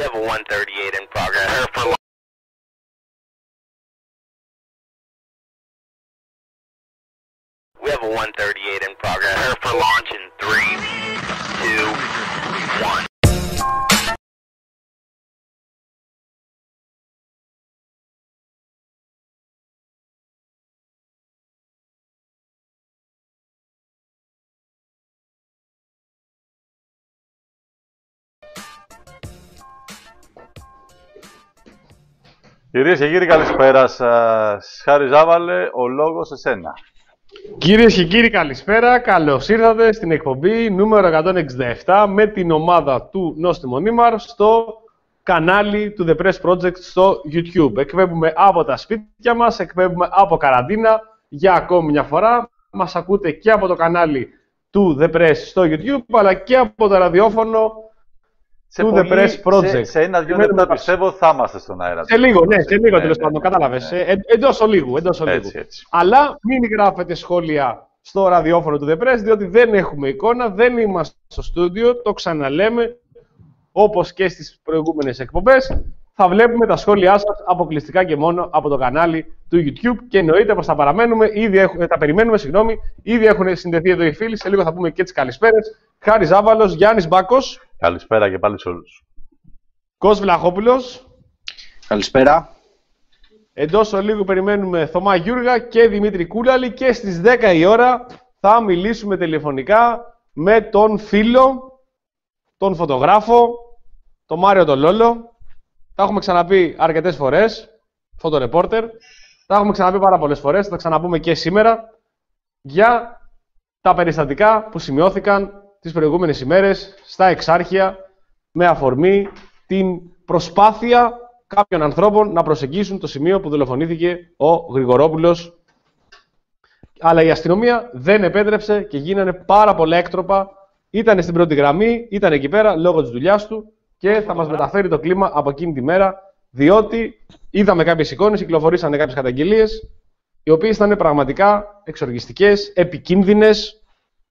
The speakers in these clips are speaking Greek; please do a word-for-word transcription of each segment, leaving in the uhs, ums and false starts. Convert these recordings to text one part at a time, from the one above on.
We have a one thirty-eight in progress. For we have a one thirty-eight in progress. For launch in three, two, one. Κυρίες και κύριοι, καλησπέρα σας. Χάρη Ζάβαλε, ο λόγος σε σένα. Κυρίες και κύριοι, καλησπέρα. Καλώς ήρθατε στην εκπομπή νούμερο εκατόν εξήντα επτά με την ομάδα του Νόστιμο Νίμαρ στο κανάλι του The Press Project στο YouTube. Εκπέμπουμε από τα σπίτια μας, εκπέμπουμε από καραντίνα για ακόμη μια φορά. Μας ακούτε και από το κανάλι του The Press στο YouTube, αλλά και από το ραδιόφωνο Σε, του πολύ, The Press Project. σε, σε ένα-δυο λεπτά πιστεύω θα είμαστε στον αέρα. Σε λίγο, ναι, σε λίγο ναι, τέλος ναι, πάντων, ναι, κατάλαβες. ναι. Ε, εντός ολίγου, εντός ολίγου. Έτσι, έτσι. Αλλά μην γράφετε σχόλια στο ραδιόφωνο του The Press, διότι δεν έχουμε εικόνα, δεν είμαστε στο στούντιο, το ξαναλέμε, όπως και στις προηγούμενες εκπομπές. Θα βλέπουμε τα σχόλιά σας αποκλειστικά και μόνο από το κανάλι του YouTube και εννοείται πως θα παραμένουμε, ήδη έχουμε, τα περιμένουμε, συγγνώμη, ήδη έχουν συνδεθεί εδώ οι φίλοι, σε λίγο θα πούμε και τις καλησπέρες. Χάρης Ζάβαλος, Γιάννης Μπάκος. Καλησπέρα και πάλι σε όλους. Κος Βλαχόπουλος. Καλησπέρα. Εντός ολίγου περιμένουμε Θωμά Γιούργα και Δημήτρη Κούλαλη και στις δέκα η ώρα θα μιλήσουμε τηλεφωνικά με τον φίλο, τον φωτογράφο, τον Μάριο τον Λόλο. Τα έχουμε ξαναπεί αρκετές φορές, φωτορεπόρτερ. Τα έχουμε ξαναπεί πάρα πολλές φορές, θα τα ξαναπούμε και σήμερα για τα περιστατικά που σημειώθηκαν τις προηγούμενες ημέρες στα Εξάρχεια με αφορμή την προσπάθεια κάποιων ανθρώπων να προσεγγίσουν το σημείο που δολοφονήθηκε ο Γρηγορόπουλος. Αλλά η αστυνομία δεν επέτρεψε και γίνανε πάρα πολλά έκτροπα. Ήταν στην πρώτη γραμμή, ήταν εκεί πέρα λόγω της δουλειάς του και θα μας μεταφέρει το κλίμα από εκείνη τη μέρα, διότι είδαμε κάποιες εικόνες, κυκλοφορήσανε κάποιες καταγγελίες, οι οποίες ήταν πραγματικά εξοργιστικές, επικίνδυνες,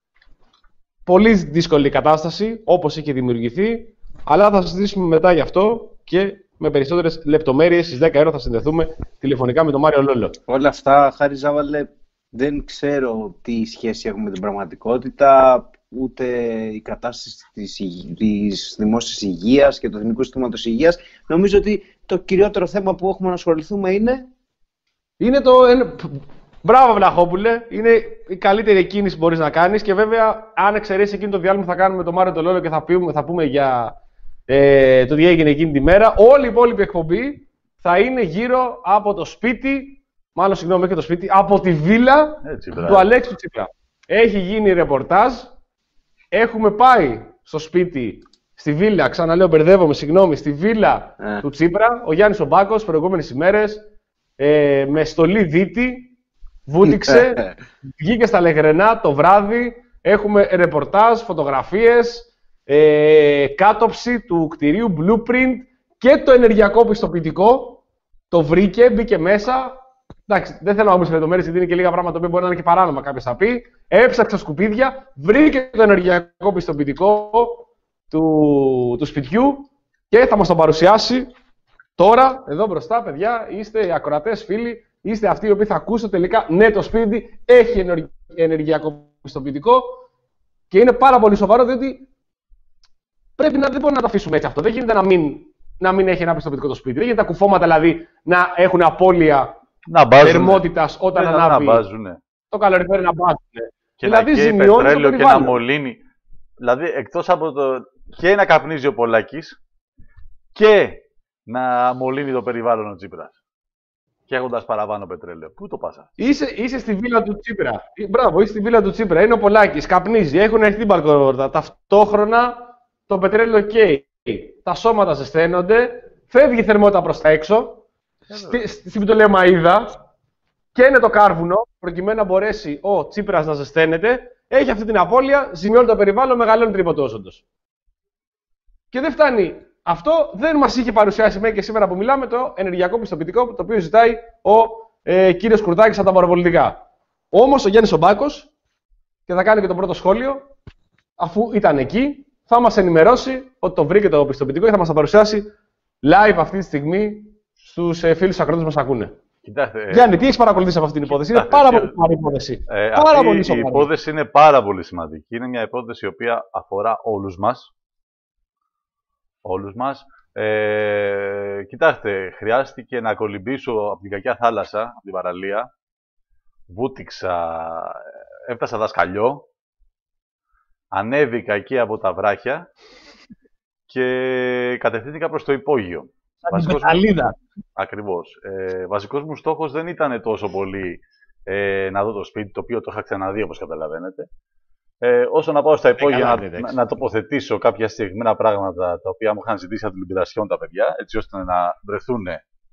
πολύ δύσκολη κατάσταση, όπως είχε δημιουργηθεί, αλλά θα συζητήσουμε μετά γι' αυτό και με περισσότερες λεπτομέρειες. Στις δέκα η ώρα θα συνδεθούμε τηλεφωνικά με τον Μάριο Λόλο. Όλα αυτά, Χάρη Ζάβαλε, δεν ξέρω τι σχέση έχουν με την πραγματικότητα, ούτε η κατάσταση της, υγ... της δημόσιας υγείας και του Εθνικού Συστήματος Υγείας. Νομίζω ότι το κυριότερο θέμα που έχουμε να ασχοληθούμε είναι... Είναι το... Μπράβο, Βλαχόπουλε. Είναι η καλύτερη κίνηση που μπορείς να κάνεις και βέβαια, αν εξαιρέσεις εκείνο το διάλειμμα που θα κάνουμε με τον Μάριο τον Λόλο και θα πούμε, θα πούμε για ε, το τι έγινε εκείνη τη μέρα, όλη η υπόλοιπη εκπομπή θα είναι γύρω από το σπίτι, μάλλον συγγνώμη, όχι το σπίτι, από τη βίλα Έτσι, του Αλέξη Τσίπρα. Έχει γίνει ρεπορτάζ. Έχουμε πάει στο σπίτι, στη βίλα, ξαναλέω, μπερδεύομαι, συγγνώμη, στη βίλα ε. του Τσίπρα, ο Γιάννης ο Μπάκος, προηγούμενες ημέρες, ε, με στολή δίτη, βούτυξε, βγήκε στα Λεγρενά το βράδυ, έχουμε ρεπορτάζ, φωτογραφίες, ε, κάτοψη του κτηρίου, blueprint και το ενεργειακό πιστοποιητικό, το βρήκε, μπήκε μέσα. Εντάξει, δεν θέλω να πούμε σε λεπτομέρειες, γιατί είναι και λίγα πράγματα που μπορεί να είναι και παράνομα, κάποιος θα πει. Έψαξα σκουπίδια, βρήκε το ενεργειακό πιστοποιητικό του, του σπιτιού και θα μας το παρουσιάσει τώρα, εδώ μπροστά, παιδιά. Είστε οι ακροατές φίλοι, είστε αυτοί οι οποίοι θα ακούσετε τελικά. Ναι, το σπίτι έχει ενεργειακό πιστοποιητικό και είναι πάρα πολύ σοβαρό, διότι πρέπει να, δεν μπορούμε να το αφήσουμε έτσι αυτό. Δεν γίνεται να μην, να μην έχει ένα πιστοποιητικό το σπίτι. Δεν γίνεται τα κουφώματα δηλαδή να έχουν απώλεια θερμότητας όταν δεν ανάβει να το καλοριφέρ να μπάζουν. Και δηλαδή να καίει ζημιώνει πετρέλαιο το και να περιβάλλον. μολύνει. Δηλαδή εκτός από το και να καπνίζει ο Πολάκης και να μολύνει το περιβάλλον ο Τσίπρας. Και έχοντας παραπάνω πετρέλαιο. Πού το πάσα. Είσαι, είσαι στη βίλα του Τσίπρα. Μπράβο, είσαι στη βίλα του Τσίπρα. Είναι ο Πολάκης, καπνίζει, έχουν έρθει την μπαλκόντα. Ταυτόχρονα το πετρέλαιο καίει. Τα σώματα ζεσταίνονται, φεύγει η θερμότητα προς τα έξω. Στη, στην πτωλεμαΐδα και είναι το κάρβουνο, προκειμένου να μπορέσει ο Τσίπρας να ζεσταίνεται, έχει αυτή την απώλεια, ζημιώνει το περιβάλλον, μεγαλώνει τρύπο όζοντος. Και δεν φτάνει. Αυτό δεν μας είχε παρουσιάσει μέχρι και σήμερα που μιλάμε το ενεργειακό πιστοποιητικό, το οποίο ζητάει ο ε, κύριος Κουρτάκης από τα παραπολιτικά. Όμως ο Γιάννης ο Μπάκος, και θα κάνει και το πρώτο σχόλιο, αφού ήταν εκεί, θα μας ενημερώσει ότι το βρήκε το πιστοποιητικό και θα μας τα παρουσιάσει live αυτή τη στιγμή στους ε, φίλους ακρότες μας ακούνε. Κοιτάξτε, Γιάννη, τι έχεις παρακολουθήσει από αυτή την υπόθεση? Είναι πάρα πολύ σοβαρή υπόθεση. Ε, πάρα αυτή πολύ η σοβαρή. υπόθεση είναι πάρα πολύ σημαντική. Είναι μια υπόθεση η οποία αφορά όλους μας. Όλους μας. Ε, κοιτάξτε, χρειάστηκε να κολυμπήσω από την κακιά θάλασσα, από την παραλία. Βούτυξα, έφτασα δασκαλιό. Ανέβηκα εκεί από τα βράχια και κατευθύνθηκα προς το υπόγειο. Βασικός μου... Ακριβώς. Ε, βασικός μου στόχος δεν ήταν τόσο πολύ ε, να δω το σπίτι, το οποίο το είχα ξαναδεί, όπως καταλαβαίνετε. Ε, όσο να πάω στα υπόγεια να, να, να τοποθετήσω κάποια συγκεκριμένα πράγματα τα οποία μου είχαν ζητήσει από την Λιμπερασιόν τα παιδιά, έτσι ώστε να βρεθούν,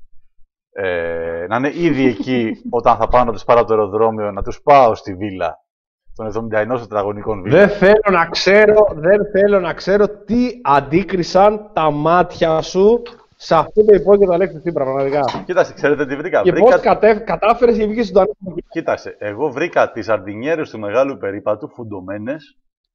ε, να είναι ήδη εκεί όταν θα πάω να τους πάρω από το αεροδρόμιο, να τους πάω στη βίλα των εβδομήντα ενός τετραγωνικών βίλα. Δεν θέλω να ξέρω, δεν θέλω να ξέρω τι αντίκρισαν τα μάτια σου σε αυτό το υπόγειο του Αλέξη Τσίπρα, πραγματικά. Κοίταξε, ξέρετε τι βρήκα. Και βρήκα... πώς κατέ... κατάφερες και βγήκες στον Αλέξη. Κοίταξε, εγώ βρήκα τις ζαρντινιέρες του μεγάλου περίπατου φουντωμένες.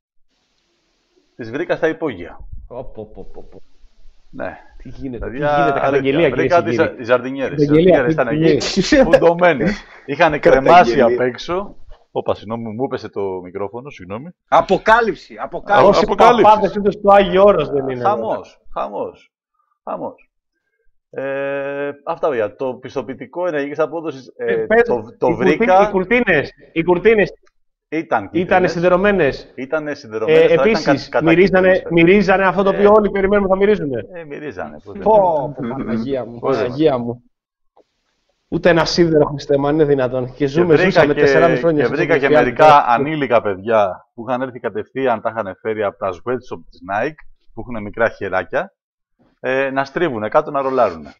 Τις βρήκα στα υπόγεια. Πω, πω, πω, πω. Ναι. Τι γίνεται, δηλαδή, τι γίνεται, καταγγελία, βρήκα κύριε τις ζαρντινιέρες. Οι καταγγελία, ζαρντινιέρες ήταν εκεί, φουντωμένες. Είχαν κρεμάσει απ' έξω. Όπα, συγγνώμη, μου έπεσε το μικρόφωνο, συγγνώμη. Αποκάλυψη, αποκάλυψη. Όσοι παπάδες ούτε στο Άγιο Όρος δεν είναι. Χαμός, χαμός, χαμός. Ε, αυτά βέβαια. Το πιστοποιητικό ενεργειακής απόδοσης ε, ε, το, το οι βρήκα. Οι κουρτίνες, οι κουρτίνες ήταν ήτανε συνδεδεμένες. Ήτανε συνδεδεμένες. Ε, επίσης, μυρίζανε, μυρίζανε αυτό το οποίο ε, όλοι περιμένουμε θα μυρίζουνε. Ε, μυρίζανε. Πω, Παναγία μου, Παναγία μου. Ούτε ένα σίδερο, Χριστέ μου, αν είναι δυνατόν. Και ζούμε, και ζούσαμε τεσσεράμισι χρόνια. Και βρήκα και μερικά ανήλικα παιδιά που είχαν έρθει κατευθείαν, τα είχαν φέρει από τα sweatshop της Nike, που έχουν μικρά χεράκια, ε, να στρίβουνε κάτω, να ρολάρουνε.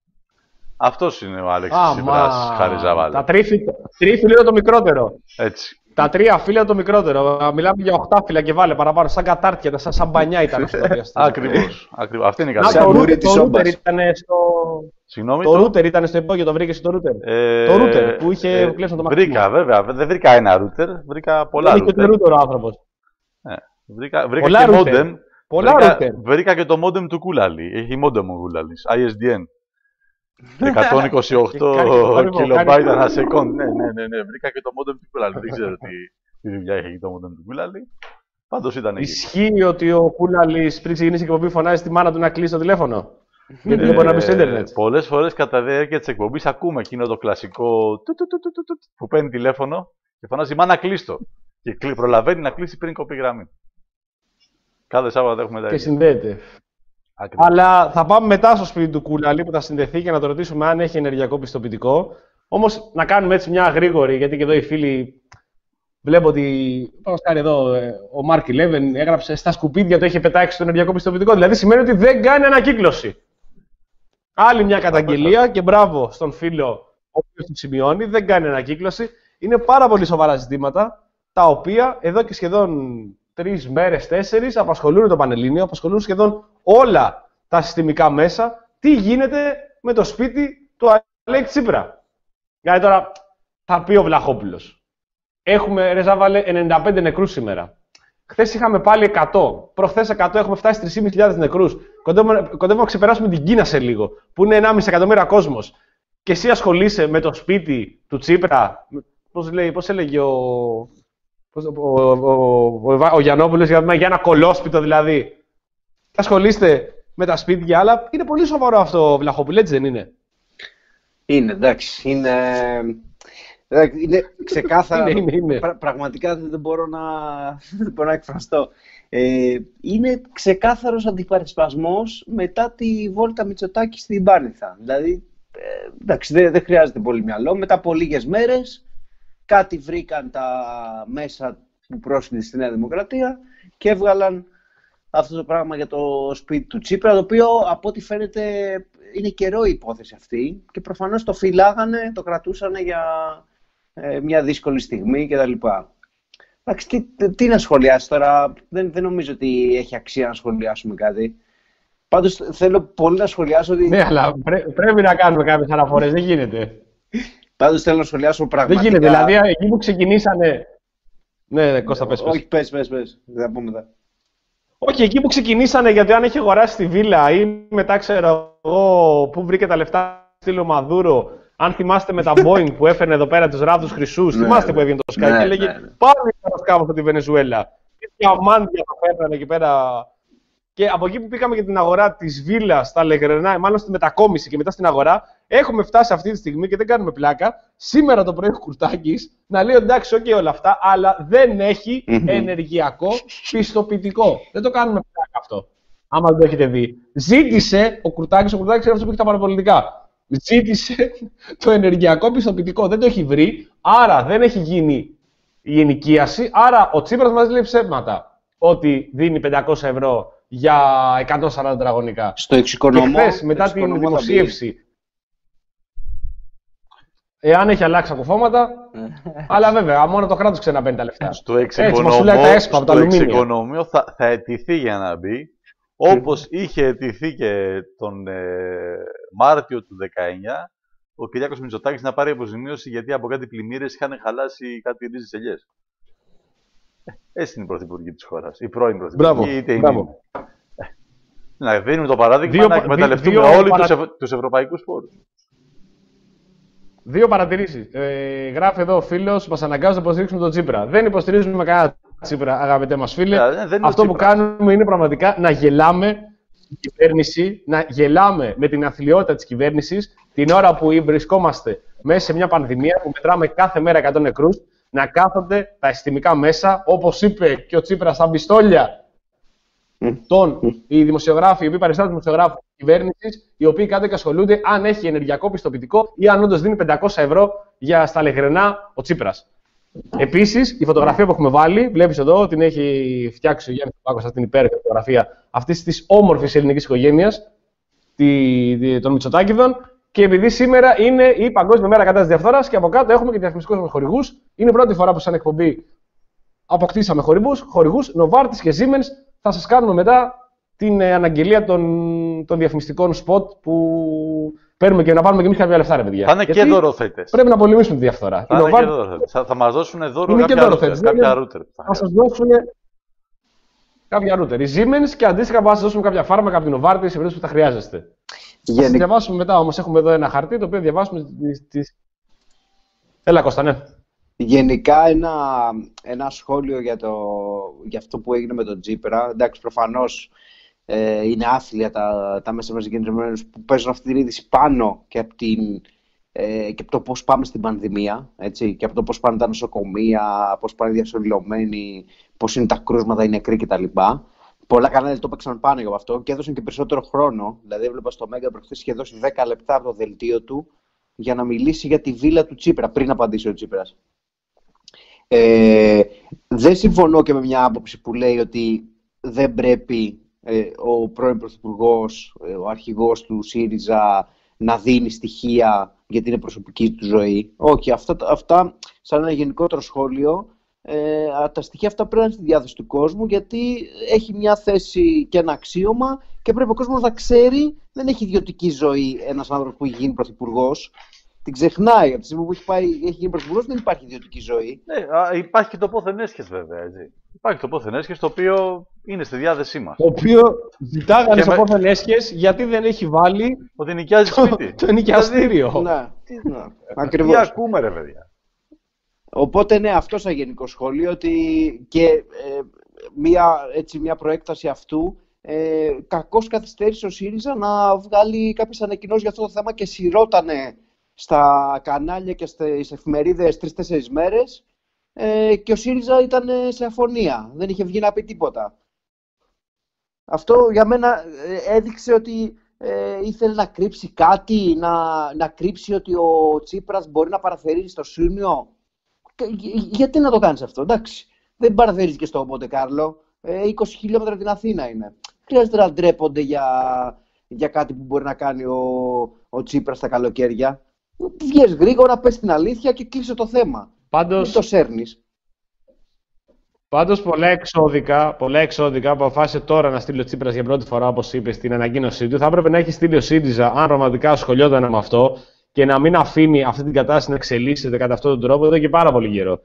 Αυτός είναι ο Αλέξης Τσίπρας Χαριζαβάλη. Τα τρίφυλλα είναι το μικρότερο. Έτσι. Τα τρία φύλλα το μικρότερο. Μιλάμε για οχτά φύλλα και βάλε παραπάνω. Σαν κατάρτια, σαν σαμπανιά ήταν αυτό το διάστημα. Ακριβώς. Αυτή είναι η κατάσταση. Το ρούτερ ήταν στο. Συγγνώμη. Το ρούτερ ήταν στο υπόγειο, το βρήκε το ρούτερ. Ε, το ρούτερ που είχε ε, κλέψει το μαξιμum. Βρήκα, βέβαια. Δεν βρήκα ένα ρούτερ. Βρήκα πολλά ρούτερ. Δεν είχε ρούτερ ο άνθρωπος. Ε, βρήκα βρήκα πολλά και μόντεμ. Πολλά βρήκα, ρούτερ. Βρήκα και το μόντεμ του Κούλαλη. Έχει μόντεμ ο Κούλαλης. άι ες ντι εν. εκατόν είκοσι οκτώ κιλομπάιτ ανά σεκόντ. Ναι, ναι, ναι, ναι. Βρήκα και το μόντεμ του Κούλαλη. Δεν ξέρω τι δουλειά είχε το μόντεμ του Κούλαλη. Πάντως ήταν εκεί. Ισχύει ότι ο Κούλαλης πριν ξεκινήσει η εκπομπή φωνάζει τη μάνα του να κλείσει το τηλέφωνο? Γιατί δεν μπορεί να μπει στο ίντερνετ. Πολλές φορές κατά τη διάρκεια της εκπομπής ακούμε εκείνο το κλασικό που παίρνει τηλέφωνο και φωνάζει «Μάνα κλείστο» και προλαβαίνει να κλείσει πριν κοπεί γραμμή. Κάθε Σάββατο έχουμε τα ίδια. Και συνδέεται. Ακριβώς. Αλλά θα πάμε μετά στο σπίτι του Κούλαλη που θα συνδεθεί και να το ρωτήσουμε αν έχει ενεργειακό πιστοποιητικό. Όμως να κάνουμε έτσι μια γρήγορη, γιατί και εδώ οι φίλοι. Βλέπω ότι. Πάμε κάνει εδώ ο Μάρκ Eleven έγραψε στα σκουπίδια το είχε πετάξει το ενεργειακό πιστοποιητικό. Δηλαδή σημαίνει ότι δεν κάνει ανακύκλωση. Άλλη μια καταγγελία και μπράβο στον φίλο ο οποίος το σημειώνει. Δεν κάνει ανακύκλωση. Είναι πάρα πολύ σοβαρά ζητήματα τα οποία εδώ και σχεδόν τρεις μέρες, τέσσερις απασχολούν το Πανελλήνιο, απασχολούν σχεδόν όλα τα συστημικά μέσα. Τι γίνεται με το σπίτι του Αλέξη Τσίπρα. Δηλαδή τώρα θα πει ο Βλαχόπουλος. Έχουμε, ρε Ζάβαλε, ενενήντα πέντε νεκρούς σήμερα. Χθες είχαμε πάλι εκατό. Προχθές εκατό, έχουμε φτάσει τρεις χιλιάδες πεντακόσιους νεκρούς. Κοντεύουμε, κοντεύουμε να ξεπεράσουμε την Κίνα σε λίγο, που είναι ενάμιση εκατομμύρια κόσμος. Και εσύ ασχολείσαι με το σπίτι του Τσίπρα. Πώς, λέει, πώς έλεγε ο, πώς, ο, ο, ο, ο, ο Γιαννόπουλος για, για ένα κολόσπιτο δηλαδή. Ασχολείστε με τα σπίτια, αλλά είναι πολύ σοβαρό αυτό, Βλαχόπουλε, έτσι δεν είναι? Είναι, εντάξει. Είναι, είναι ξεκάθαρα. είναι, είναι, είναι. Πρα, πραγματικά δεν μπορώ να, δεν μπορώ να εκφραστώ. Ε, είναι ξεκάθαρος αντιπαρισπασμός μετά τη βόλτα Μητσοτάκη στην Πάνηθα. Δηλαδή, ε, εντάξει, δεν, δεν χρειάζεται πολύ μυαλό. Μετά από λίγες μέρες κάτι βρήκαν τα μέσα που πρόσχυνε στη Νέα Δημοκρατία και έβγαλαν αυτό το πράγμα για το σπίτι του Τσίπρα, το οποίο από ό,τι φαίνεται είναι καιρό η υπόθεση αυτή και προφανώς το φυλάγανε, το κρατούσανε για ε, μια δύσκολη στιγμή κτλ. Εντάξει, τι, τι να σχολιάσει τώρα, δεν, δεν νομίζω ότι έχει αξία να σχολιάσουμε κάτι. Πάντως θέλω πολύ να σχολιάσω ότι... Ναι, αλλά πρέ, πρέπει να κάνουμε κάποιες αναφορές, δεν γίνεται. Πάντως θέλω να σχολιάσω πραγματικά... Δεν γίνεται, δηλαδή εκεί που ξεκινήσανε... Ναι, ναι, Κώστα, πες, πες. Όχι, πες, πες, πες, θα πω μετά. Όχι, εκεί που ξεκινήσανε, γιατί αν έχει αγοράσει τη βίλα ή μετά ξέρω εγώ πού βρήκε τα λεφτά στείλω Μαδούρο. Αν θυμάστε με τα Boeing που έφερνε εδώ πέρα τους ράβδους χρυσούς, θυμάστε που έβγαινε το Sky και έλεγε πάλι θα σκάβω από τη Βενεζουέλα. Και διαμάντια θα φέρνανε εκεί πέρα. Και από εκεί που πήγαμε για την αγορά της βίλας στα Λεγρενά, μάλλον στη μετακόμιση και μετά στην αγορά, έχουμε φτάσει αυτή τη στιγμή και δεν κάνουμε πλάκα. Σήμερα το πρωί ο Κουρτάκης να λέει εντάξει, OK όλα αυτά, αλλά δεν έχει ενεργειακό πιστοποιητικό. Δεν το κάνουμε πλάκα αυτό. Άμα δεν το έχετε δει. Ζήτησε ο Κουρτάκης, ο Κουρτάκης είναι αυτό που έχει τα παραπολιτικά. Ζήτησε το ενεργειακό πιστοποιητικό. Δεν το έχει βρει, άρα δεν έχει γίνει η ενοικίαση. Άρα ο Τσίπρας μας λέει ψέματα ότι δίνει πεντακόσια ευρώ για εκατόν σαράντα τετραγωνικά. Στο εξοικονομώ. Και χθες, μετά την δημοσίευση, εάν έχει αλλάξει ακουφώματα, αλλά βέβαια, μόνο το κράτος ξαναμπαίνει τα λεφτά. Στο εξοικονομείο θα, θα αιτηθεί για να μπει, όπως είχε αιτηθεί και τον ε, Μάρτιο του δεκαεννιά, ο Κυριάκος Μητσοτάκης να πάρει αποζημίωση γιατί από κάτι πλημμύρες είχαν χαλάσει κάτι ρίζες ελιές. Έτσι είναι η πρωθυπουργή της χώρας, η πρώην πρωθυπουργή, είτε είναι. Να δίνουμε το παράδειγμα δύο, να εκμεταλλευτούμε δύο, όλοι παρα... τους, ευ... τους ευρωπαϊκούς πόρους. Δύο παρατηρήσεις. Ε, γράφει εδώ ο φίλος, μας αναγκάζουν να υποστηρίξουμε τον Τσίπρα. Δεν υποστηρίζουμε κανένα Τσίπρα, αγαπητέ μας φίλε. Yeah, δεν Αυτό που κάνουμε είναι πραγματικά να γελάμε την κυβέρνηση, να γελάμε με την αθλιότητα της κυβέρνησης την ώρα που βρισκόμαστε μέσα σε μια πανδημία που μετράμε κάθε μέρα εκατό νεκρούς, να κάθονται τα αισθημικά μέσα, όπως είπε και ο Τσίπρας, στα πιστόλια. Τον, οι δημοσιογράφοι, οι οποίοι παριστάνουν δημοσιογράφους της κυβέρνησης, οι οποίοι κάτω και ασχολούνται αν έχει ενεργειακό πιστοποιητικό ή αν όντως δίνει πεντακόσια ευρώ για στα Λεγρενά ο Τσίπρας. Επίσης, η φωτογραφία που έχουμε βάλει, βλέπεις εδώ, την έχει φτιάξει ο Γιάννης Πάκος, αυτή την υπέροχη φωτογραφία αυτής της όμορφης ελληνικής οικογένειας, των Μητσοτάκηδων. Και επειδή σήμερα είναι η Παγκόσμια Μέρα κατά της διαφθοράς και από κάτω έχουμε και διαφημιστικούς μας χορηγούς, είναι η πρώτη φορά που σαν εκπομπή αποκτήσαμε χορηγούς, Novartis και Siemens. Θα σας κάνουμε μετά την ε, αναγγελία των, των διαφημιστικών σποτ που παίρνουμε και να πάρουμε και εμείς κάποια λεφτά, ρε παιδιά. Θα είναι και δωροθέτες. Πρέπει να πολεμήσουμε τη διαφθορά. Θα, Novartis... θα, θα μας δώσουν δώρο κάποια router. Κάποια router. Θα σας δώσουν κάποια router. Οι Siemens και αντίστοιχα θα σας δώσουμε κάποια φάρμακα από την Novartis σε περίπτωση που τα χρειάζεστε. Γενικ... Θα σας διαβάσουμε μετά, όμως έχουμε εδώ ένα χαρτί το οποίο διαβάσουμε τις... Έλα Κώστα, ναι. Γενικά ένα, ένα σχόλιο για, το, για αυτό που έγινε με τον Τσίπρα. Εντάξει, προφανώς ε, είναι άθλια τα, τα μέσα μαζικής ενημέρωσης που παίζουν αυτή την είδηση πάνω και από, την, ε, και από το πώς πάμε στην πανδημία, έτσι, και από το πώς πάνε τα νοσοκομεία, πώς πάνε οι διασωληνωμένοι, πώς είναι τα κρούσματα, οι νεκροί κτλ. Πολλά κανάλια το παίξαν πάνω για αυτό και έδωσαν και περισσότερο χρόνο. Δηλαδή, έβλεπα στο Μέγκα προχθές είχε δώσει δέκα λεπτά από το δελτίο του για να μιλήσει για τη βίλα του Τσίπρα πριν απαντήσει ο Τσίπρας. Ε, δεν συμφωνώ και με μια άποψη που λέει ότι δεν πρέπει ε, ο πρώην Πρωθυπουργός, ε, ο αρχηγός του ΣΥΡΙΖΑ να δίνει στοιχεία γιατί είναι προσωπική του ζωή. Όχι, αυτά, αυτά σαν ένα γενικότερο σχόλιο, ε, τα στοιχεία αυτά πρέπει να είναι στη διάθεση του κόσμου γιατί έχει μια θέση και ένα αξίωμα και πρέπει ο κόσμος να ξέρει, δεν έχει ιδιωτική ζωή ένας άνθρωπος που έχει γίνει Πρωθυπουργός. Την ξεχνάει από τη στιγμή που έχει, πάει, έχει γίνει πρωθυπουργός, δεν υπάρχει ιδιωτική ζωή. Ναι, υπάρχει και το πόθεν έσχες βέβαια. Έτσι. Υπάρχει το πόθεν έσχες το οποίο είναι στη διάθεσή μας. Το οποίο ζητάγανε στο με... πόθεν έσχες γιατί δεν έχει βάλει ότι νοικιάζει το, σπίτι. Το νοικιαστήριο. Ναι, ναι, ακριβώς. Τι ακούμε ρε παιδιά. Οπότε ναι, αυτό σαν γενικό σχόλιο ότι και ε, μια, έτσι, μια προέκταση αυτού ε, κακώς καθυστέρησε ο ΣΥΡΙΖΑ να βγάλει κάποιες ανακοινώσεις για αυτό το θέμα και σειρώτανε στα κανάλια και στις εφημερίδες τρεις-τέσσερις μέρες ε, και ο ΣΥΡΙΖΑ ήταν σε αφωνία. Δεν είχε βγει να πει τίποτα. Αυτό για μένα έδειξε ότι ε, ήθελε να κρύψει κάτι, να, να κρύψει ότι ο Τσίπρας μπορεί να παραθερίζει στο Σούνιο. Γιατί να το κάνεις αυτό, εντάξει. Δεν παραθερίζει και στο Μοντε Κάρλο. Ε, είκοσι χιλιόμετρα την Αθήνα είναι. Χρειάζεται να ντρέπονται για, για κάτι που μπορεί να κάνει ο, ο Τσίπρας τα καλοκαίρια. Βγες γρήγορα, πες την αλήθεια και κλείσε το θέμα. Πάντως, μην το σέρνεις. Πάντως πολλά εξώδικα, πολλά εξώδικα που αποφάσισε τώρα να στείλει ο Τσίπρας για πρώτη φορά, όπως είπε στην ανακοίνωσή του, θα έπρεπε να έχει στείλει ο ΣΥΡΙΖΑ, αν πραγματικά ασχολιόταν με αυτό και να μην αφήνει αυτή την κατάσταση να εξελίσσεται κατά αυτόν τον τρόπο εδώ και πάρα πολύ καιρό.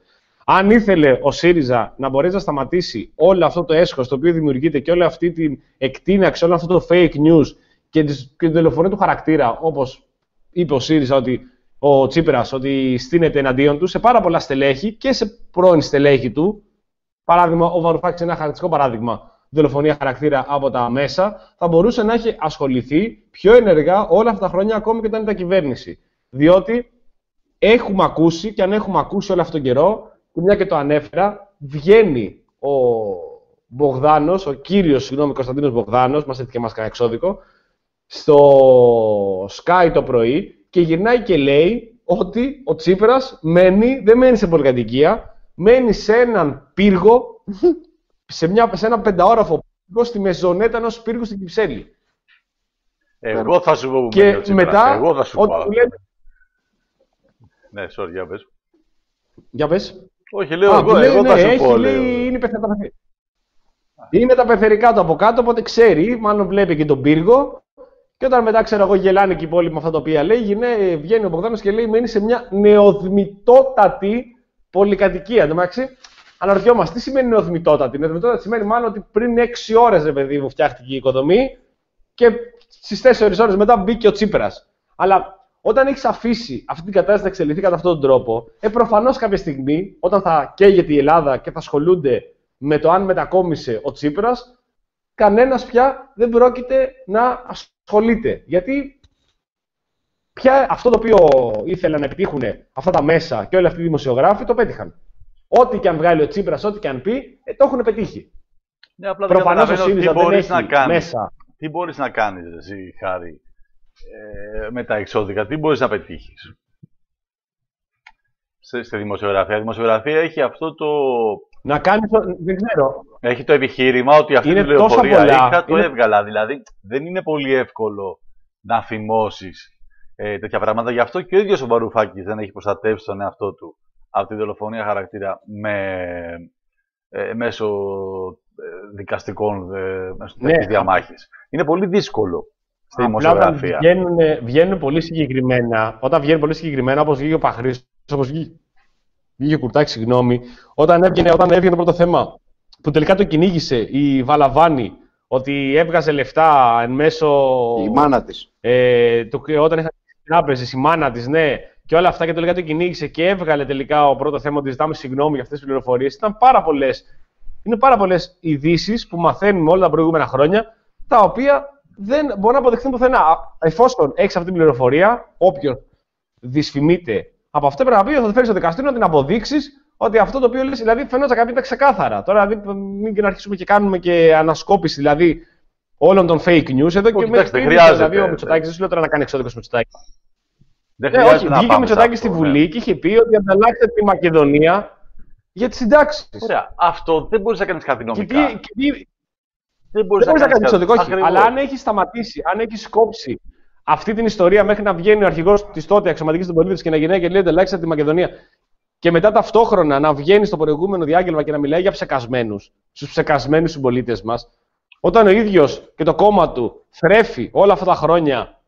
Αν ήθελε ο ΣΥΡΙΖΑ να μπορέσει να σταματήσει όλο αυτό το έσχος το οποίο δημιουργείται και όλη αυτή την εκτείναξη, όλο αυτό το fake news και την δολοφονία του χαρακτήρα, όπως είπε ο ΣΥΡΙΖΑ, ότι ο Τσίπρας, ότι στείνεται εναντίον του σε πάρα πολλά στελέχη και σε πρώην στελέχη του. Παράδειγμα, ο Βαρουφάκης, ένα χαρακτηριστικό παράδειγμα, δολοφονία χαρακτήρα από τα μέσα, θα μπορούσε να έχει ασχοληθεί πιο ενεργά όλα αυτά τα χρόνια, ακόμη και όταν ήταν κυβέρνηση. Διότι έχουμε ακούσει, και αν έχουμε ακούσει όλο αυτόν τον καιρό, και μια και το ανέφερα, βγαίνει ο Μπογδάνος, ο κύριος, συγγνώμη, Κωνσταντίνος Μπογδάνος, μας έτυχε μας κανένα εξώδικο, στο Sky το πρωί και γυρνάει και λέει ότι ο Τσίπρας μένει, δεν μένει σε πολυκατοικία, μένει σε έναν πύργο, σε, μια, σε ένα πενταόροφο πύργο στη μεζονέτα ενός πύργου στην Κυψέλη. Εγώ θα σου πω που και μένει ο Τσίπρας. μετά, Εγώ θα σου πω. Λέτε... Ναι, sorry, για πες. Για πες. Όχι, λέω Α, εγώ, λέει, εγώ ναι, θα σου έχει, πω. Λέει, είναι, πεθερικά... είναι τα πεθερικά του από κάτω, οπότε ξέρει, μάλλον βλέπει και τον πύργο. Και όταν μετά, ξέρω εγώ, γελάνε και οι υπόλοιποι με αυτά τα οποία λέει, ναι, βγαίνει ο Μπογδάνος και λέει: μένει σε μια νεοδμητότατη πολυκατοικία. Εν τω μεταξύ, αναρωτιόμαστε τι σημαίνει νεοδμητότατη. Νεοδμητότατη σημαίνει μάλλον ότι πριν έξι ώρες, ρε παιδί μου, φτιάχτηκε η οικοδομή και στις τέσσερις ώρες μετά μπήκε ο Τσίπρας. Αλλά όταν έχεις αφήσει αυτή την κατάσταση να εξελιχθεί κατά αυτόν τον τρόπο, ε, προφανώς κάποια στιγμή, όταν θα καίγεται η Ελλάδα και θα ασχολούνται με το αν μετακόμισε ο Τσίπρας, κανένας πια δεν πρόκειται να ασχολείται. Γιατί πια αυτό το οποίο ήθελαν να επιτύχουν αυτά τα μέσα και όλοι αυτοί οι δημοσιογράφοι το πέτυχαν. Ό,τι και αν βγάλει ο Τσίπρας, ό,τι και αν πει, ε, το έχουν πετύχει. Ναι, απλά προφανώς ο ΣΥΡΙΖΑ δεν έχει να κάνεις. μέσα. Τι μπορείς να κάνεις, εσύ, Χάρη, ε, με τα εξώδικα, τι μπορείς να πετύχεις στη, στη δημοσιογραφία. Η δημοσιογραφία έχει αυτό το... Να κάνεις, δεν ξέρω. Έχει το επιχείρημα ότι αυτή είναι η πληροφορία είχα, το είναι... έβγαλα. Δηλαδή, δεν είναι πολύ εύκολο να φημώσεις ε, τέτοια πράγματα. Γι' αυτό και ο ίδιος ο Βαρουφάκης δεν έχει προστατεύσει τον εαυτό του από τη δολοφονία χαρακτήρα με, ε, μέσω ε, δικαστικών ε, μέσω ναι. διαμάχης. Είναι πολύ δύσκολο στη δημοσιογραφία. Βγαίνουν, βγαίνουν πολύ συγκεκριμένα, όταν βγαίνουν πολύ συγκεκριμένα, όπως βγήκε ο Παχρίστος, όπως βγήκε, βγήκε ο Κουρτάκης, συγγνώμη, όταν έβγαινε, όταν έβγαινε το πρώτο θέμα, που τελικά το κυνήγησε η Βαλαβάνη, ότι έβγαζε λεφτά εν μέσω. Η μάνα της. Ε, το, όταν είχαν τις τράπεζες, η μάνα της, ναι, και όλα αυτά, και τελικά το κυνήγησε και έβγαλε τελικά ο πρώτο θέμα ότι ζητάμε συγγνώμη για αυτές τις πληροφορίες. Ήταν πάρα πολλές. Είναι πάρα πολλές ειδήσεις που μαθαίνουμε όλα τα προηγούμενα χρόνια, τα οποία δεν μπορούν να αποδεχθούν πουθενά. Εφόσον έχεις αυτή την πληροφορία, όποιος δυσφημείται από αυτό, πρέπει να πει ότι θα το φέρει στο δικαστήριο να την αποδείξεις ότι αυτό το οποίο λες, δηλαδή φαινόταν κάποια ξεκάθαρα. Τώρα, δηλαδή, μην και να αρχίσουμε και κάνουμε και ανασκόπηση δηλαδή όλων των fake news. Εδώ και μέχρι πριν, δηλαδή, ο Μητσοτάκης, δεν σου λέω τώρα να κάνει εξώδικο Μητσοτάκη. Δεν ε, όχι, βγήκε ο Μητσοτάκης στη Βουλή ναι. και είχε πει ότι ανταλλάξτε τη Μακεδονία για τις συντάξεις. Ωραία. Αυτό δεν μπορείς να κάνεις κάτι νομικά. Και, και, και, δεν μπορείς δεν να, να κάνεις εξώδικο, όχι. Ακριβώς. Αλλά αν έχει σταματήσει, αν έχει κόψει αυτή την ιστορία μέχρι να βγαίνει ο αρχηγός της τότε αξιωματικής των πολίτες και να γυρνάει και λέει ανταλλάξτε τη Μακεδονία. Και μετά ταυτόχρονα να βγαίνει στο προηγούμενο διάγγελμα και να μιλάει για ψεκασμένους, στους ψεκασμένους συμπολίτες μας, όταν ο ίδιος και το κόμμα του θρέφει όλα αυτά τα χρόνια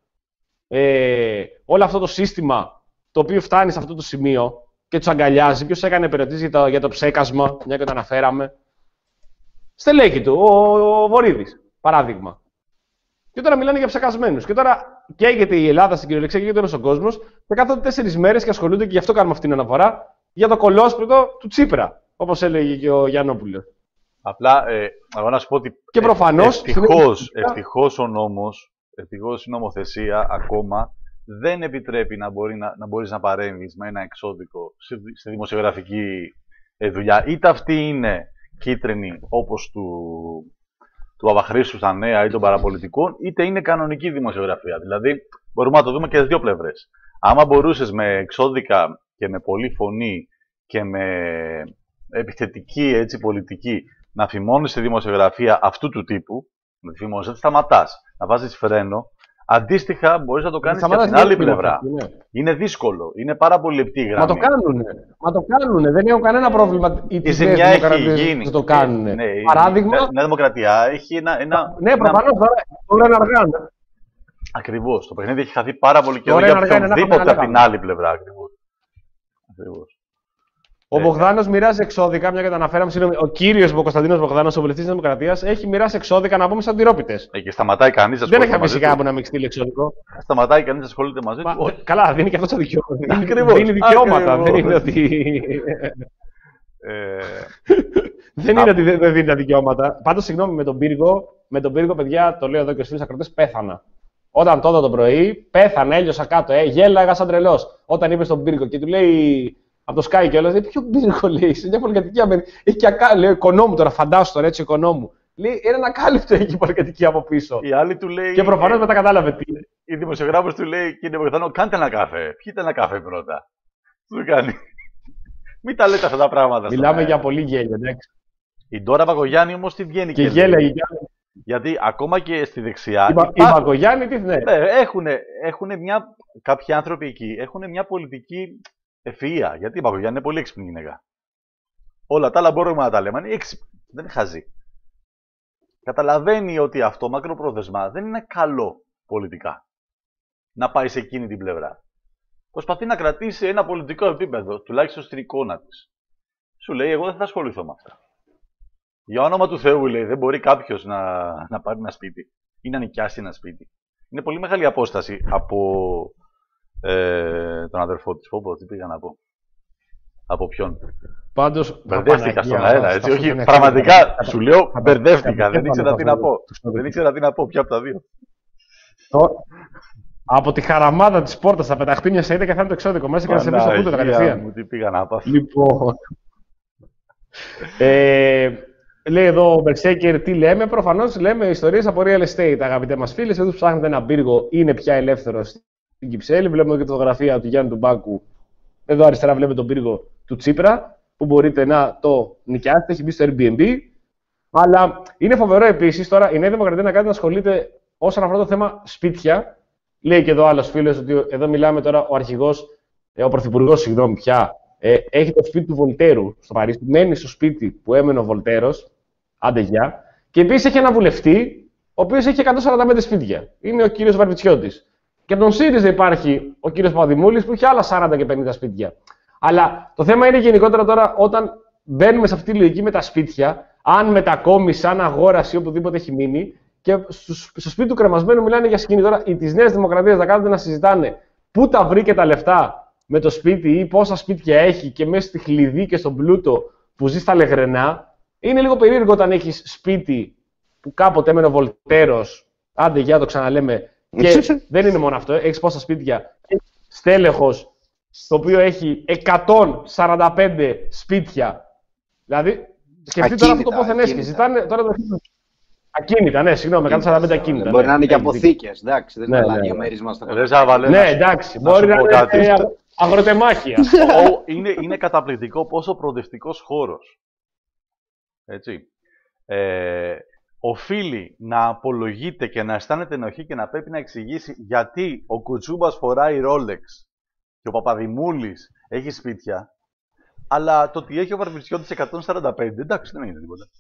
ε, όλο αυτό το σύστημα το οποίο φτάνει σε αυτό το σημείο και τους αγκαλιάζει. Ποιος έκανε επερωτήσεις για το, για το ψέκασμα, μια και το αναφέραμε. Στελέχη του, ο, ο Βορίδης, παράδειγμα. Και τώρα μιλάνε για ψεκασμένους. Και τώρα καίγεται η Ελλάδα στην κυριολεξία, καίγεται όλος ο κόσμος και κάθονται τέσσερις μέρες και ασχολούνται και γι' αυτό κάνουμε αυτήν την αναφορά για το κολόσπριτο του Τσίπρα, όπως έλεγε και ο Γιαννόπουλος. Απλά, ε, εγώ να σου πω ότι και προφανώς, ευτυχώς, ευτυχώς ο νόμος, ευτυχώς η νομοθεσία ακόμα δεν επιτρέπει να, μπορεί να, να μπορείς να παρέμβεις με ένα εξώδικο στη, στη δημοσιογραφική ε, δουλειά. Είτε αυτή είναι κίτρινη όπως του, του Παπαχρήστου στα νέα ή των παραπολιτικών, είτε είναι κανονική δημοσιογραφία. Δηλαδή, μπορούμε να το δούμε και στις δύο πλευρές. Άμα μπορούσες με εξώδικα και με πολλή φωνή και με επιθετική έτσι, πολιτική να φημώνεις τη δημοσιογραφία αυτού του τύπου, να τη φημώνεις, δεν σταματάς, να βάζεις φρένο, αντίστοιχα μπορείς να το κάνεις και από την άλλη πλευρά. Είναι. είναι δύσκολο, είναι πάρα πολύ λεπτή η γραμμή. Μα το κάνουνε, μα το κάνουνε, δεν έχουν κανένα πρόβλημα οι η ζημιά έχει γίνει. Να το κάνουνε. Ναι, παράδειγμα... Η Νέα Δημοκρατία έχει ένα... ένα ναι, προφανώς, το λένε αργά. Ναι. Ακριβώς, το παιχνίδι έχει χαθεί πάρα πολύ καιρό για οποιονδήποτε από την άλλη πλευρά. Ακριβώς. Ακριβώς. Ο Μπογδάνος μοιράζει εξώδικα, μια και τα αναφέραμε. Συγγνώμη, ο κύριος Κωνσταντίνος Μπογδάνος, ο βουλευτής της Δημοκρατίας, έχει μοιράσει εξώδικα να πούμε σαν τυρόπιτες. Ε, και σταματάει κανείς να Δεν ασχολείται. έχει φυσικά που να μην στείλει εξώδικο. Σταματάει κανείς να ασχολείται μαζί του. Μα, καλά, δίνει και αυτό τα δικαιώματα. Ακριβώς. Δίνει δικαιώματα. Ακριβώς. Δεν είναι ότι. Ε, δεν είναι ότι δεν δίνει τα δικαιώματα. Πάντως, συγγνώμη, με τον πύργο, με τον πύργο, παιδιά, το λέω εδώ και στους φίλους ακροτές, πέθανα. Όταν τότε το πρωί, πέθανα, έλειωσα κάτω, ε, γέλαγα σαν τρελός. Όταν είπε στον πύργο και του λέει από το Sky και όλα, λέει, ποιο πύργο λέει, σε μια πολυκατοικία με. Έχει και ακά, λέει, οικονόμου τώρα, φαντάσου τώρα έτσι, οικονόμου. Λέει, είναι ανακάλυπτο εκεί η πολυκατοικία από πίσω. Η άλλη του λέει. Και προφανώς μετά κατάλαβε τι. Η δημοσιογράφος του λέει, κύριε Μπογδάνο, κάντε ένα καφέ. Πιείτε ένα καφέ πρώτα. Του κάνει. Μην τα λέτε αυτά τα πράγματα. Μιλάμε για πολύ γέλιο, εντάξει. Η Ντόρα Μπακογιάννη όμως τι βγαίνει και, και γέλαγε. Γιατί ακόμα και στη δεξιά. Η, η Μπακογιάννη τι ναι. Έχουν μια, κάποιοι άνθρωποι εκεί έχουν μια πολιτική ευφυΐα. Γιατί η Μπακογιάννη είναι πολύ έξυπνη γυναίκα. Όλα τα άλλα μπορούμε να τα λέμε. Είναι έξυπνη. Δεν είναι χαζή. Καταλαβαίνει ότι αυτό μακροπρόθεσμα δεν είναι καλό πολιτικά. Να πάει σε εκείνη την πλευρά. Προσπαθεί να κρατήσει ένα πολιτικό επίπεδο, τουλάχιστον στην εικόνα της. Σου λέει, εγώ δεν θα ασχοληθώ με αυτά. Για όνομα του Θεού, λέει, δεν μπορεί κάποιος να, να πάρει ένα σπίτι ή να νοικιάσει ένα σπίτι. Είναι πολύ μεγάλη απόσταση από ε, τον αδερφό της. Πω, πω, τι πήγα να πω. Από ποιον. Πάντως, μπερδεύτηκα στον αέρα, έτσι. Όχι, πραγματικά σου λέω, μπερδεύτηκα. Δεν ήξερα τι να πω. Δεν ήξερα τι να πω, ποια από τα δύο. Από τη χαραμάδα της πόρτας θα πεταχτεί μια σαΐτα και θα είναι το εξώδικο μέσα και να σε πεις στο κούτο κατευθείαν. Μου τι πήγα να πάθω. Λοιπόν. ε, λέει εδώ ο Berserker, τι λέμε. Προφανώς λέμε ιστορίες από real estate. Αγαπητέ μας φίλες, εδώ ψάχνετε ένα πύργο, είναι πια ελεύθερο στην Κυψέλη. Βλέπουμε και τη φωτογραφία του Γιάννη του Μπάκου. Εδώ αριστερά βλέπετε τον πύργο του Τσίπρα, που μπορείτε να το νοικιάσετε. Έχει μπει στο Airbnb. Αλλά είναι φοβερό επίσης τώρα η Νέα Δημοκρατία να κάνει να ασχολείται όσον αφορά το θέμα σπίτια. Λέει και εδώ άλλος φίλος ότι εδώ μιλάμε τώρα ο αρχηγός, ε, ο πρωθυπουργός, συγγνώμη πια, ε, έχει το σπίτι του Βολτέρου στο Παρίσι. Μένει στο σπίτι που έμενε ο Βολτέρος, άντε γεια. Και επίσης έχει ένα βουλευτή, ο οποίος έχει εκατόν σαράντα πέντε σπίτια. Είναι ο κύριος Βαρβιτσιώτης. Και από τον ΣΥΡΙΖΑ υπάρχει ο κύριος Παπαδημούλης που έχει άλλα σαράντα και πενήντα σπίτια. Αλλά το θέμα είναι γενικότερα τώρα όταν μπαίνουμε σε αυτή τη λογική με τα σπίτια, αν μετακόμισε, αν αγόρασε ή οπουδήποτε έχει μείνει. Και στο σπίτι του κρεμασμένου μιλάνε για σκηνή. Τώρα οι της Νέας Δημοκρατίας θα κάνετε να συζητάνε πού τα βρήκε τα λεφτά με το σπίτι ή πόσα σπίτια έχει και μέσα στη χλειδί και στον πλούτο που ζει στα Λεγρενά. Είναι λίγο περίεργο όταν έχεις σπίτι που κάποτε έμενε ο Βολτέρος. Άντε, για το ξαναλέμε. Και δεν είναι μόνο αυτό. Έχεις πόσα σπίτια. Στέλεχος, το οποίο έχει εκατόν σαράντα πέντε σπίτια. Δηλαδή, σκεφτείτε τώρα αυτό το πόθεν έσχε. Ζητάνε τώρα το. Ακίνητα, ναι, συγγνώμη, εκατόν σαράντα πέντε ακίνητα. Μπορεί ναι, να είναι και ναι, αποθήκες, εντάξει, δεν ναι, είναι ναι, ναι, ναι. μέρισμα στο χωριό. Ναι, εντάξει, μπορεί να είναι αγροτεμάχια. είναι, είναι καταπληκτικό πόσο προοδευτικός χώρος. Έτσι. Ε, οφείλει να απολογείται και να αισθάνεται ενοχή και να πρέπει να εξηγήσει γιατί ο Κουτσούμπας φοράει Rolex και ο Παπαδημούλης έχει σπίτια, αλλά το ότι έχει ο Βαρβιτσιώτης εκατόν σαράντα πέντε, εντάξει, δεν είναι τίποτα.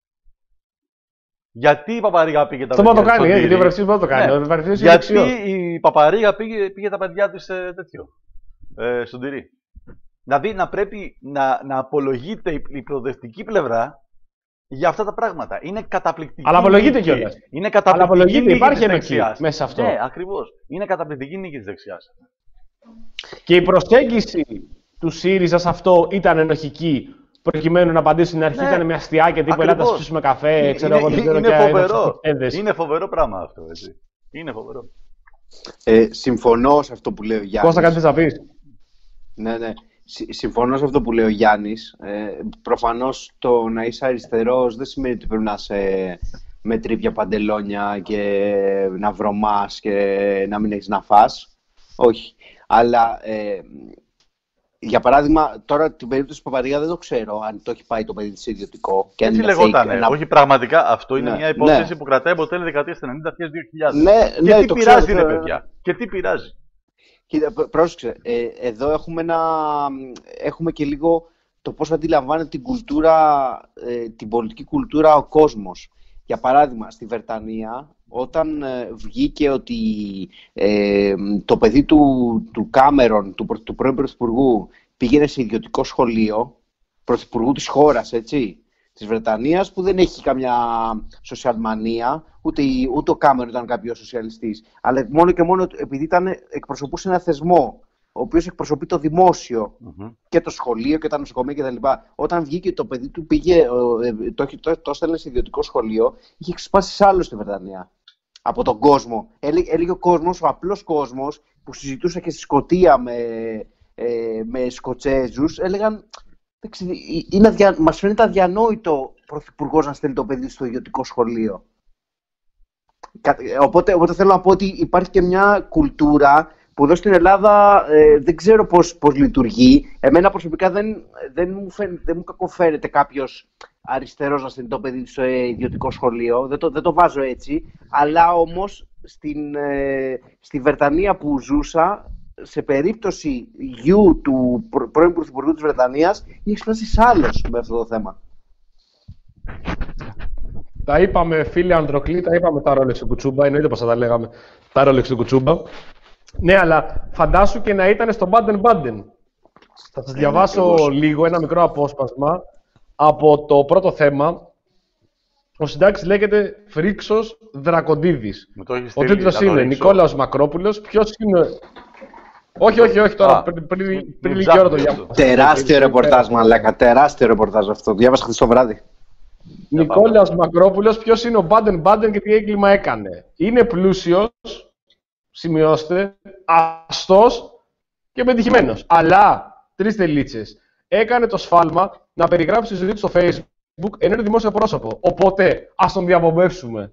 Γιατί η Παπαρίγα πήγε τα παιδιά της. Αυτό μπορεί το κάνει, γιατί ο Βρευσής μπορεί να το κάνει. Ναι. Γιατί η Παπαρίγα πήγε, πήγε τα παιδιά της ε, τέτοιο, ε, στον τυρί. Δηλαδή να πρέπει να, να απολογείται η, η προοδευτική πλευρά για αυτά τα πράγματα. Είναι καταπληκτική. Αλλά απολογείται κιόλας. Είναι καταπληκτική νίκη υπάρχει της ενοχή δεξιάς. μέσα σε αυτό. Ναι, ακριβώς. Είναι καταπληκτική νίκη της δεξιάς. Και η προσέγγιση του ΣΥΡΙΖΑ σε αυτό ήταν ενοχική. Προκειμένου να απαντήσουν στην αρχή, ναι, ήταν με αστιάκια τύπου Ελλάδα, να σπίσουμε καφέ, ξέρω εγώ, δεν ξέρω. Είναι φοβερό. Είναι φοβερό πράγμα αυτό, έτσι. Είναι φοβερό. Ε, συμφωνώ σε αυτό που λέει ο Γιάννης. Κώστα, κάτι θες να πεις? Ναι, ναι. Συμφωνώ σε αυτό που λέει ο Γιάννης. Ε, προφανώς το να είσαι αριστερός δεν σημαίνει ότι πρέπει να είσαι με τρίπια παντελόνια και να βρωμάς και να μην έχεις να φας. Όχι. Αλλά... Ε, για παράδειγμα, τώρα την περίπτωση του Παπαρίγα δεν το ξέρω αν το έχει πάει το παιδί της ιδιωτικό. Και έτσι λεγότανε. Ένα... Όχι, πραγματικά αυτό είναι, ναι, μια υπόθεση, ναι, που κρατάει από τέλη δεκαετίας ενενήντα και δύο χιλιάδες. Ναι, και ναι, τι το πειράζει, ξέρω, ρε παιδιά. Και τι πειράζει. Κοίτα, πρόσεξε. Ε, εδώ έχουμε, ένα... έχουμε και λίγο το πώς αντιλαμβάνεται την κουλτούρα, ε, την πολιτική κουλτούρα ο κόσμος. Για παράδειγμα, στη Βρετανία, όταν ε, βγήκε ότι ε, το παιδί του, του Κάμερον, του, του πρώην πρωθυπουργού, πήγαινε σε ιδιωτικό σχολείο, πρωθυπουργού της χώρας, έτσι, της Βρετανίας, που δεν έχει καμιά σοσιαλμανία, ούτε, ούτε ο Κάμερον ήταν κάποιος σοσιαλιστής, αλλά μόνο και μόνο επειδή ήταν, εκπροσωπούσε ένα θεσμό, ο οποίος εκπροσωπεί το δημόσιο mm-hmm. και το σχολείο και τα νοσοκομεία κτλ. Όταν βγήκε το παιδί του, πήγε, το, το, το έστελνε σε ιδιωτικό σχολείο, είχε ξεσπάσει άλλο στη Βρετανία. Από τον κόσμο. Έλεγε, έλεγε ο κόσμος, ο απλός κόσμος που συζητούσε και στη Σκωτία με, ε, με Σκοτσέζους, έλεγαν, είναι αδια, μας φαίνεται αδιανόητο ο πρωθυπουργός να στέλνει το παιδί στο ιδιωτικό σχολείο. Οπότε, οπότε θέλω να πω ότι υπάρχει και μια κουλτούρα που εδώ στην Ελλάδα ε, δεν ξέρω πώς, πώς λειτουργεί. Εμένα προσωπικά δεν, δεν, μου, φαίν, δεν μου κακοφέρεται κάποιος αριστερός να στέλνει το παιδί στο ε, ιδιωτικό σχολείο. Δεν το, δεν το βάζω έτσι. Αλλά όμως στην, ε, στη Βρετανία που ζούσα, σε περίπτωση γιου του πρώην πρωθυπουργού της Βρετανίας, είχε εξπράσει άλλος με αυτό το θέμα. Τα είπαμε, φίλε Ανδροκλή, τα είπαμε τα Rolex του Κουτσούμπα. Εννοείται πως θα τα λέγαμε τα Rolex του Κουτσούμπα. Ναι, αλλά φαντάσου και να ήταν στο Baden-Baden. Θα σας διαβάσω ε, λίγο ένα μικρό απόσπασμα από το πρώτο θέμα. Ο συντάκτης λέγεται Φρίξος Δρακοντίδης. Ο τίτλος είναι Νικόλαος Μακρόπουλος. Ποιος είναι... Όχι, όχι, όχι, τώρα, πριν, πριν, πριν λίγη ώρα το διάβασα. Τεράστιο ρεπορτάζ, μαλάκα, τεράστιο ρεπορτάζ αυτό. Διάβασα χθες το βράδυ. Νικόλαος Μακρόπουλος, ποιος είναι ο Baden-Baden και τι έγκλημα έκανε. Είναι πλούσιος, σημειώστε, αστός και πετυχημένος. Αλλά, τρεις τελίτσες, έκανε το σφάλμα να περιγράψει τη ζωή του στο Facebook ενώ είναι δημόσιο πρόσωπο. Οπότε, ας τον διαπομπεύσουμε.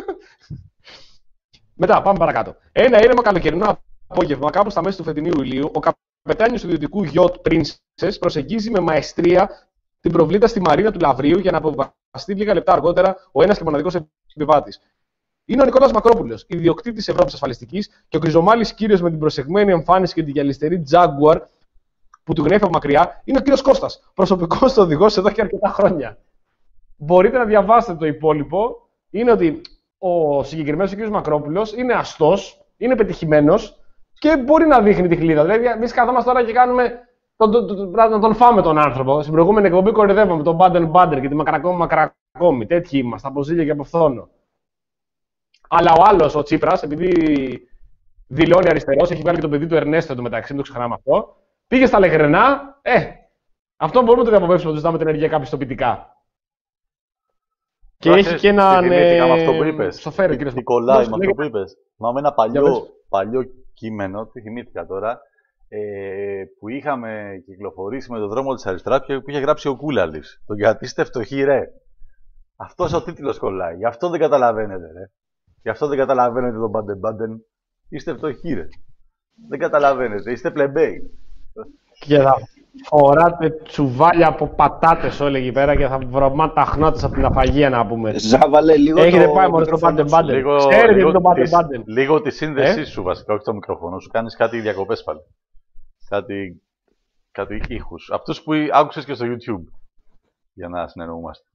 Μετά, πάμε παρακάτω. Ένα ήρεμα καλοκαιρινό απόγευμα, κάπου στα μέση του φετινού Ιουλίου, ο καπετάνιος του ιδιωτικού Yacht Princess προσεγγίζει με μαεστρία την προβλήτα στη μαρίνα του Λαβρίου για να αποβαστεί λίγα λεπτά αργότερα ο ένας και μοναδικός επιβάτης. Είναι ο Νικόλαος Μακρόπουλος, ιδιοκτήτης Ευρώπης Ασφαλιστικής και ο γκριζομάλης κύριος με την προσεγμένη εμφάνιση και την γυαλιστερή Jaguar που του γνέφει από μακριά είναι ο κύριος Κώστας, προσωπικός οδηγός εδώ και αρκετά χρόνια. Μπορείτε να διαβάσετε το υπόλοιπο. Είναι ότι ο συγκεκριμένος ο κύριος Μακρόπουλος είναι αστός, είναι πετυχημένος και μπορεί να δείχνει τη χλίδα. Δηλαδή, εμείς καθόμαστε τώρα και κάνουμε. Τον, τον, τον, να τον φάμε τον άνθρωπο. Στην προηγούμενη εκπομπή κορυδεύαμε τον Baden-Baden και τη Μακρακόμη Μακρακόμη. Τέτοιοι είμαστε, από ζήλια και από φθόνο. Αλλά ο άλλος, ο Τσίπρας, επειδή δηλώνει αριστερός, έχει βγάλει και το παιδί του Ερνέστο εντωμεταξύ, μην το ξεχνάμε αυτό. Πήγε στα Λεγρενά. Ε, αυτό μπορούμε να το διαποβεύσουμε ότι ζητάμε την ενεργεία κάποια πιστοποιητικά. Και Άχες, έχει και έναν. Ε, με αυτό που είπες. Σοφέρι, κύριε Νικολάη, με αυτό που είπες. Μα με ένα παλιό, παλιό κείμενο, τι θυμήθηκα τώρα. Ε, που είχαμε κυκλοφορήσει με τον δρόμο της αριστεράς και που είχε γράψει ο Κούλαλης. Το γιατί είστε φτωχοί, ρε. Αυτός ο τίτλος κολλάει. Γι' αυτό δεν καταλαβαίνετε, ρε. Γι' αυτό δεν καταλαβαίνετε τον Baden-Baden. Είστε φτωχοί, ρε. Δεν καταλαβαίνετε. Είστε πλεμπέοι. Και θα φοράτε τσουβάλια από πατάτες όλοι εκεί πέρα και θα βρωμάτε τα χνότες από την αφαγία, να πούμε. Ζάβαλε λίγο. Έχετε πάει μόνο στο Baden-Baden. Λίγο, Ξέρετε λίγο, το Baden-Baden. Λίγο τη σύνδεσή ε? σου βασικά, όχι το μικρόφωνο σου. Κάνεις κάτι διακοπές πάλι. Κάτι, κάτι ήχους. Αυτούς που άκουσες και στο YouTube. Για να συνεννοούμαστε.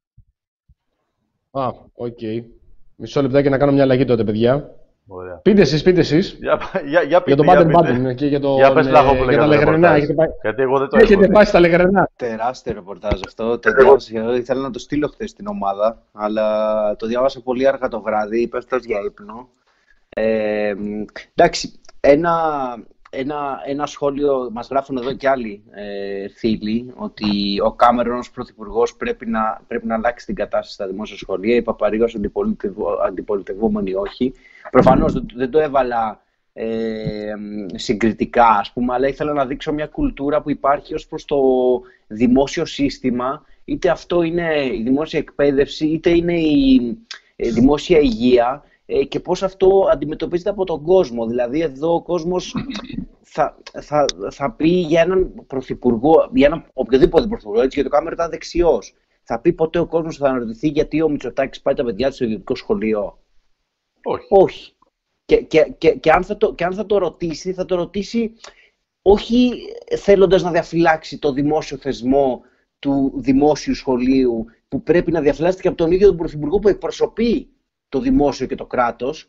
Α, οκ. Okay. Μισό λεπτάκι να κάνω μια αλλαγή τότε, παιδιά. Ωραία. Πείτε εσείς, πείτε εσείς. Για, για, για, για το Baden-Baden και για, το, για, πες, λάχο, ε, για τα Λεγρενά. Γιατί εγώ δεν το έχετε πάει στα Λεγρενά. Τεράστιο ρεπορτάζ αυτό. Το διάβασα. Ήθελα να το στείλω χθες στην ομάδα, αλλά το διάβασα πολύ αργά το βράδυ. Πέφτοντας για ύπνο. Ε, εντάξει, ένα. Ένα, ένα σχόλιο, μας γράφουν εδώ και άλλοι ε, φίλοι, ότι ο Κάμερον ως πρωθυπουργός πρέπει να, πρέπει να αλλάξει την κατάσταση στα δημόσια σχολεία, η Παπαρίγος αντιπολιτευόμενη όχι. Προφανώς δεν, δεν το έβαλα ε, συγκριτικά, ας πούμε, αλλά ήθελα να δείξω μια κουλτούρα που υπάρχει ως προς το δημόσιο σύστημα, είτε αυτό είναι η δημόσια εκπαίδευση, είτε είναι η ε, δημόσια υγεία, και πώς αυτό αντιμετωπίζεται από τον κόσμο. Δηλαδή εδώ ο κόσμος θα, θα, θα πει για έναν πρωθυπουργό, για έναν οποιοδήποτε πρωθυπουργό, έτσι, γιατί ο Κάμερον ήταν δεξιός. Θα πει ποτέ ο κόσμος θα αναρωτηθεί γιατί ο Μητσοτάκης πάει τα παιδιά του στο ιδιωτικό σχολείο. Όχι. Όχι. Και, και, και, και, αν θα το, και αν θα το ρωτήσει, θα το ρωτήσει όχι θέλοντας να διαφυλάξει το δημόσιο θεσμό του δημόσιου σχολείου, που πρέπει να διαφυλάσσεται και από τον ίδιο τον πρωθυπουργό που εκπροσωπεί το δημόσιο και το κράτος,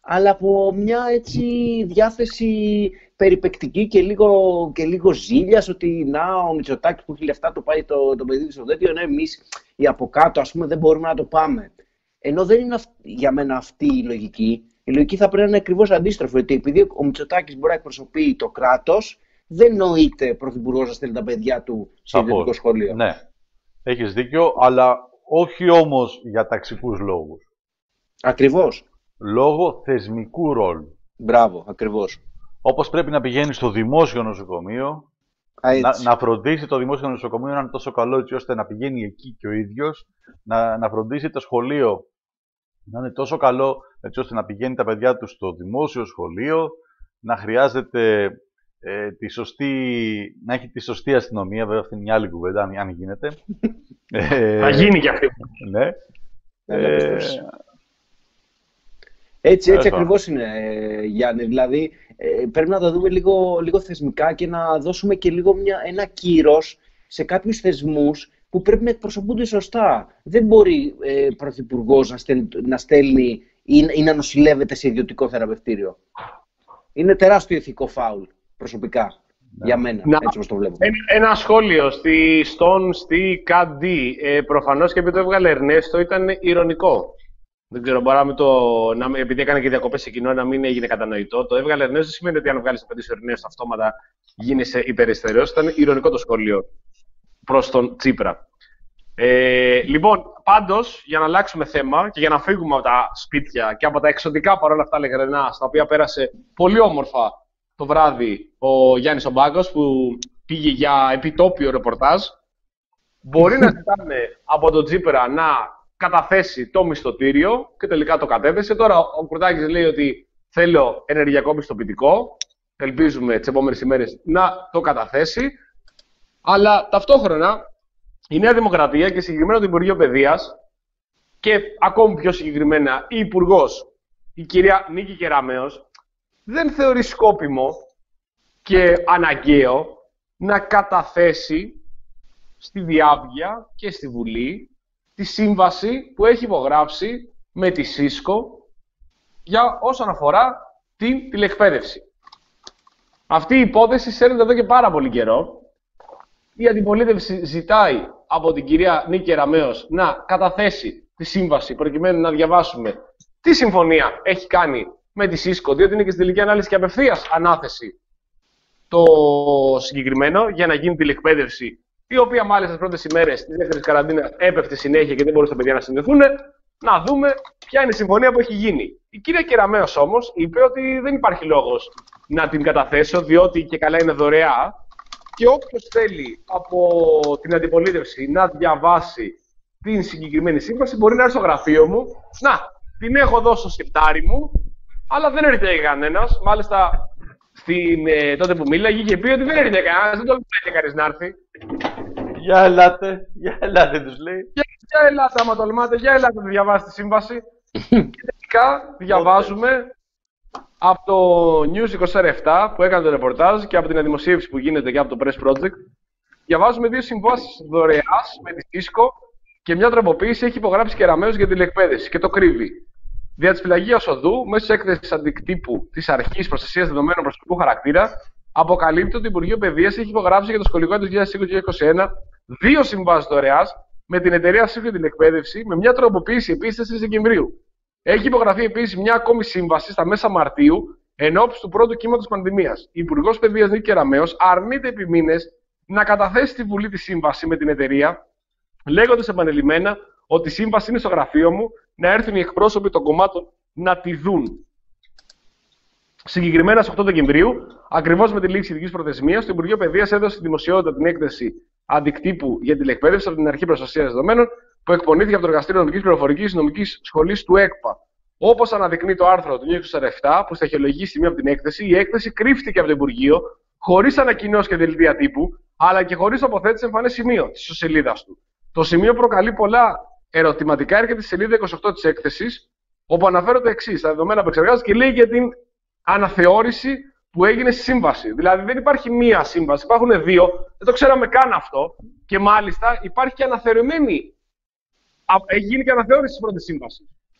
αλλά από μια έτσι διάθεση περιπεκτική και λίγο, και λίγο ζήλιας, ότι να, ο Μητσοτάκης που έχει λεφτά το πάει το, το παιδί στο δέντιο, ναι, εμείς οι από κάτω, ας πούμε, δεν μπορούμε να το πάμε. Ενώ δεν είναι αυ- για μένα αυτή η λογική. Η λογική θα πρέπει να είναι ακριβώς αντίστροφη, ότι επειδή ο Μητσοτάκης μπορεί να εκπροσωπεί το κράτος, δεν νοείται πρωθυπουργός να στέλνει τα παιδιά του σε ιδιωτικό σχολείο. Ναι, έχεις δίκιο, αλλά όχι όμως για ταξικούς λόγους. Ακριβώς. Λόγω θεσμικού ρόλου. Μπράβο, ακριβώς. Όπως πρέπει να πηγαίνει στο δημόσιο νοσοκομείο, Α, να, να φροντίσει το δημόσιο νοσοκομείο να είναι τόσο καλό έτσι ώστε να πηγαίνει εκεί και ο ίδιος, να, να φροντίσει το σχολείο να είναι τόσο καλό έτσι ώστε να πηγαίνει τα παιδιά του στο δημόσιο σχολείο, να χρειάζεται ε, τη σωστή, να έχει τη σωστή αστυνομία, βέβαια αυτή είναι μια άλλη κουβέντα, αν, αν γίνεται. Θα γίνει κι αυτή. Ναι. Ε, Έτσι, έτσι ακριβώς είναι, Γιάννη. Δηλαδή, ε, πρέπει να το δούμε λίγο, λίγο θεσμικά και να δώσουμε και λίγο μια, ένα κύρος σε κάποιους θεσμούς που πρέπει να εκπροσωπούνται σωστά. Δεν μπορεί ε, πρωθυπουργός να στέλνει, να στέλνει ή, ή να νοσηλεύεται σε ιδιωτικό θεραπευτήριο. Είναι τεράστιο ηθικό φάουλ, προσωπικά, ναι. Για μένα, να, έτσι όπως το βλέπω. Ένα, ένα σχόλιο στη Stone, στη Καντί. Ε, προφανώς και επειδή το έβγαλε Ερνέστο ήταν ηρωνικό. Δεν ξέρω, μπορεί να το. Να, επειδή έκανε και διακοπές σε κοινό, να μην έγινε κατανοητό. Το έβγαλε Ερνέστο δεν σημαίνει ότι αν βγάλει το παιδί σου Ερνέστο αυτόματα γίνεσαι υπεριστεριός. Ήταν ηρωνικό το σχόλιο προς τον Τσίπρα. Ε, λοιπόν, πάντως, για να αλλάξουμε θέμα και για να φύγουμε από τα σπίτια και από τα εξωτικά παρόλα αυτά λεγρενά, στα οποία πέρασε πολύ όμορφα το βράδυ ο Γιάννης ο Μπάκος, που πήγε για επιτόπιο ρεπορτάζ, μπορεί να ζητάνε από τον Τσίπρα να καταθέσει το μισθωτήριο και τελικά το κατέθεσε. Τώρα ο Κουρτάκης λέει ότι θέλω ενεργειακό πιστοποιητικό. Ελπίζουμε τις επόμενες ημέρες να το καταθέσει. Αλλά ταυτόχρονα η Νέα Δημοκρατία και συγκεκριμένα το Υπουργείο Παιδείας και ακόμη πιο συγκεκριμένα η Υπουργός, η κυρία Νίκη Κεραμέως, δεν θεωρεί σκόπιμο και αναγκαίο να καταθέσει στη Διάβγεια και στη Βουλή τη σύμβαση που έχει υπογράψει με τη ΣΥΣΚΟ για όσον αφορά την τηλεκπαίδευση. Αυτή η υπόθεση σέρνεται εδώ και πάρα πολύ καιρό. Η αντιπολίτευση ζητάει από την κυρία Νίκη Κεραμέως να καταθέσει τη σύμβαση προκειμένου να διαβάσουμε τι συμφωνία έχει κάνει με τη ΣΥΣΚΟ, διότι είναι και στην τελική ανάλυση και απευθείας ανάθεση το συγκεκριμένο για να γίνει τηλεκπαίδευση, η οποία μάλιστα στις πρώτες ημέρες της δεύτερης καραντίνας έπεφτε συνέχεια και δεν μπορούσαν τα παιδιά να συνδεθούν. Να δούμε ποια είναι η συμφωνία που έχει γίνει. Η κυρία Κεραμέως όμως είπε ότι δεν υπάρχει λόγος να την καταθέσω, διότι και καλά είναι δωρεά. Και όποιος θέλει από την αντιπολίτευση να διαβάσει την συγκεκριμένη σύμβαση μπορεί να έρθει στο γραφείο μου. Να, την έχω δώσει στο σκεπτάρι μου, αλλά δεν έρχεται κανένας. Μάλιστα, στην, ε, τότε που μίλαγε είχε πει ότι δεν έρχεται κανένας, δεν το λέει κανείς να έρθει. Για ελάτε, για ελάτε τους λέει. Για, για ελάτε, άμα τολμάτε, για ελάτε να διαβάσετε τη σύμβαση. Και τελικά διαβάζουμε από το News είκοσι τέσσερα επτά που έκανε το ρεπορτάζ και από την αντιμοσίευση που γίνεται και από το Press Project, διαβάζουμε δύο συμβάσεις δωρεάς με τη ΣΥΣΚΟ και μια τροποποίηση έχει υπογράψει Κεραμέως για τηλεκπαίδευση και το κρύβει. Δια της φυλακίας οδού, μέσω έκθεσης αντικτύπου της Αρχής Προστασίας Δεδομένων Προσωπικού Χαρακτήρα, αποκαλύπτει ότι το Υπουργείο Παιδείας έχει υπογράψει για το σχολικό έτος δύο χιλιάδες είκοσι δύο χιλιάδες είκοσι ένα δύο συμβάσεις δωρεάς με την εταιρεία ΣΥΣΚΟ για τηλεκπαίδευση, με μια τροποποίηση επίσης τέσσερις Δεκεμβρίου. Έχει υπογραφεί επίσης μια ακόμη σύμβαση στα μέσα Μαρτίου εν ώψη του πρώτου κύματος πανδημίας. Η Υπουργός Παιδείας Νίκη Κεραμέως αρνείται επί μήνες να καταθέσει στη Βουλή τη σύμβαση με την εταιρεία, λέγοντας επανειλημμένα ότι η σύμβαση είναι στο γραφείο μου, να έρθουν οι εκπρόσωποι των κομμάτων να τη δουν. Συγκεκριμένα στις οκτώ Δεκεμβρίου, ακριβώς με τη λήξη ειδικής προθεσμίας, το Υπουργείο Παιδείας έδωσε στη δημοσιότητα την έκθεση αντικτύπου για τηλεκπαίδευση από την Αρχή Προστασίας Δεδομένων, που εκπονήθηκε από το Εργαστήριο Νομικής Πληροφορικής Νομικής Σχολής του ΕΚΠΑ. Όπως αναδεικνύει το άρθρο του είκοσι τέσσερα επτά, που στοιχειολογεί μία από την έκθεση, η έκθεση κρύφτηκε από το Υπουργείο, χωρίς ανακοινώσεις και δελτία τύπου, αλλά και χωρίς τοποθέτηση εμφανές σημείο της ιστοσελίδας του. Το σημείο προκαλεί πολλά ερωτηματικά, έρχεται στη σελίδα είκοσι οκτώ της έκθεσης, όπου αναφέρονται το εξής: τα δεδομένα που εξεργάζονται και λέει για την αναθεώρηση που έγινε στη σύμβαση. Δηλαδή δεν υπάρχει μία σύμβαση, υπάρχουν δύο, δεν το ξέραμε καν αυτό, και μάλιστα υπάρχει και αναθεωρημένη. Έχει γίνει και αναθεώρηση της πρώτης σύμβασης.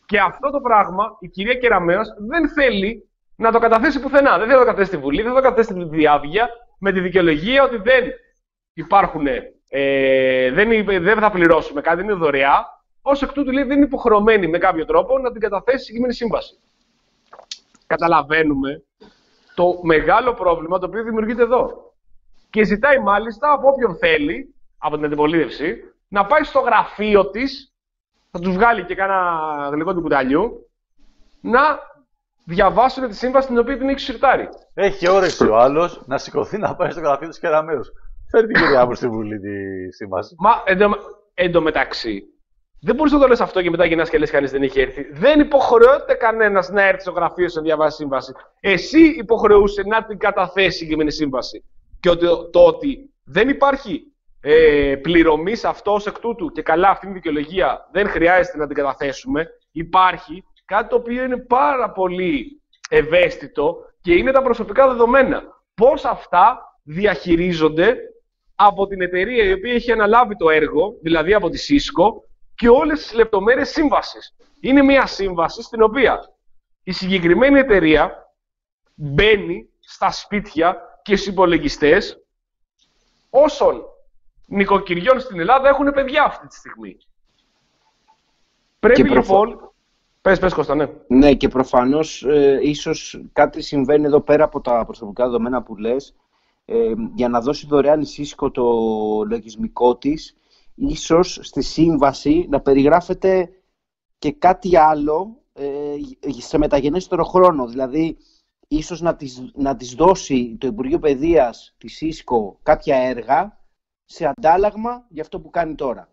Και αυτό το πράγμα η κυρία Κεραμέως δεν θέλει να το καταθέσει πουθενά. Δεν θέλει να το καταθέσει στη Βουλή, δεν θα το καταθέσει στη Διάβγεια, με τη δικαιολογία ότι δεν υπάρχουν, ε, δεν, δεν θα πληρώσουμε κάτι, είναι δωρεά. Ως εκ τούτου, λέει, δεν είναι υποχρεωμένη με κάποιο τρόπο να την καταθέσει η συγκεκριμένη σύμβαση. Καταλαβαίνουμε το μεγάλο πρόβλημα το οποίο δημιουργείται εδώ. Και ζητάει μάλιστα από όποιον θέλει, από την αντιπολίτευση, να πάει στο γραφείο της, θα τους βγάλει και κάνα γλυκό του κουταλιού, να διαβάσουν τη σύμβαση την οποία την έχει συρτάρει. Έχει όρεξη ο άλλος να σηκωθεί να πάει στο γραφείο της Κεραμέως. Φέρει την κυρία μου στη Βουλή τη σύμβαση. Μα εντωμεταξύ, δεν μπορείς να το λες αυτό και μετά γυρνάς και λες κανείς δεν έχει έρθει. Δεν υποχρεώται κανένας να έρθει στο γραφείο σου να διαβάσει σύμβαση. Εσύ υποχρεούσε να την καταθέσει η συγκεκριμένη σύμβαση. Και ότι, το ότι δεν υπάρχει ε, πληρωμή σε αυτό ως εκ τούτου και καλά αυτή είναι η δικαιολογία, δεν χρειάζεται να την καταθέσουμε. Υπάρχει κάτι το οποίο είναι πάρα πολύ ευαίσθητο και είναι τα προσωπικά δεδομένα. Πώς αυτά διαχειρίζονται από την εταιρεία η οποία έχει αναλάβει το έργο, δηλαδή από τη Cisco, και όλες τις λεπτομέρειες σύμβασης. Είναι μια σύμβαση στην οποία η συγκεκριμένη εταιρεία μπαίνει στα σπίτια και στους υπολογιστές όσων νοικοκυριών στην Ελλάδα έχουν παιδιά αυτή τη στιγμή. Πρέπει προφα... λοιπόν... Πες, πες Κώστα, ναι. Ναι, και προφανώς ε, ίσως κάτι συμβαίνει εδώ πέρα από τα προσωπικά δεδομένα που λες, ε, για να δώσει δωρεάν η Cisco το λογισμικό της, ίσως στη σύμβαση να περιγράφεται και κάτι άλλο ε, σε μεταγενέστερο χρόνο. Δηλαδή, ίσως να της, να της δώσει το Υπουργείο Παιδείας τη Cisco κάποια έργα σε αντάλλαγμα για αυτό που κάνει τώρα.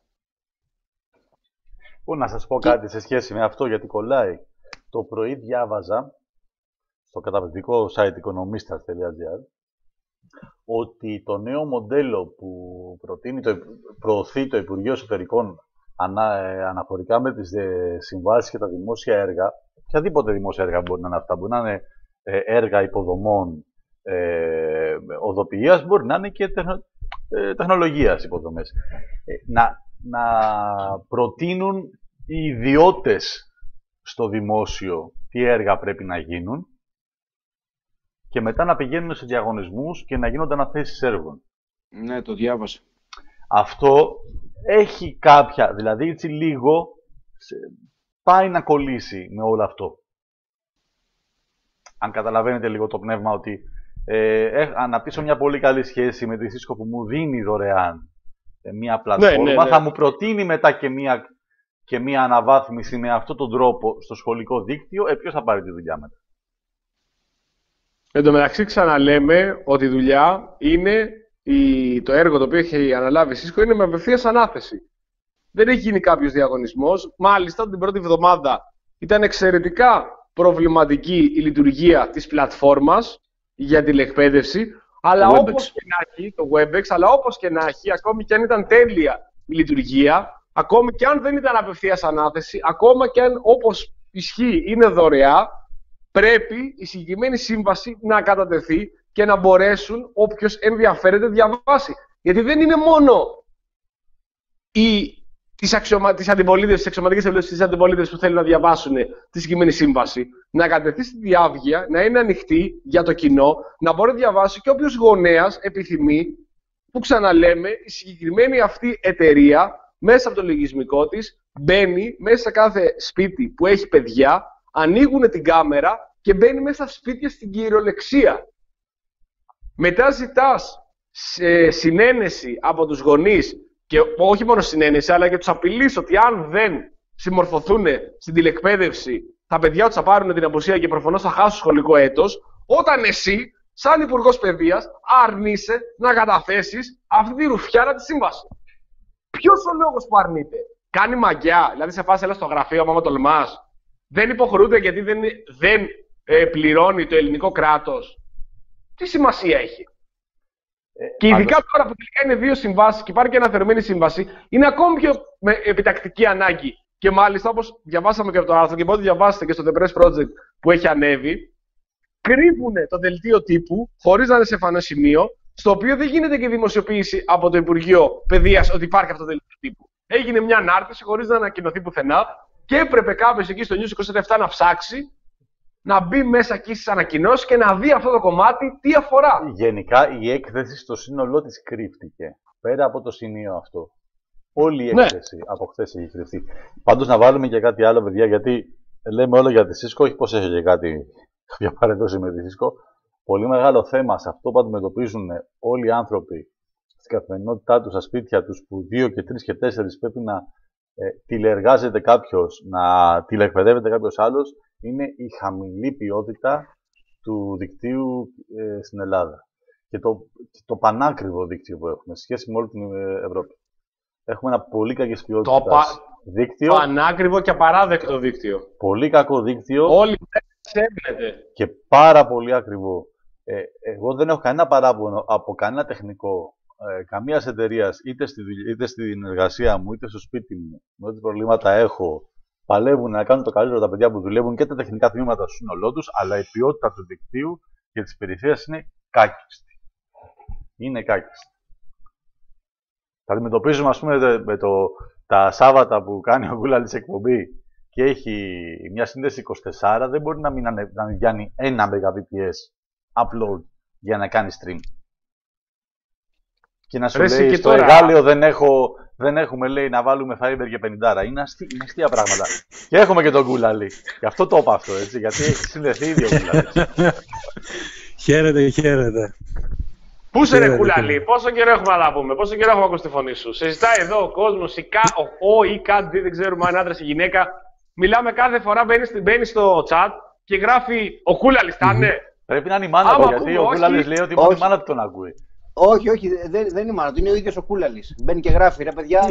Πού να σας πω κάτι σε σχέση με αυτό, γιατί κολλάει. Το πρωί διάβαζα στο καταπληκτικό site οικονομίστας τελεία τζι άρ ότι το νέο μοντέλο που προτείνει το, προωθεί το Υπουργείο Εσωτερικών ανα, ε, αναφορικά με τις ε, συμβάσεις και τα δημόσια έργα, οποιαδήποτε δημόσια έργα μπορεί να είναι αυτά, μπορεί να είναι ε, έργα υποδομών ε, οδοποιίας, μπορεί να είναι και τεχνο, ε, τεχνολογίας υποδομές. Ε, να, να προτείνουν οι ιδιώτες στο δημόσιο τι έργα πρέπει να γίνουν και μετά να πηγαίνουν σε διαγωνισμούς και να γίνονται αναθέσεις έργων. Ναι, το διάβασα. Αυτό έχει κάποια, δηλαδή έτσι λίγο πάει να κολλήσει με όλο αυτό. Αν καταλαβαίνετε λίγο το πνεύμα ότι ε, αναπτύσσω μια πολύ καλή σχέση με τη Cisco που μου δίνει δωρεάν ε, μια πλατφόρμα, ναι, ναι, ναι. θα μου προτείνει μετά και μια, και μια αναβάθμιση με αυτόν τον τρόπο στο σχολικό δίκτυο, ε, ποιος θα πάρει τη δουλειά μετά. Εν τω μεταξύ ξαναλέμε ότι η δουλειά είναι, η, το έργο το οποίο έχει αναλάβει η Cisco είναι με απευθείας ανάθεση. Δεν έχει γίνει κάποιος διαγωνισμός. Μάλιστα την πρώτη εβδομάδα ήταν εξαιρετικά προβληματική η λειτουργία της πλατφόρμας για τηλεκπαίδευση, αλλά όπως και να έχει, το WebEx, αλλά όπως και να έχει, ακόμη και αν ήταν τέλεια η λειτουργία, ακόμη και αν δεν ήταν απευθείας ανάθεση, ακόμα και αν όπως ισχύει είναι δωρεά, πρέπει η συγκεκριμένη σύμβαση να κατατεθεί και να μπορέσουν όποιος ενδιαφέρεται διαβάσει. Γιατί δεν είναι μόνο οι, τις, αξιωμα, τις αντιπολίτες, τις αξιωματικές ευλώσεις της αντιπολίτες που θέλουν να διαβάσουν τη συγκεκριμένη σύμβαση. Να κατατεθεί στη διάβγεια, να είναι ανοιχτή για το κοινό, να μπορεί να διαβάσει και όποιος γονέας επιθυμεί, που ξαναλέμε, η συγκεκριμένη αυτή εταιρεία μέσα από το λογισμικό της μπαίνει μέσα σε κάθε σπίτι που έχει παιδιά, ανοίγουν την κάμερα και μπαίνει μέσα στα σπίτια στην κυριολεξία. Μετά ζητάς σε συνένεση από τους γονείς και όχι μόνο συνένεση, αλλά και τους απειλείς ότι αν δεν συμμορφωθούν στην τηλεκπαίδευση, τα παιδιά τους θα πάρουν την απουσία και προφανώς θα χάσουν σχολικό έτος, όταν εσύ, σαν Υπουργός Παιδείας, αρνείσαι να καταθέσεις αυτή τη ρουφιάνα τη σύμβαση. Ποιος ο λόγος που αρνείται? Κάνει μαγιά, δηλαδή σε φάση έλα στο γραφείο, άμα τολμάς. Δεν υποχωρούνται γιατί δεν, δεν ε, πληρώνει το ελληνικό κράτος. Τι σημασία έχει? Ε, και ειδικά άλλος... τώρα που τελικά είναι δύο συμβάσεις και υπάρχει και αναθεωρημένη σύμβαση, είναι ακόμη πιο με επιτακτική ανάγκη. Και μάλιστα, όπως διαβάσαμε και από το άρθρο και μπορείτε να διαβάσετε και στο The Press Project που έχει ανέβει, κρύβουν το δελτίο τύπου χωρίς να είναι σε φανό σημείο, στο οποίο δεν γίνεται και δημοσιοποίηση από το Υπουργείο Παιδείας ότι υπάρχει αυτό το δελτίο τύπου. Έγινε μια ανάρτηση χωρίς να ανακοινωθεί πουθενά. και έπρεπε κάποιος εκεί στο News είκοσι επτά να ψάξει, να μπει μέσα εκεί στις ανακοινώσεις και να δει αυτό το κομμάτι τι αφορά. Γενικά η έκθεση στο σύνολό της κρύφτηκε. Πέρα από το σημείο αυτό. Όλη η έκθεση ναι. από χθες έχει κρυφτεί. Πάντως να βάλουμε και κάτι άλλο, παιδιά, γιατί λέμε όλο για τη Cisco, όχι πως έχει και κάτι για παρεδόση με τη Cisco. Πολύ μεγάλο θέμα σε αυτό που αντιμετωπίζουν όλοι οι άνθρωποι στην καθημερινότητά τους, στα σπίτια τους, που δύο και τρεις και τέσσερις πρέπει να ε, τηλεεργάζεται κάποιος, να τηλεεκπαιδεύεται κάποιος άλλος, είναι η χαμηλή ποιότητα του δικτύου ε, στην Ελλάδα. Και το, το πανάκριβο δίκτυο που έχουμε σε σχέση με όλη την Ευρώπη. Έχουμε ένα πολύ κακής ποιότητας το πα... δίκτυο. Πανάκριβο και απαράδεκτο δίκτυο. Πολύ κακό δίκτυο. Όλοι ξέμπλετε. Και πάρα πολύ ακριβό. Ε, εγώ δεν έχω κανένα παράπονο από κανένα τεχνικό ε, καμίας εταιρείας, είτε, στη, είτε στην εργασία μου, είτε στο σπίτι μου, με ό,τι προβλήματα έχω. Παλεύουν να κάνουν το καλύτερο τα παιδιά που δουλεύουν και τα τεχνικά τμήματα στο σύνολό τους, αλλά η ποιότητα του δικτύου και της περιφέρειας είναι κάκιστη. Είναι κάκιστη. Θα αντιμετωπίζουμε, ας πούμε, με το, τα Σάββατα που κάνει ο Γκούλαλης εκπομπή και έχει μια σύνδεση είκοσι τέσσερα, δεν μπορεί να μην, ανε, να μην πιάνει ένα Mbps upload για να κάνει stream. Και να σου Ρέσει λέει, στο τώρα... Εγάλεο δεν, έχω, δεν έχουμε, λέει, να βάλουμε Fiber και πενήντα. Είναι, αστεί, είναι αστεία πράγματα. Και έχουμε και τον Γκούλαλη. Γι' αυτό το είπα αυτό, έτσι, γιατί έχει συνδεθεί ήδη ο Γκούλαλης. Χαίρετε, χαίρετε. Πού σε ρε Κούλαλη, πόσο καιρό έχουμε να τα πούμε, πόσο καιρό έχουμε ακούσει τη φωνή σου. Σε ζητάει εδώ ο κόσμος, ο, ο ή κάτι, δεν ξέρουμε αν άντρας ή γυναίκα. Μιλάμε κάθε φορά, μπαίνει, μπαίνει στο chat και γράφει ο Κούλαλης θα είναι. Πρέπει να είναι η μάνα του, γιατί ο Κούλαλης λέει ότι μόνο η μάνα του τον ακούει. Όχι, όχι, δεν, δεν είναι η μάνα του, είναι ο ίδιος ο Κούλαλης. Μπαίνει και γράφει, ρε παιδιά.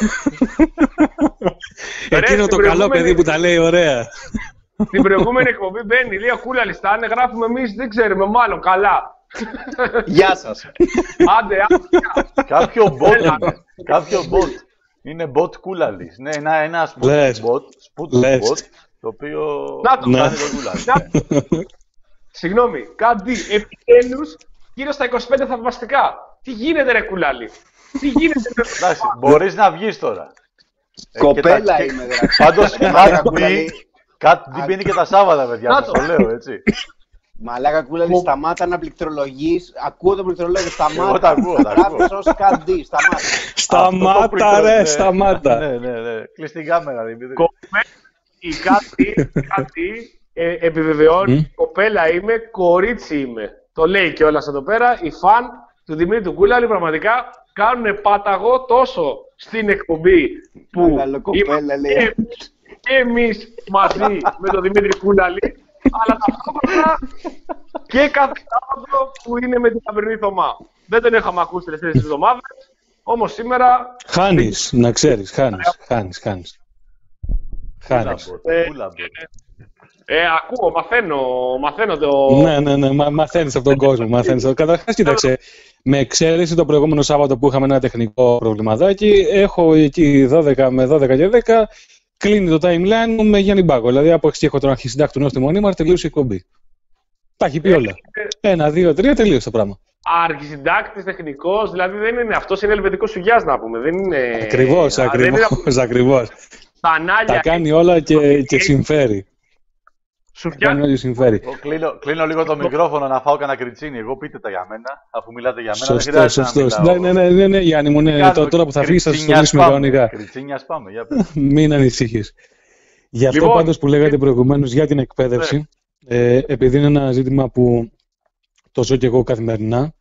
Εκείνο το καλό παιδί που τα λέει ωραία. Την προηγούμενη εκπομπή μπαίνει, λέει ο Κούλαλης θα είναι, γράφουμε εμείς, δεν ξέρουμε, μάλλον καλά. Γεια σας. Άντε, άντε. Κάποιο bot είναι. Κάποιο bot. Είναι bot Κούλαλης. Ναι, ένα, ένα Sputnik bot, Sputnik bot, το οποίο να κάνει τον Κούλαλη. Συγγνώμη, κάτι επιτέλους γύρω στα είκοσι πέντε θαυμαστικά. Τι γίνεται ρε Κούλαλη. Τι γίνεται ρε Κούλαλη. Εντάξει, μπορείς να βγεις τώρα. Κοπέλα ε, είμαι δηλαδή. Πάντως κάτι δεν μπαίνει και τα Σάββατα, παιδιά, σας το λέω, έτσι. Μαλάκα Κούλαλη, σταμάτα να πληκτρολογείς. Ακούω το πληκτρολόγιο, σταμάτα. Εγώ τα ακούω, τα ακούω. Γράφεις ως κάτι, σταμάτα. Σταμάτα ρε, σταμάτα. Ναι, ναι, ναι. Κλείς την κάμερα, Δημήτρη. Η κάτι, κάτι επιβεβαιώνει, κοπέλα είμαι, κορίτσι είμαι. Το λέει κιόλας εδώ πέρα, οι φαν του Δημήτρη του Κούλαλη πραγματικά κάνουν πάταγο τόσο στην εκπομπή που είμαστε και εμείς μαζί με τον Δημήτρη Κούλαλη, αλλά ταυτόχρονα και κάθε Σάββατο που είναι με την Αυρινή Θωμά. Δεν τον είχαμε ακούσει τις τελευταίες εβδομάδες, όμως σήμερα... Χάνεις, να ξέρεις, χάνεις, χάνεις, χάνεις. Χάνεις. Ε, ε, ακούω, μαθαίνω, μαθαίνω το... Ναι, ναι, ναι, μα, μαθαίνεις από τον κόσμο, μαθαίνεις. Καταρχάς, κοίταξε, με εξαίρεση το προηγούμενο Σάββατο που είχαμε ένα τεχνικό προβληματάκι, έχω εκεί δώδεκα με δώδεκα και δέκα, κλείνει το timeline μου με Γιάννη Μπάκο. Δηλαδή, από εκεί έχω τον αρχισυντάκτη του Νόστιμου Μονίμαρ, τελείωσε η εκπομπή. Τα έχει πει όλα. Ένα, δύο, τρία, τελείωσε το πράγμα. Αρχισυντάκτης, τεχνικός, δηλαδή δεν είναι αυτός, είναι ελβετικός σουγιάς να πούμε. Δεν είναι... Ακριβώς, ακριβώς, ακριβώς. Τα κάνει όλα και, και συμφέρει. Σου φτιάχνει. Κλείνω, κλείνω λίγο το μικρόφωνο να φάω κανένα κριτσίνι. Εγώ πείτε τα για μένα, αφού μιλάτε για μένα. Σωστός, σωστός. Ναι, ναι, ναι, ναι, ναι, Γιάννη μου, ναι, τώρα που θα φύγεις θα σου μιλήσουμε κανονικά. Κριτσίνιας πάμε, για μην ανησυχείς. Γι' αυτό λοιπόν, πάντως που λέγατε προηγουμένως για την εκπαίδευση, ε, επειδή είναι ένα ζήτημα που το ζω και εγώ καθημερινά,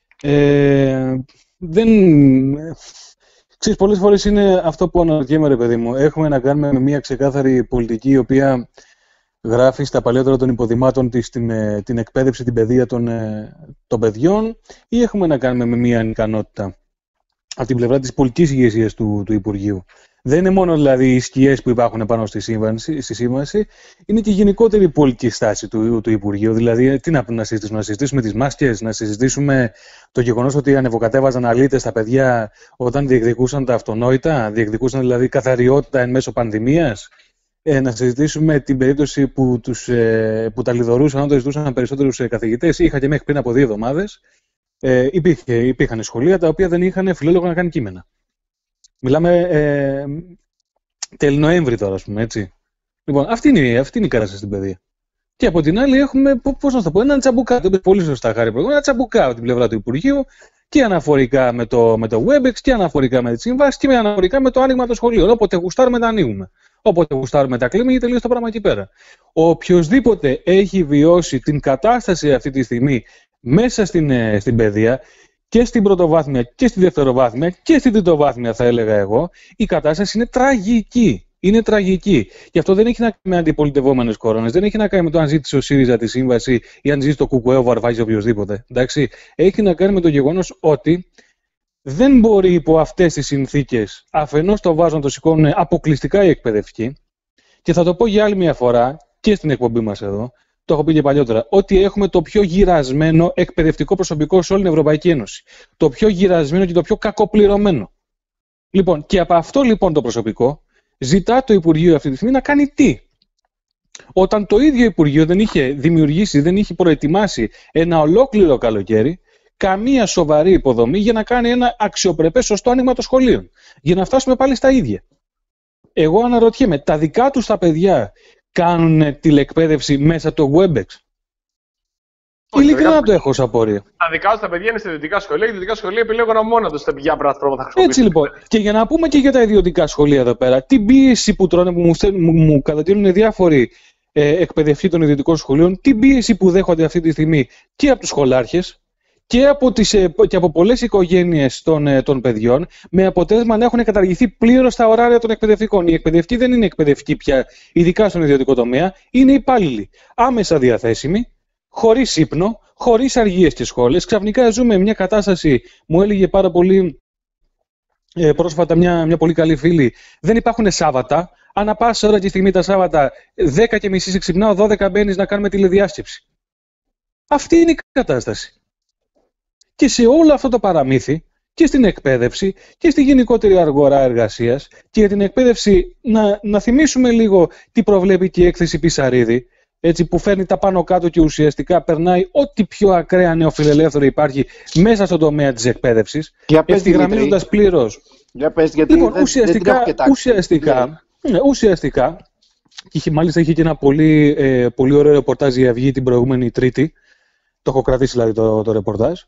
ε, δεν... Ξέρεις, πολλές φορές είναι αυτό που αναρωτιέμαι, ρε παιδί μου. Έχουμε να κάνουμε με μια ξεκάθαρη πολιτική η οποία γράφει στα παλιότερα των υποδημάτων της την, την εκπαίδευση, την παιδεία των, των παιδιών, ή έχουμε να κάνουμε με μια ανικανότητα από την πλευρά της πολιτικής ηγεσίας του, του Υπουργείου. Δεν είναι μόνο δηλαδή οι σκιές που υπάρχουν πάνω στη σύμβαση, στη σύμβαση, είναι και η γενικότερη πολιτική στάση του, του Υπουργείου. Δηλαδή, τι να, να συζητήσουμε, να συζητήσουμε τις μάσκες, να συζητήσουμε το γεγονός ότι ανεβοκατέβαζαν αλήτες στα παιδιά όταν διεκδικούσαν τα αυτονόητα, διεκδικούσαν δηλαδή καθαριότητα εν μέσω πανδημίας. Ε, να συζητήσουμε την περίπτωση που, τους, ε, που τα λιδωρούσαν όταν ζητούσαν περισσότερους ε, καθηγητές. Είχα και μέχρι πριν από δύο εβδομάδες. Ε, υπήρχε, υπήρχαν σχολεία τα οποία δεν είχαν φιλόλογο να κάνει κείμενα. Μιλάμε, ε, τέλη Νοέμβρη τώρα, ας πούμε, έτσι. Λοιπόν, αυτή είναι, αυτή είναι η κατάσταση στην παιδεία. Και από την άλλη έχουμε, πώς να το πω, έναν τσαμπουκά. Το είπε πολύ σωστά, Χάρη, προηγούμενα, ένα τσαμπουκά από την πλευρά του Υπουργείου και αναφορικά με το, με το Webex και αναφορικά με τις συμβάσεις και αναφορικά με το άνοιγμα των σχολείων. Όποτε γουστάρουμε, τα ανοίγουμε. Όποτε γουστάρουμε, τα κλείνουμε και τελείωσε το πράγμα εκεί πέρα. Οποιοςδήποτε έχει βιώσει την κατάσταση αυτή τη στιγμή μέσα στην, στην παιδεία, και στην πρωτοβάθμια και στη δευτεροβάθμια και στην τριτοβάθμια, θα έλεγα εγώ, η κατάσταση είναι τραγική. Είναι τραγική. Γι' αυτό δεν έχει να κάνει με αντιπολιτευόμενες κορώνες, δεν έχει να κάνει με το αν ζήτησε ο ΣΥΡΙΖΑ τη σύμβαση ή αν ζήτησε το ΚΚΕ ο Βαρβάκης οποιοδήποτε. Εντάξει. Έχει να κάνει με το γεγονός ότι δεν μπορεί υπό αυτές τις συνθήκες αφενός το βάζουν να το σηκώνουν αποκλειστικά οι εκπαιδευτικοί, και θα το πω για άλλη μια φορά και στην εκπομπή μας εδώ, το έχω πει και παλιότερα, ότι έχουμε το πιο γυρασμένο εκπαιδευτικό προσωπικό σε όλη την Ευρωπαϊκή Ένωση. Το πιο γυρασμένο και το πιο κακοπληρωμένο. Λοιπόν, και από αυτό λοιπόν το προσωπικό ζητά το Υπουργείο αυτή τη στιγμή να κάνει τι? Όταν το ίδιο Υπουργείο δεν είχε δημιουργήσει, δεν είχε προετοιμάσει ένα ολόκληρο καλοκαίρι καμία σοβαρή υποδομή για να κάνει ένα αξιοπρεπές σωστό άνοιγμα των σχολείων. Για να φτάσουμε πάλι στα ίδια. Εγώ αναρωτιέμαι, τα δικά τους τα παιδιά κάνουν τηλεκπαίδευση μέσα το Webex? Ειλικρινά το έχω ως απορία. Τα δικά τους τα παιδιά είναι στα ιδιωτικά σχολεία και τα ιδιωτικά σχολεία επιλέγουν μόνα τους τα ποια πλατφόρμα θα χρησιμοποιήσουν. Έτσι λοιπόν. Και για να πούμε και για τα ιδιωτικά σχολεία εδώ πέρα, την πίεση που τρώνε, που μου, μου, μου κατατείνουν διάφοροι ε, εκπαιδευτοί των ιδιωτικών σχολείων, την πίεση που δέχονται αυτή τη στιγμή και από τους σχολάρχες και από, τις, ε, και από πολλές οικογένειες των, ε, των παιδιών, με αποτέλεσμα να έχουν καταργηθεί πλήρως τα ωράρια των εκπαιδευτικών. Οι εκπαιδευτικοί δεν είναι εκπαιδευτικοί πια, ειδικά στον ιδιωτικό τομέα, είναι υπάλληλοι. Άμεσα διαθέσιμοι, χωρίς ύπνο, χωρίς αργίες και σχόλες. Ξαφνικά ζούμε μια κατάσταση, μου έλεγε πάρα πολύ ε, πρόσφατα μια, μια πολύ καλή φίλη, δεν υπάρχουν Σάββατα. Ανά πάσα ώρα και στιγμή τα Σάββατα, δέκα και μισή ξυπνάω, δώδεκα μπαίνεις να κάνουμε τηλεδιάσκεψη. Αυτή είναι η κατάσταση. Και σε όλο αυτό το παραμύθι, και στην εκπαίδευση και στη γενικότερη αγορά εργασίας, και για την εκπαίδευση να, να θυμίσουμε λίγο τι προβλέπει και η έκθεση Πισαρίδη, έτσι, που φέρνει τα πάνω κάτω και ουσιαστικά περνάει ό,τι πιο ακραία νεοφιλελεύθερο υπάρχει μέσα στον τομέα της εκπαίδευσης, ευθυγραμμίζοντας πλήρως. Για πες, γιατί λοιπόν, δεν, ουσιαστικά, δεν ουσιαστικά, ναι, ουσιαστικά, και μάλιστα είχε και ένα πολύ, ε, πολύ ωραίο ρεπορτάζ η Αυγή την προηγούμενη Τρίτη, το έχω κρατήσει δηλαδή το, το ρεπορτάζ.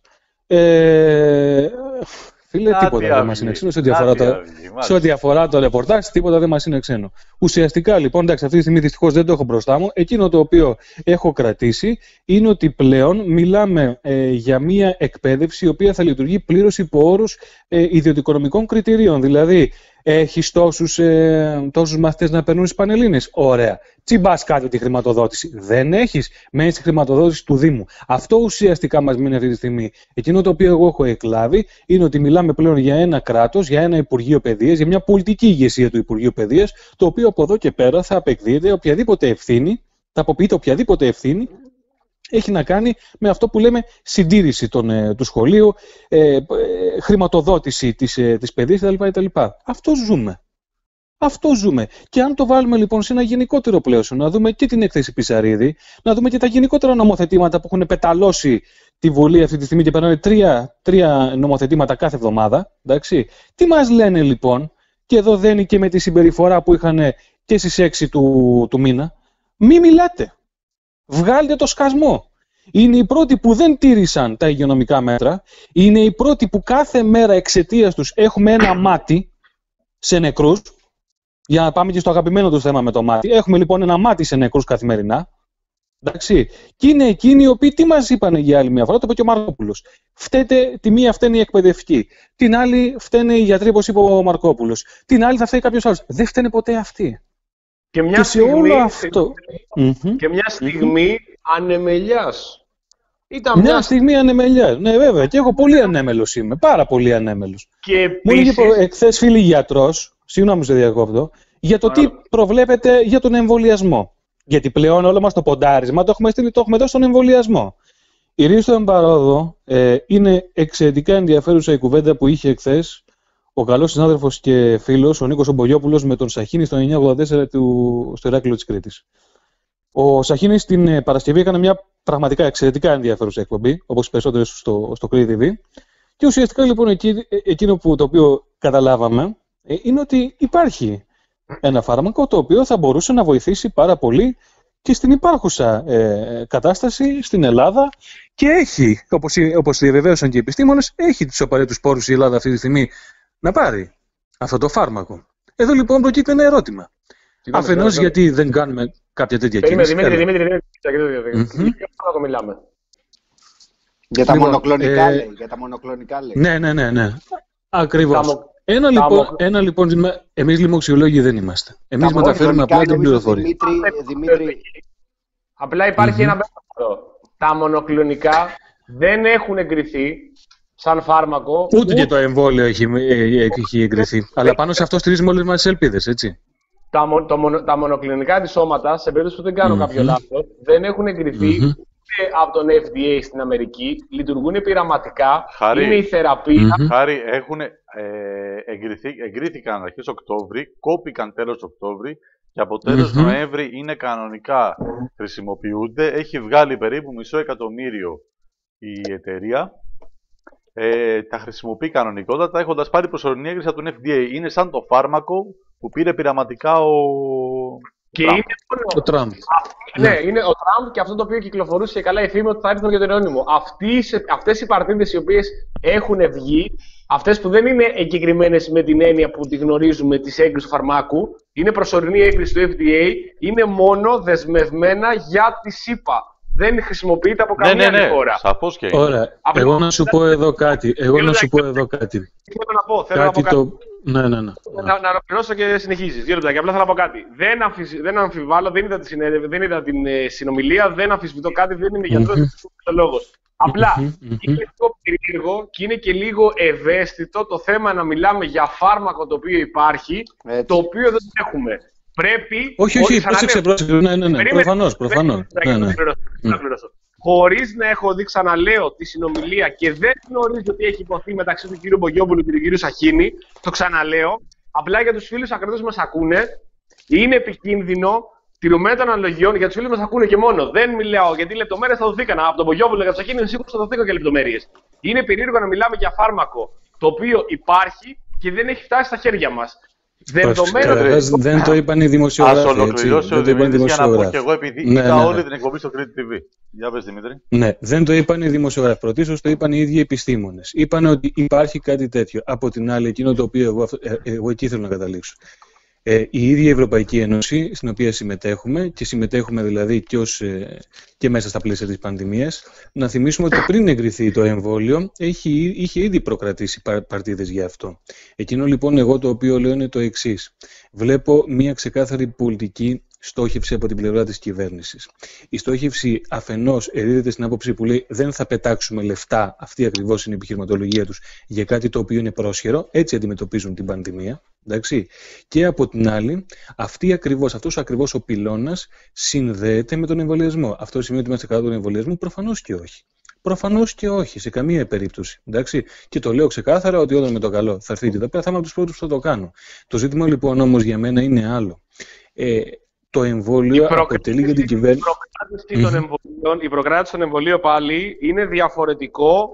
Ε, φίλε, Άτι τίποτα δεν μας είναι ξένο σε ό,τι αφορά, το, αφορά το ρεπορτάζ, τίποτα δεν μας είναι ξένο. Ουσιαστικά, λοιπόν, εντάξει, αυτή τη στιγμή δυστυχώς δεν το έχω μπροστά μου. Εκείνο το οποίο έχω κρατήσει είναι ότι πλέον μιλάμε ε, για μια εκπαίδευση η οποία θα λειτουργεί πλήρως υπό όρους ε, ιδιωτικονομικών κριτηρίων. Δηλαδή, έχεις τόσους, ε, τόσους μαθητές να περνούν στις Πανελλήνιες. Ωραία. Τσιμπάς κάτι τη χρηματοδότηση. Δεν έχεις. Μένεις στη χρηματοδότηση του Δήμου. Αυτό ουσιαστικά μας μείνει αυτή τη στιγμή. Εκείνο το οποίο εγώ έχω εκλάβει είναι ότι μιλάμε πλέον για ένα κράτος, για ένα Υπουργείο Παιδείας, για μια πολιτική ηγεσία του Υπουργείου Παιδείας, το οποίο από εδώ και πέρα θα απεκδίδεται οποιαδήποτε ευθύνη, θα αποποιείται οποιαδήποτε ευθύνη έχει να κάνει με αυτό που λέμε συντήρηση των, ε, του σχολείου, ε, ε, χρηματοδότηση της, ε, της παιδείας κτλ. Αυτό ζούμε. Αυτό ζούμε. Και αν το βάλουμε λοιπόν σε ένα γενικότερο πλαίσιο, να δούμε και την έκθεση Πισαρίδη, να δούμε και τα γενικότερα νομοθετήματα που έχουν πεταλώσει τη Βουλή αυτή τη στιγμή και περνάνε τρία, τρία νομοθετήματα κάθε εβδομάδα. Εντάξει. Τι μας λένε λοιπόν, και εδώ δένει και με τη συμπεριφορά που είχαν και στις έξι του, του μήνα, μη μιλάτε. Βγάλτε το σκασμό. Είναι οι πρώτοι που δεν τήρησαν τα υγειονομικά μέτρα. Είναι οι πρώτοι που κάθε μέρα εξαιτίας τους έχουμε ένα μάτι σε νεκρούς. Για να πάμε και στο αγαπημένο του θέμα με το μάτι. Έχουμε λοιπόν ένα μάτι σε νεκρούς καθημερινά. Εντάξει. Και είναι εκείνοι οι οποίοι τι μας είπανε για άλλη μια φορά, το είπε και ο Μαρκόπουλος. Φταίτε, τη μία φταίνει η εκπαιδευτική. Την άλλη φταίνε οι γιατροί, όπως είπε ο Μαρκόπουλος. Την άλλη θα φταίει κάποιος άλλος. Δεν φταίνε ποτέ αυτοί. Και μια και στιγμή, αυτό... και μια στιγμή mm-hmm. ανεμελιάς. Ήταν μια... μια στιγμή ανεμελιάς. Ναι, βέβαια. Και εγώ πολύ ανέμελος είμαι. Πάρα πολύ ανέμελος. Και επίσης... Μου έλεγε εχθές φίλη γιατρός, συγγνώμη σε διακόπτω, για το τι προβλέπετε για τον εμβολιασμό. Γιατί πλέον όλο μας το ποντάρισμα το έχουμε, στείλει, το έχουμε δώσει στον εμβολιασμό. Η Ρίστο Εμπαρόδο ε, είναι εξαιρετικά ενδιαφέρουσα η κουβέντα που είχε εχθές ο καλός συνάδελφος και φίλος, ο Νίκος Ομπογιόπουλος, με τον Σαχίνη στο εννιακόσια ογδόντα τέσσερα του, στο Ηράκλειο της Κρήτης. Ο Σαχίνης την Παρασκευή έκανε μια πραγματικά εξαιρετικά ενδιαφέρουσα εκπομπή, όπως περισσότερες στο, στο Κρήτη τι βι. Και ουσιαστικά λοιπόν εκεί, εκείνο που, το οποίο καταλάβαμε ε, είναι ότι υπάρχει Ένα φάρμακο το οποίο θα μπορούσε να βοηθήσει πάρα πολύ και στην υπάρχουσα ε, κατάσταση στην Ελλάδα και έχει, όπως, όπως διαβεβαίωσαν και οι επιστήμονες, έχει τους απαραίτητους πόρους η Ελλάδα αυτή τη στιγμή να πάρει αυτό το φάρμακο. Εδώ λοιπόν προκύπτει ένα ερώτημα. Αφενός γιατί δεν κάνουμε κάποια τέτοια κίνηση. Δημήτρη, Δημήτρη, Δημήτρη, για το μιλάμε. Για τα λοιπόν, μονοκλονικά ε, λέει. Για τα μονοκλονικά λέει. Ναι, ναι, ναι, ναι. Ακριβώς. Τάμο... Ένα, λοιπόν, ένα λοιπόν, εμείς λοιμοξιολόγοι δεν είμαστε. Εμείς μεταφέρουμε απλά την πληροφορία. Δημήτρη, Δημήτρη... Απλά υπάρχει mm-hmm. ένα βέβαιο. Τα μονοκλονικά δεν έχουν εγκριθεί σαν φάρμακο. Ούτε, ούτε και το εμβόλιο έχει, έχει εγκριθεί. Αλλά πάνω σε αυτό στηρίζουμε όλες μας τις ελπίδες, έτσι. Τα, μο, το, μονο, τα μονοκλινικά της σώματα, σε περίπτωση που δεν κάνω mm-hmm. κάποιο λάθος, δεν έχουν εγκριθεί mm-hmm. ούτε από τον Εφ ντι έι στην Αμερική, λειτουργούν πειραματικά, Χάρη, είναι η θεραπεία. Mm-hmm. Χάρη, έχουν ε, εγκριθεί, εγκρίθηκαν αρχές Οκτώβρη, κόπηκαν τέλος Οκτώβρη και από τέλος mm-hmm. Νοέμβρη είναι κανονικά, χρησιμοποιούνται. Έχει βγάλει περίπου μισό εκατομμύριο η εταιρεία. Ε, τα χρησιμοποιεί κανονικότατα, έχοντας πάρει προσωρινή έγκριση από τον Εφ ντι έι. Είναι σαν το φάρμακο που πήρε πειραματικά ο και Τραμπ. Είναι ο Τραμπ. Ναι, ναι, είναι ο Τραμπ και αυτό το οποίο κυκλοφορούσε και καλά η φήμη ότι θα έρθουν για τον αιώνιμο. Αυτές οι παρτίδες οι οποίες έχουν βγει, αυτές που δεν είναι εγκεκριμένες με την έννοια που τη γνωρίζουμε της έγκρισης του φαρμάκου, είναι προσωρινή έγκριση του Εφ ντι έι, είναι μόνο δεσμευμένα για τη ΣΥΠΑ. Δεν χρησιμοποιείται από καμία ναι, ναι, άλλη χώρα. Σαφώς και. Ωραία. Εγώ να σου πω εδώ κάτι. Εγώ να σου πω εδώ κάτι. Θέλω να πω, θέλω κάτι να πω το... κάτι. Ναι, ναι, ναι. Να, να ολοκληρώσω και συνεχίζεις. Δύο λεπτά. Και απλά θέλω να πω κάτι. Δεν, αμφισ... δεν αμφιβάλλω, δεν είδα, τη συνέδε... δεν είδα την ε, συνομιλία, δεν αμφισβητώ κάτι, δεν είμαι γιατρός, δεν είμαι λόγος. Απλά είναι λίγο περίεργο και είναι και λίγο ευαίσθητο το θέμα να μιλάμε για φάρμακο το οποίο υπάρχει, Έτσι. Το οποίο δεν έχουμε. Πρέπει. Όχι, όχι, πρόσεξε, πρόσεξε. Ναι, ναι, ναι. Προφανώς, προφανώς. Ναι, ναι. Χωρίς να έχω δει, ξαναλέω, τη συνομιλία και δεν γνωρίζω τι έχει υποθεί μεταξύ του κ. Μπογιόπουλου και του κ. Σαχίνη, το ξαναλέω. Απλά για τους φίλους ακριτές που μας ακούνε, είναι επικίνδυνο, τηρουμένων των αναλογιών, για τους φίλους μας ακούνε και μόνο. Δεν μιλάω γιατί λεπτομέρειες θα δοθήκαν. Από τον Μπογιόπουλο και τον Σαχίνη σίγουρα θα δοθήκαν και λεπτομέρειες. Είναι περίεργο να μιλάμε για φάρμακο το οποίο υπάρχει και δεν έχει φτάσει στα χέρια μας. Καταρχάς δεν το είπαν οι δημοσιογράφοι. Ας ολοκληρώσει ο Δημήτρης για να πω και εγώ, επειδή ναι, είδα ναι, ναι. όλη την εκπομπή στο Κρήτη τι βι. Για πες, Δημήτρη. Ναι, δεν το είπαν οι δημοσιογράφοι. Πρωτίστως το είπαν οι ίδιοι επιστήμονες. Είπαν ότι υπάρχει κάτι τέτοιο. Από την άλλη, εκείνο το οποίο εγώ, εγώ εκεί θέλω να καταλήξω. Ε, η ίδια η Ευρωπαϊκή Ένωση, στην οποία συμμετέχουμε, και συμμετέχουμε δηλαδή και, ως, ε, και μέσα στα πλαίσια της πανδημίας, να θυμίσουμε ότι πριν εγκριθεί το εμβόλιο, έχει, είχε ήδη προκρατήσει πα, παρτίδες για αυτό. Εκείνο λοιπόν εγώ το οποίο λέω είναι το εξής. Βλέπω μια ξεκάθαρη πολιτική στόχευση από την πλευρά της κυβέρνησης. Η στόχευση αφενός ερείδεται στην άποψη που λέει δεν θα πετάξουμε λεφτά, αυτή ακριβώς είναι η επιχειρηματολογία τους, για κάτι το οποίο είναι πρόσχερο, έτσι αντιμετωπίζουν την πανδημία. Εντάξει. Και από την άλλη, αυτή ακριβώς, αυτός ακριβώς ο πυλώνας συνδέεται με τον εμβολιασμό. Αυτό σημαίνει ότι είμαστε κατά τον εμβολιασμό? Προφανώς και όχι. Προφανώς και όχι, σε καμία περίπτωση. Εντάξει. Και το λέω ξεκάθαρα ότι όταν με το καλό θα έρθει εδώ πέρα, θα είμαι από τους πρώτους που θα το κάνω. Το ζήτημα λοιπόν όμως για μένα είναι άλλο. Ε, το εμβόλιο αποτελεί για την κυβέρνηση. Η προκράτηση, mm-hmm. των η προκράτηση των εμβολίων πάλι είναι διαφορετικό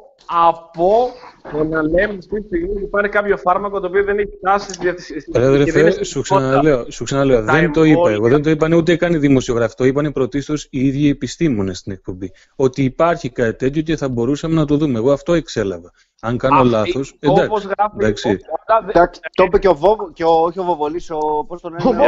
από το να λέμε στη στιγμή ότι υπάρχει κάποιο φάρμακο το οποίο δεν έχει φτάσει στη διαθεσιμότητα. Σου ξαναλέω, σου ξαναλέω δεν εμβόλια... το είπα εγώ, δεν το είπαν ούτε καν οι δημοσιογράφοι. Το είπαν πρωτίστως οι ίδιοι επιστήμονες στην εκπομπή. Ότι υπάρχει κάτι τέτοιο και θα μπορούσαμε να το δούμε. Εγώ αυτό εξέλαβα. Αν κάνω Αυτή, λάθος, εντάξει. εντάξει. Το είπε και ο Βόβο, και ο, όχι ο Βοβολής, ο, πώς τον λένε.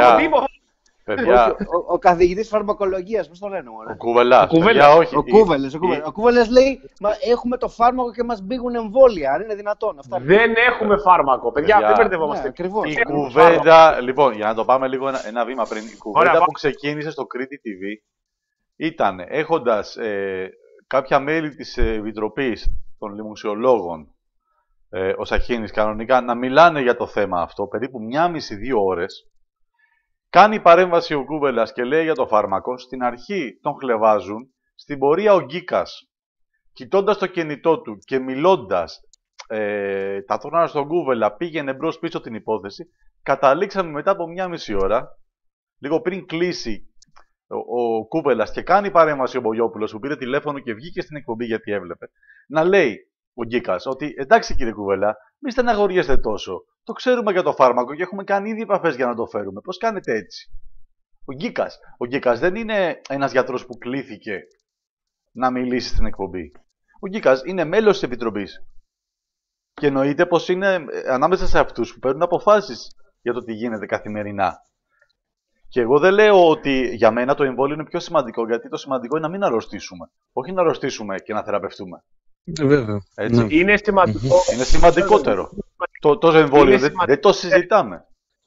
Παιδιά. Ο, ο καθηγητής φαρμακολογίας, πώς το λένε. Ο Κουβελάς. Ο Κουβελές, ο Κουβελές. Ο Κουβελές λέει, μα έχουμε το φάρμακο και μας μπήγουν εμβόλια, αν είναι δυνατόν. Αυτά δεν έχουμε φάρμακο. Παιδιά, δεν μπερδευόμαστε. Η κουβέντα, λοιπόν, για να το πάμε λίγο ένα, ένα βήμα πριν. Η κουβέντα Ωραία, που ξεκίνησε στο Κρήτη τι βι ήταν έχοντας ε, κάποια μέλη της Επιτροπής των Λοιμοξιολόγων, ε, ο Σαχίνης κανονικά, να μιλάνε για το θέμα αυτό περίπου μία μισή δύο ώρες. Κάνει παρέμβαση ο Κούβελας και λέει για το φάρμακο. Στην αρχή τον χλεβάζουν. Στην πορεία ο Γκίκας, κοιτώντας το κινητό του και μιλώντας ε, ταυτόχρονα στον Κούβελα, πήγαινε μπρος πίσω την υπόθεση. Καταλήξαμε μετά από μία μισή ώρα, λίγο πριν κλείσει ο, ο Κούβελας και κάνει παρέμβαση ο Μπογιόπουλος, που πήρε τηλέφωνο και βγήκε στην εκπομπή γιατί έβλεπε, να λέει ο Γκίκας ότι εντάξει κύριε Κούβελα, Μη στεναχωριέστε τόσο. Το ξέρουμε για το φάρμακο και έχουμε κάνει ήδη επαφές για να το φέρουμε. Πώς κάνετε έτσι? Ο Γκίκας. Ο Γκίκας δεν είναι ένας γιατρός που κλήθηκε να μιλήσει στην εκπομπή. Ο Γκίκας είναι μέλος της Επιτροπής. Και εννοείται πως είναι ανάμεσα σε αυτούς που παίρνουν αποφάσεις για το τι γίνεται καθημερινά. Και εγώ δεν λέω ότι για μένα το εμβόλιο είναι πιο σημαντικό, γιατί το σημαντικό είναι να μην αρρωστήσουμε. Όχι να αρρωστήσουμε και να θεραπευτούμε. Βέβαια. Έτσι. Είναι σημαντικό. Είναι σημαντικότερο. το, το εμβόλιο δεν, δεν το συζητάμε.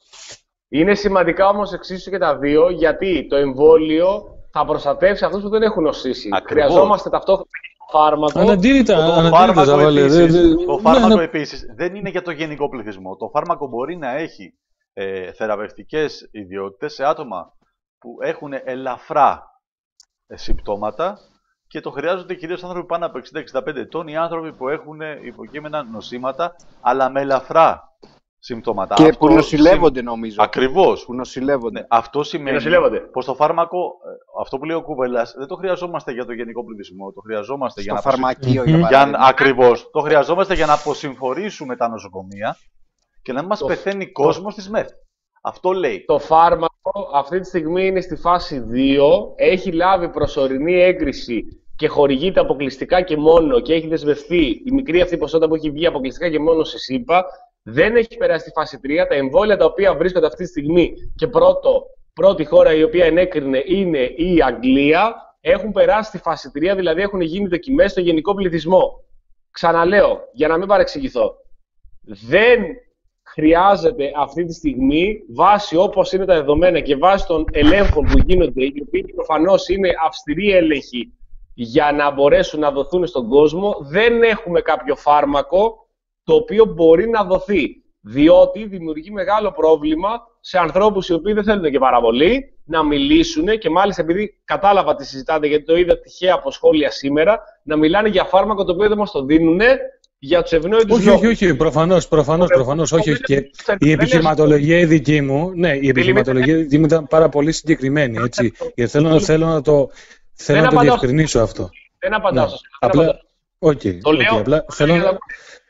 Είναι σημαντικά όμως εξίσου και τα δύο, γιατί το εμβόλιο θα προστατεύσει αυτούς που δεν έχουν νοσήσει. Ακριβώς. Χρειαζόμαστε ταυτόχρονα φάρμακο. Αναντήρητα, Το αναντήρητα, φάρμακο, Ζαβάλε, επίσης, δε- δε- το ναι, φάρμακο ναι. επίσης δεν είναι για το γενικό πληθυσμό. Το φάρμακο μπορεί να έχει ε, θεραπευτικές ιδιότητες σε άτομα που έχουν ελαφρά ε, συμπτώματα και το χρειάζονται κυρίως άνθρωποι πάνω από εξήντα με εξήντα πέντε ετών, οι άνθρωποι που έχουν υποκείμενα νοσήματα αλλά με ελαφρά συμπτώματα. Και Αυτό που νοσηλεύονται, σημ- νομίζω. Ακριβώς. Που νοσηλεύονται. Ναι, αυτό σημαίνει νοσηλεύονται. πως το φάρμακο, ε, αυτό που λέει ο Κουβελάς, δεν το χρειαζόμαστε για το γενικό πληθυσμό, το χρειαζόμαστε για Στο να φαρμακείο, Μμμ. για για, παράδειγμα. ακριβώς. Το χρειαζόμαστε για να αποσυμφορήσουμε τα νοσοκομεία και να μην μας Το- πεθαίνει κόσμος στις ΜΕΘ. Αυτό λέει. Το φάρμακο αυτή τη στιγμή είναι στη φάση δύο, έχει λάβει προσωρινή έγκριση και χορηγείται αποκλειστικά και μόνο και έχει δεσμευτεί η μικρή αυτή ποσότητα που έχει βγει αποκλειστικά και μόνο στη ΣΥΠΑ. Δεν έχει περάσει στη φάση τρία. Τα εμβόλια τα οποία βρίσκονται αυτή τη στιγμή και πρώτο, πρώτη χώρα η οποία ενέκρινε είναι η Αγγλία, έχουν περάσει στη φάση τρία, δηλαδή έχουν γίνει δοκιμές στο γενικό πληθυσμό. Ξαναλέω, για να μην παρεξηγηθώ. Δεν χρειάζεται αυτή τη στιγμή, βάσει όπως είναι τα δεδομένα και βάσει των ελέγχων που γίνονται, οι οποίοι προφανώς είναι αυστηροί έλεγχοι για να μπορέσουν να δοθούν στον κόσμο, δεν έχουμε κάποιο φάρμακο το οποίο μπορεί να δοθεί. Διότι δημιουργεί μεγάλο πρόβλημα σε ανθρώπους οι οποίοι δεν θέλουν και πάρα πολύ να μιλήσουν και μάλιστα επειδή κατάλαβα τι συζητάτε, γιατί το είδα τυχαία από σχόλια σήμερα, να μιλάνε για φάρμακο το οποίο δεν μας το δίνουν για τους ευνόητους Όχι, λόγους. όχι, όχι, προφανώς, προφανώς, προφανώς, όχι, όχι. Και η επιχειρηματολογία η δική μου, ναι, η επιχειρηματολογία η δική μου ήταν πάρα πολύ συγκεκριμένη, έτσι. Γιατί θέλω, να- θέλω να το, θέλω να το απαντάω. διευκρινίσω αυτό. Δεν απαντάω Ναι. σας. δεν Απλά, απαντάω. οκ, Το οκ, λέω. απλά το θέλω, λέω, να-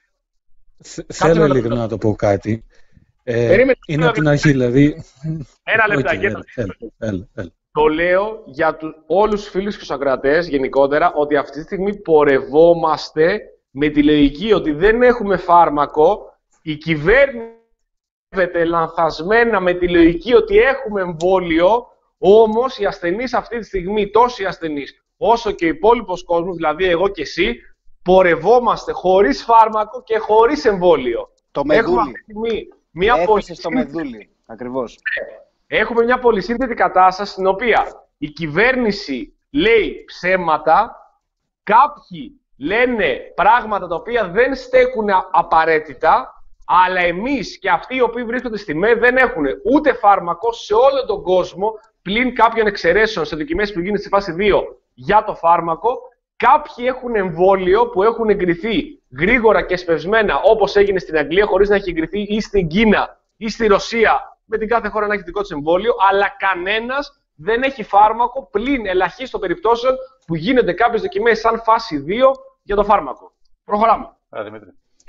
θε- θέλω να το λίγο πω. να το πω κάτι. Ε, Περίμενε, είναι ένα από την αρχή, δηλαδή... Ένα Οκ, λεπτάκι. έλα, έλα, έλα, έλα. Το λέω για τους, όλους τους φίλους και τους ακροατές γενικότερα, ότι αυτή τη στιγμή πορευόμαστε με τη λογική ότι δεν έχουμε φάρμακο, η κυβέρνηση πορεύεται λανθασμένα με τη λογική ότι έχουμε εμβόλιο, όμως οι ασθενείς αυτή τη στιγμή, τόσοι ασθενείς όσο και ο υπόλοιπος κόσμος, δηλαδή εγώ και εσύ, πορευόμαστε χωρίς φάρμακο και χωρίς εμβόλιο. Το Έχουμε μεδούλι. αυτή τη στιγμή μια Έπεσε στο πολυσύνθετη- μεδούλι. Ακριβώς. Έχουμε μια πολυσύνθετη κατάσταση στην οποία η κυβέρνηση λέει ψέματα, κάποιοι λένε πράγματα τα οποία δεν στέκουν α- απαραίτητα, αλλά εμείς και αυτοί οι οποίοι βρίσκονται στη ΜΕ δεν έχουν ούτε φάρμακο σε όλο τον κόσμο, πλην κάποιων εξαιρέσεων σε δοκιμές που γίνονται στη φάση δύο για το φάρμακο. Κάποιοι έχουν εμβόλιο που έχουν εγκριθεί γρήγορα και σπευσμένα, όπως έγινε στην Αγγλία, χωρίς να έχει εγκριθεί ή στην Κίνα ή στη Ρωσία, με την κάθε χώρα να έχει δικό της εμβόλιο, αλλά κανένας δεν έχει φάρμακο, πλην ελαχίστων περιπτώσεων που γίνονται κάποιες δοκιμές σαν φάση δύο για το φάρμακο. Προχωράμε. Άρα, Δημήτρη.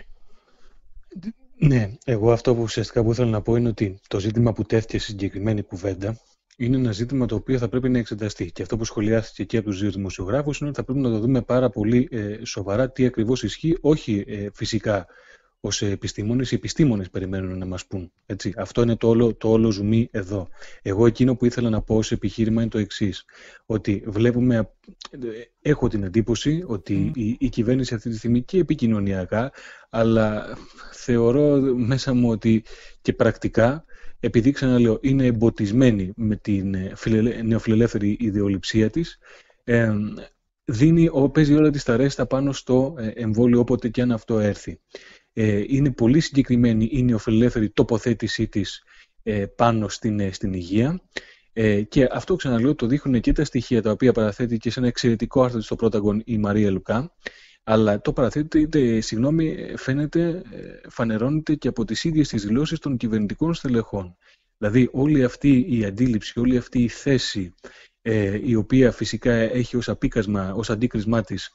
Ναι, εγώ αυτό που ουσιαστικά που ήθελα να πω είναι ότι το ζήτημα που τέθηκε στη συγκεκριμένη κουβέντα είναι ένα ζήτημα το οποίο θα πρέπει να εξεταστεί. Και αυτό που σχολιάστηκε και από τους δύο δημοσιογράφους είναι ότι θα πρέπει να το δούμε πάρα πολύ ε, σοβαρά τι ακριβώς ισχύει, όχι ε, φυσικά ως επιστήμονες. Οι επιστήμονες περιμένουν να μας πούν. Έτσι. Αυτό είναι το όλο, το όλο ζουμί εδώ. Εγώ εκείνο που ήθελα να πω ως επιχείρημα είναι το εξής. Ότι βλέπουμε, ε, έχω την εντύπωση ότι η, η κυβέρνηση αυτή τη στιγμή και επικοινωνιακά, αλλά θεωρώ μέσα μου ότι και πρακτικά, επειδή ξαναλέω είναι εμποτισμένη με την φιλελε... νεοφιλελεύθερη ιδεολειψία της, ε, δίνει, παίζει όλα τις τα ρέστα πάνω στο εμβόλιο όποτε και αν αυτό έρθει. Ε, είναι πολύ συγκεκριμένη η νεοφιλελεύθερη τοποθέτησή της ε, πάνω στην, στην υγεία. Ε, και αυτό ξαναλέω το δείχνουν και τα στοιχεία τα οποία παραθέτει και σε ένα εξαιρετικό άρθρο στο Πρόταγον η Μαρία Λουκά, αλλά το παραθέτει, συγγνώμη, φαίνεται, φανερώνεται και από τις ίδιες τις δηλώσεις των κυβερνητικών στελεχών. Δηλαδή όλη αυτή η αντίληψη, όλη αυτή η θέση, ε, η οποία φυσικά έχει ως απίκασμα, ως αντίκρισμά της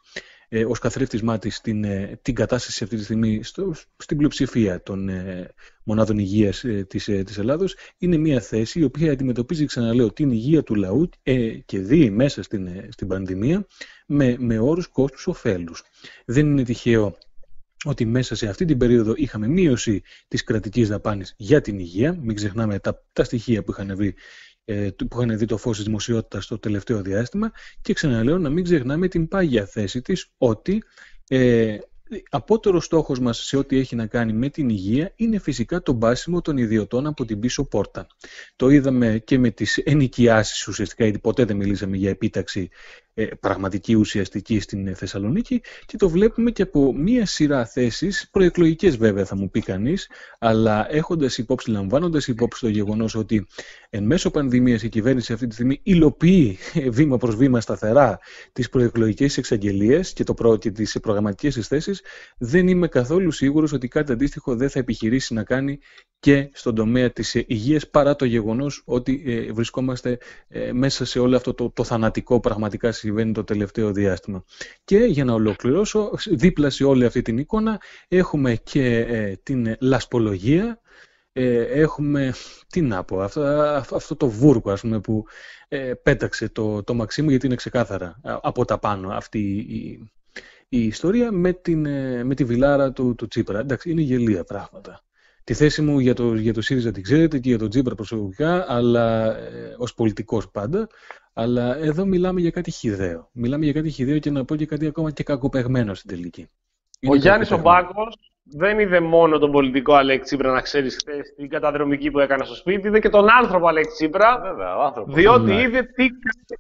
ε, ως καθρέφτισμά της την, ε, την κατάσταση αυτή τη στιγμή στο, στην πλειοψηφία των ε, μονάδων υγείας ε, της, ε, της Ελλάδος. Είναι μια θέση η οποία αντιμετωπίζει, ξαναλέω, την υγεία του λαού ε, και δει μέσα στην, ε, στην πανδημία με, με όρους κόστους ωφέλους. Δεν είναι τυχαίο ότι μέσα σε αυτή την περίοδο είχαμε μείωση της κρατικής δαπάνης για την υγεία. Μην ξεχνάμε τα, τα στοιχεία που είχαν, βρει, ε, που είχαν δει το φως της δημοσιότητας στο τελευταίο διάστημα, και ξαναλέω να μην ξεχνάμε την πάγια θέση της ότι ε, απότερος στόχος μας σε ό,τι έχει να κάνει με την υγεία είναι φυσικά το μπάσιμο των ιδιωτών από την πίσω πόρτα. Το είδαμε και με τις ενοικιάσεις ουσιαστικά, γιατί ποτέ δεν μιλήσαμε για επίταξη ε, πραγματική ουσιαστική στην Θεσσαλονίκη, και το βλέπουμε και από μία σειρά θέσεις, προεκλογικές βέβαια θα μου πει κανείς, αλλά έχοντας υπόψη, λαμβάνοντας υπόψη το γεγονός ότι εν μέσω πανδημίας η κυβέρνηση αυτή τη στιγμή υλοποιεί βήμα προς βήμα σταθερά τις προεκλογικές εξαγγελίες και, το προ, και τις προγραμματικές της θέσεις, δεν είμαι καθόλου σίγουρος ότι κάτι αντίστοιχο δεν θα επιχειρήσει να κάνει και στον τομέα της υγείας, παρά το γεγονός ότι ε, βρισκόμαστε ε, μέσα σε όλο αυτό το, το θανατικό πραγματικά συμβαίνει το τελευταίο διάστημα. Και για να ολοκληρώσω, δίπλα σε όλη αυτή την εικόνα έχουμε και ε, την λασπολογία, ε, έχουμε, τι να πω, αυτό, αυτό το βούρκο, ας πούμε, που ε, πέταξε το, το Μαξίμου, γιατί είναι ξεκάθαρα από τα πάνω αυτή η, η ιστορία με, την, με τη βιλάρα του, του Τσίπρα. Εντάξει, είναι γελία πράγματα. Τη θέση μου για το, για το ΣΥΡΙΖΑ την ξέρετε και για τον Τσίπρα προσωπικά, αλλά ε, ως πολιτικός πάντα. Αλλά εδώ μιλάμε για κάτι χυδαίο. Μιλάμε για κάτι χυδαίο και να πω και κάτι ακόμα και κακοπεγμένο στην τελική. Ο Γιάννης ο Μπάκος δεν είδε μόνο τον πολιτικό Αλέξη Τσίπρα, να ξέρεις, χθες την καταδρομική που έκανε στο σπίτι, είδε και τον άνθρωπο Αλέξη Τσίπρα. Βέβαια, ο άνθρωπος. Διότι ναι. είδε τι.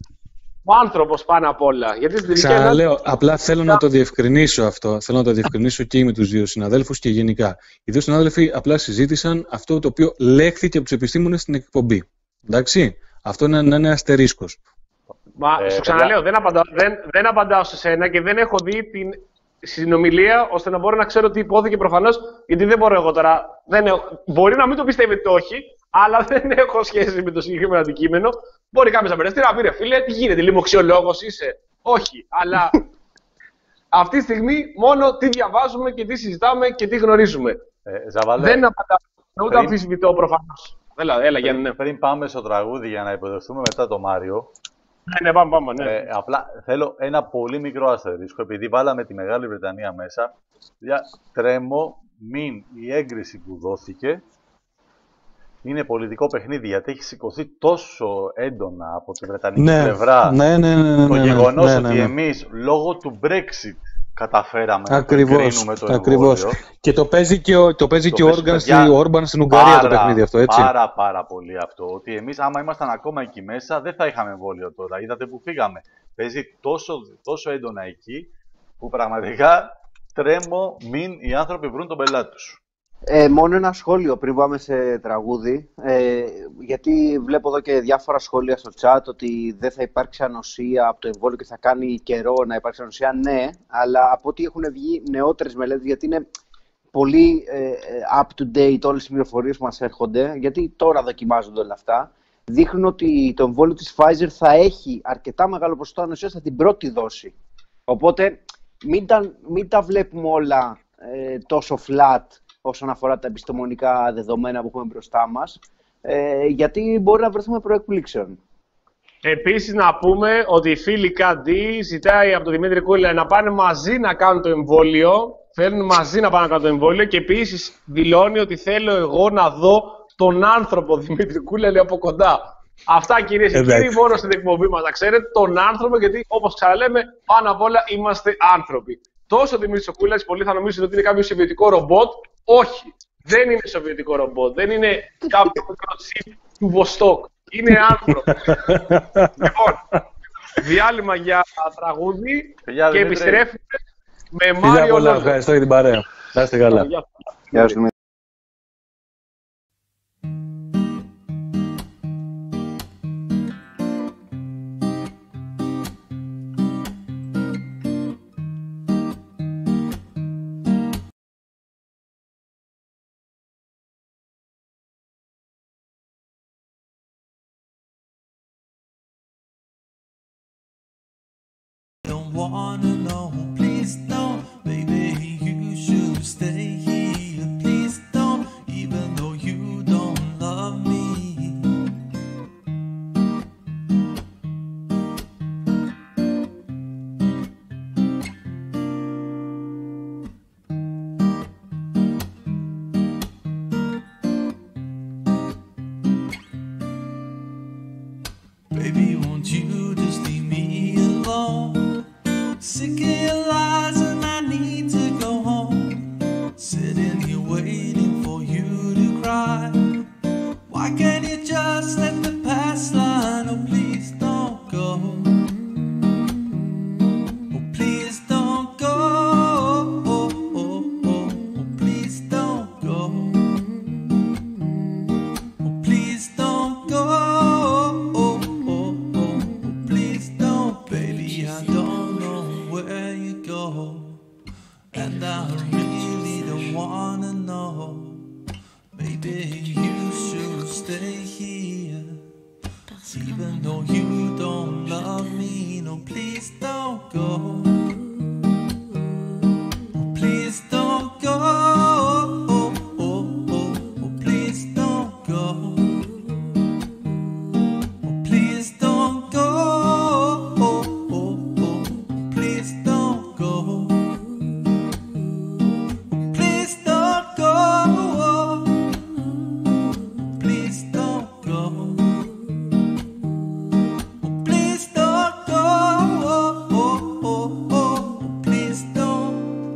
Ο άνθρωπος πάνω απ' όλα. Γιατί Ξαναλέω, ένα... απλά θέλω να το διευκρινίσω αυτό. Θέλω να το διευκρινίσω και με τους δύο συναδέλφους και γενικά. Οι δύο συνάδελφοι απλά συζήτησαν αυτό το οποίο λέχθηκε από τους επιστήμονες στην εκπομπή. Εντάξει. Αυτό είναι να είναι αστερίσκος. Μα ε, σου ξαναλέω, δεν απαντάω, δεν, δεν απαντάω σε σένα και δεν έχω δει την συνομιλία ώστε να μπορώ να ξέρω τι υπόθηκε προφανώς. Γιατί δεν μπορώ εγώ τώρα. Δεν έχω, μπορεί να μην το πιστεύετε όχι, αλλά δεν έχω σχέση με το συγκεκριμένο αντικείμενο. Μπορεί κάποιος να μπερδευτεί να πει ρε φίλε, τι γίνεται, λοιμοξιολόγος είσαι. Όχι, αλλά αυτή τη στιγμή μόνο τι διαβάζουμε και τι συζητάμε και τι γνωρίζουμε. Ε, Ζαβαλέ, δεν απαντάω, ούτε αμφισβητώ προφανώς. Έλα, έλα, πριν, ναι. πριν πάμε στο τραγούδι για να υποδεχθούμε μετά τον Μάριο. Ναι, ναι, πάμε, πάμε, ναι. Ε, απλά θέλω ένα πολύ μικρό αστερίσκο, επειδή βάλαμε τη Μεγάλη Βρετανία μέσα. Για τρέμω μην η έγκριση που δόθηκε είναι πολιτικό παιχνίδι, γιατί έχει σηκωθεί τόσο έντονα από τη βρετανική ναι, πλευρά ναι, ναι, ναι, ναι, το ναι, γεγονός ναι, ναι, ναι, ότι ναι. εμείς λόγω του Brexit καταφέραμε ακριβώς, να κρίνουμε το ακριβώς. εμβόλιο. Και το παίζει και ο, το παίζει το και ο Όρμπαν στην Ουγγαρία πάρα, το παιχνίδι αυτό, έτσι. Πάρα πάρα πολύ αυτό, ότι εμείς άμα ήμασταν ακόμα εκεί μέσα δεν θα είχαμε εμβόλιο τώρα, είδατε που φύγαμε. Παίζει τόσο, τόσο έντονα εκεί που πραγματικά τρέμω μην οι άνθρωποι βρουν τον πελάτη τους. Ε, μόνο ένα σχόλιο πριν πάμε σε τραγούδι, ε, γιατί βλέπω εδώ και διάφορα σχόλια στο chat ότι δεν θα υπάρξει ανοσία από το εμβόλιο και θα κάνει καιρό να υπάρξει ανοσία. Ναι, αλλά από ό,τι έχουν βγει νεότερες μελέτες, γιατί είναι πολύ ε, up to date όλες οι πληροφορίες που μας έρχονται, γιατί τώρα δοκιμάζονται όλα αυτά, δείχνουν ότι το εμβόλιο της Pfizer θα έχει αρκετά μεγάλο ποσοστό ανοσίας από την πρώτη δόση. Οπότε μην τα, μην τα βλέπουμε όλα ε, τόσο flat όσον αφορά τα επιστημονικά δεδομένα που έχουμε μπροστά μας, ε, γιατί μπορεί να βρεθούμε προεκπλήξεων. Επίσης να πούμε ότι η φίλη Κάντι ζητάει από τον Δημήτρη Κούλα να πάνε μαζί να κάνουν το εμβόλιο, θέλουν μαζί να πάνε να κάνουν το εμβόλιο και επίσης δηλώνει ότι θέλω εγώ να δω τον άνθρωπο Δημήτρη Κούλα από κοντά. Αυτά κυρίες και κύριοι, μόνο στην εκπομπή μας να ξέρετε τον άνθρωπο, γιατί όπως ξαναλέμε πάνω απ' όλα είμαστε άνθρωποι. Τόσο ο Δημήτρης Κούλας, πολλοί θα νομίζουν ότι είναι κάποιο σοβιετικό ρομπότ. Όχι, δεν είναι σοβιετικό ρομπότ, δεν είναι κάποιο μικροτσίπ του Βοστόκ. Είναι άνθρωπο. Λοιπόν, διάλειμμα για τραγούδι και επιστρέφουμε με Μάριο Λόγο. Ευχαριστώ για την παρέα. Να είστε καλά. Γεια σας. Wanna know, please I don't know where you go, and I really don't wanna know. Maybe you should stay here, even though you don't love me. No, please don't go. Oh, please don't go. Oh, oh, oh, oh, please don't go. Oh, please don't go. Oh, oh, oh, please don't go. Please don't go. Please don't go. Please don't go. Oh, oh, oh, please don't.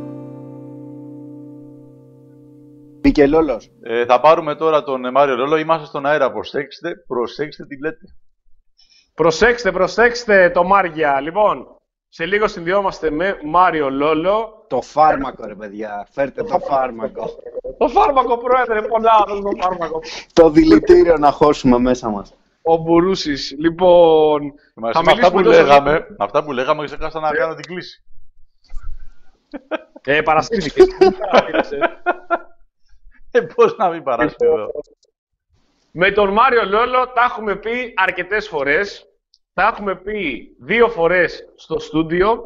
Μπήκε Λόλος. Ε, θα πάρουμε τώρα τον Μάριο Λόλο. Είμαστε στον αέρα. Προσέξτε, προσέξτε τι λέτε. Προσέξτε, προσέξτε το Μάρια. Λοιπόν, σε λίγο συνδυόμαστε με Μάριο Λόλο. Το φάρμακο, ρε παιδιά. Φέρτε το φάρμακο. Το φάρμακο, πρόεδρε, πολλά το φάρμακο. Το δηλητήριο να χώσουμε μέσα μας. Ο Μπουρούσης. Λοιπόν, Με θα αυτά, που τόσο... λέγαμε, με αυτά που λέγαμε, ξεχάσα να κάνω την κλίση. Ε, παρασύρθηκες. Ε, πώς να μην παράσχει εδώ. Με τον Μάριο Λόλο τα έχουμε πει αρκετές φορές. Τα έχουμε πει δύο φορές στο στούντιο.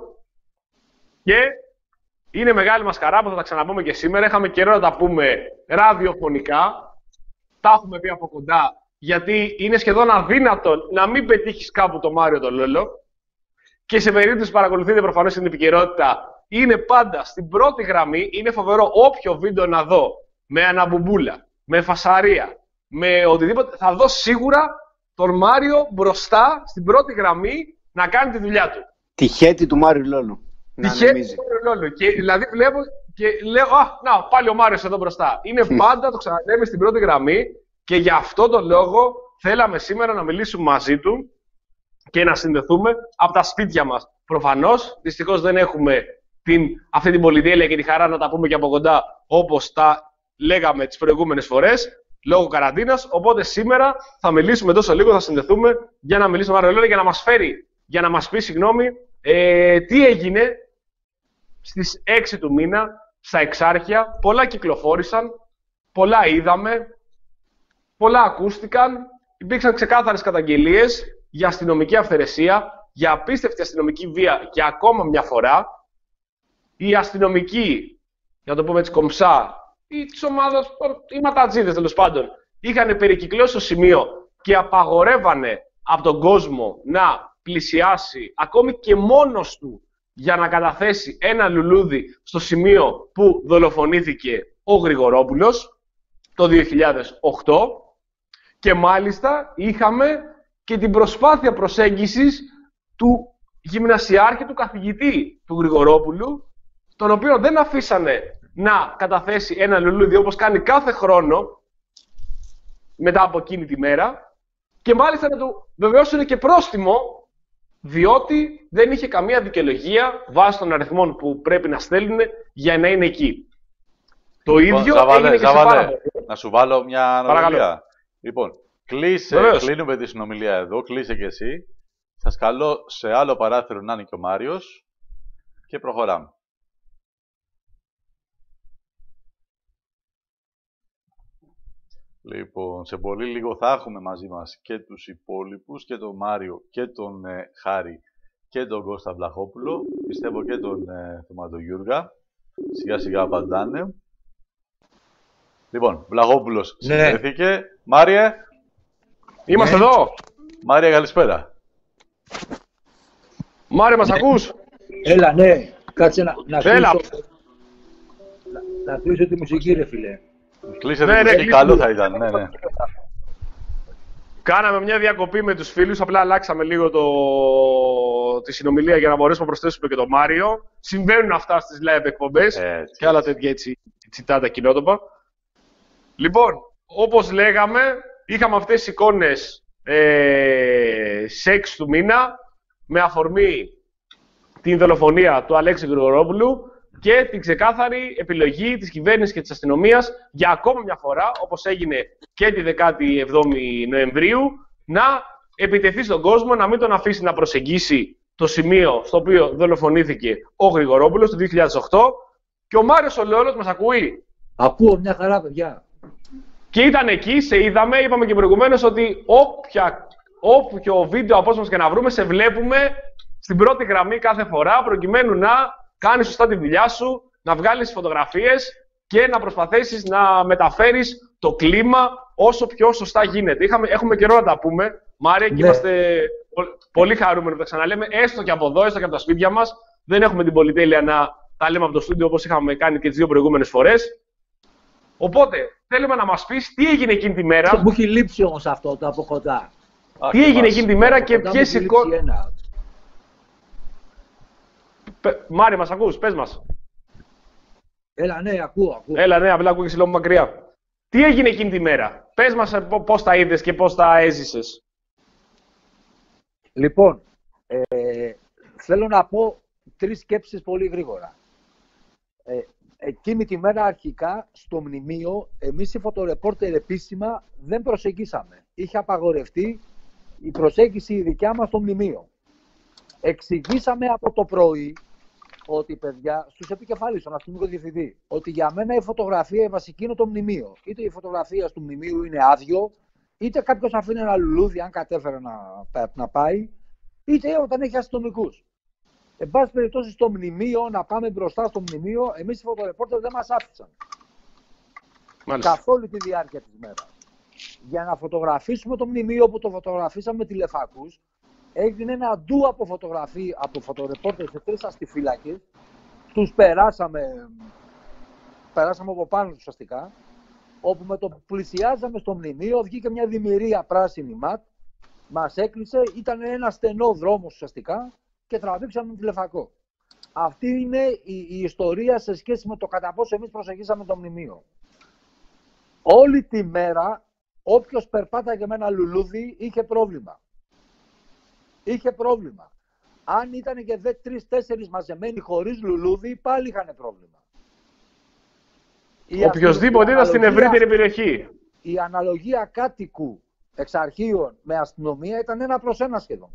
Και είναι μεγάλη μας χαρά που θα τα ξαναπούμε και σήμερα. Είχαμε καιρό να τα πούμε ραδιοφωνικά. Τα έχουμε πει από κοντά. Γιατί είναι σχεδόν αδύνατο να μην πετύχεις κάπου τον Μάριο τον Λόλο. Και σε περίπτωση που παρακολουθείτε προφανώς την επικαιρότητα, είναι πάντα στην πρώτη γραμμή. Είναι φοβερό όποιο βίντεο να δω με αναμπουμπούλα, με φασαρία, με οτιδήποτε, θα δω σίγουρα τον Μάριο μπροστά στην πρώτη γραμμή να κάνει τη δουλειά του. Τη χέτη του Μάριου Λόλου. Τη χέτη του Μάριου Λόλου. Και δηλαδή βλέπω και λέω, α, να, πάλι ο Μάριος εδώ μπροστά. Είναι πάντα, το ξαναλέμε, στην πρώτη γραμμή και γι' αυτό τον λόγο θέλαμε σήμερα να μιλήσουμε μαζί του και να συνδεθούμε από τα σπίτια μας. Προφανώς, δυστυχώς δεν έχουμε την, αυτή την πολυτέλεια και τη χαρά να τα πούμε και από κοντά όπως τα λέγαμε τις προηγούμενες φορές, λόγω καραντίνας. Οπότε σήμερα θα μιλήσουμε τόσο λίγο, θα συνδεθούμε για να μιλήσουμε με Μάριο Λόλο, για να μας φέρει, για να μας πει, συγγνώμη, ε, τι έγινε στις έξι του μήνα στα Εξάρχεια. Πολλά κυκλοφόρησαν, πολλά είδαμε, πολλά ακούστηκαν. Υπήρξαν ξεκάθαρες καταγγελίες για αστυνομική αυθαιρεσία, για απίστευτη αστυνομική βία και ακόμα μια φορά. Οι αστυνομικοί, για να το πούμε έτσι κομψά, ή της ομάδας, οι ματατζίδες τέλος πάντων, είχαν περικυκλώσει το σημείο και απαγορεύανε από τον κόσμο να πλησιάσει ακόμη και μόνος του για να καταθέσει ένα λουλούδι στο σημείο που δολοφονήθηκε ο Γρηγορόπουλος το δύο χιλιάδες οκτώ και μάλιστα είχαμε και την προσπάθεια προσέγγισης του γυμνασιάρχη, του καθηγητή του Γρηγορόπουλου, τον οποίο δεν αφήσανε να καταθέσει ένα λουλούδι όπως κάνει κάθε χρόνο μετά από εκείνη τη μέρα και μάλιστα να του βεβαιώσουν και πρόστιμο, διότι δεν είχε καμία δικαιολογία βάσει των αριθμών που πρέπει να στέλνουν για να είναι εκεί. Το λοιπόν, ίδιο Ζαβαλέ, έγινε και Ζαβαλέ, σε πάρα πολύ. Να σου βάλω μια αναλογία. Λοιπόν, κλείσε, Βεβαίως. κλείνουμε τη συνομιλία εδώ, κλείσε και εσύ. Σας καλώ σε άλλο παράθυρο να είναι και ο Μάριος και προχωράμε. Λοιπόν, σε πολύ λίγο θα έχουμε μαζί μας και τους υπόλοιπους, και τον Μάριο και τον ε, Χάρη και τον Κώστα Βλαχόπουλο, πιστεύω και τον ε, Θωματογιούργα, σιγά σιγά απαντάνε. Λοιπόν, Βλαχόπουλος Ναι. συνδέθηκε. Μάριε. Είμαστε Ναι. εδώ. Μάρια, καλησπέρα. Μάριο, μας ακούς? Έλα, ναι. Κάτσε να, να, Έλα. κλείσω, να, να κλείσω τη μουσική, ρε φίλε. Κλείσε Ναι, τη ναι, μουσική, κλείσε. καλό θα ήταν. Ναι, ναι. Κάναμε μια διακοπή με τους φίλους, απλά αλλάξαμε λίγο το... τη συνομιλία για να μπορέσουμε να προσθέσουμε και τον Μάριο. Συμβαίνουν αυτά στις live εκπομπές Έτσι. και άλλα τέτοια έτσι, τσιτάτα κοινότοπα. Λοιπόν, όπως λέγαμε, είχαμε αυτές τις εικόνες ε, σε έξι του μήνα με αφορμή την δολοφονία του Αλέξη Γρηγορόπουλου και την ξεκάθαρη επιλογή της κυβέρνησης και της αστυνομίας για ακόμα μια φορά, όπως έγινε και τη δεκάτη εβδόμη Νοεμβρίου, να επιτεθεί στον κόσμο, να μην τον αφήσει να προσεγγίσει το σημείο στο οποίο δολοφονήθηκε ο Γρηγορόπουλος το δύο χιλιάδες οκτώ και ο Μάριος ο Λεόλος μας ακούει. Ακούω μια χαρά, παιδιά. Και ήταν εκεί, σε είδαμε, είπαμε και προηγουμένως ότι όποια, όποιο βίντεο απόσπαση και να βρούμε, σε βλέπουμε στην πρώτη γραμμή κάθε φορά, προκειμένου να κάνεις σωστά τη δουλειά σου, να βγάλεις φωτογραφίες και να προσπαθήσεις να μεταφέρεις το κλίμα όσο πιο σωστά γίνεται. Είχαμε, έχουμε καιρό να τα πούμε, Μάρια, και ναι. Είμαστε πολύ χαρούμενοι που τα ξαναλέμε, έστω και από εδώ, έστω και από τα σπίτια μας. Δεν έχουμε την πολυτέλεια να τα λέμε από το στούντιο όπως είχαμε κάνει και τις δύο προηγούμενες φορές. Οπότε, θέλουμε να μας πεις τι έγινε εκείνη τη μέρα. Μου έχει λείψει όμως αυτό το από κοντά. Τι έγινε εκείνη τη μέρα και ποιες εικόνες. Μάρια, μας ακούς, πες μας. Έλα, ναι, ακούω, ακούω. Έλα, ναι, απλά ακούγεσαι λίγο μακριά. Τι έγινε εκείνη τη μέρα. Πες μας πώς τα είδες και πώς τα έζησες. Λοιπόν, ε, θέλω να πω τρεις σκέψεις πολύ γρήγορα. Ε, εκείνη τη μέρα αρχικά στο μνημείο, εμείς οι φωτορεπόρτερ επίσημα δεν προσεγγίσαμε. Είχε απαγορευτεί η προσέγγιση η δικιά μας στο μνημείο. Εξηγήσαμε από το πρωί ότι, παιδιά, στους επικεφαλείς, στον αστυνομικό διευθυντή, ότι για μένα η φωτογραφία η βασική είναι το μνημείο. Είτε η φωτογραφία του μνημείου είναι άδειο, είτε κάποιος αφήνει ένα λουλούδι, αν κατέφερε να, να πάει, είτε όταν έχει αστυνομικούς. Εν πάση περιπτώσει, στο μνημείο, να πάμε μπροστά στο μνημείο, εμείς οι φωτορεπόρτερ δεν μας άφησαν. Μάλιστα. Καθ' όλη τη διάρκεια της μέρας. Για να φωτογραφίσουμε το μνημείο που το φωτογραφίσαμε με τηλεφακούς, έγινε ένα ντου από φωτογραφί, από φωτορεπόρτερ σε τρεις αστιφύλακες. Τους περάσαμε, περάσαμε από πάνω τους ουσιαστικά, όπου με το που πλησιάζαμε στο μνημείο βγήκε μια δημιουργία πράσινη ματ, μας έκλεισε, ήταν ένα στενό δρόμος ουσιαστικά και τραβήξαμε τηλεφακό. Αυτή είναι η, η ιστορία σε σχέση με το κατά πόσο εμείς προσεγγίσαμε το μνημείο. Όλη τη μέρα, όποιος περπάταγε με ένα λουλούδι είχε πρόβλημα. Είχε πρόβλημα. Αν ήταν και δε τρεις-τέσσερις μαζεμένοι χωρίς λουλούδι, πάλι είχαν πρόβλημα. Οποιοςδήποτε ήταν στην ευρύτερη περιοχή. Η αναλογία κάτοικου εξαρχείων με αστυνομία ήταν ένα προς ένα σχεδόν.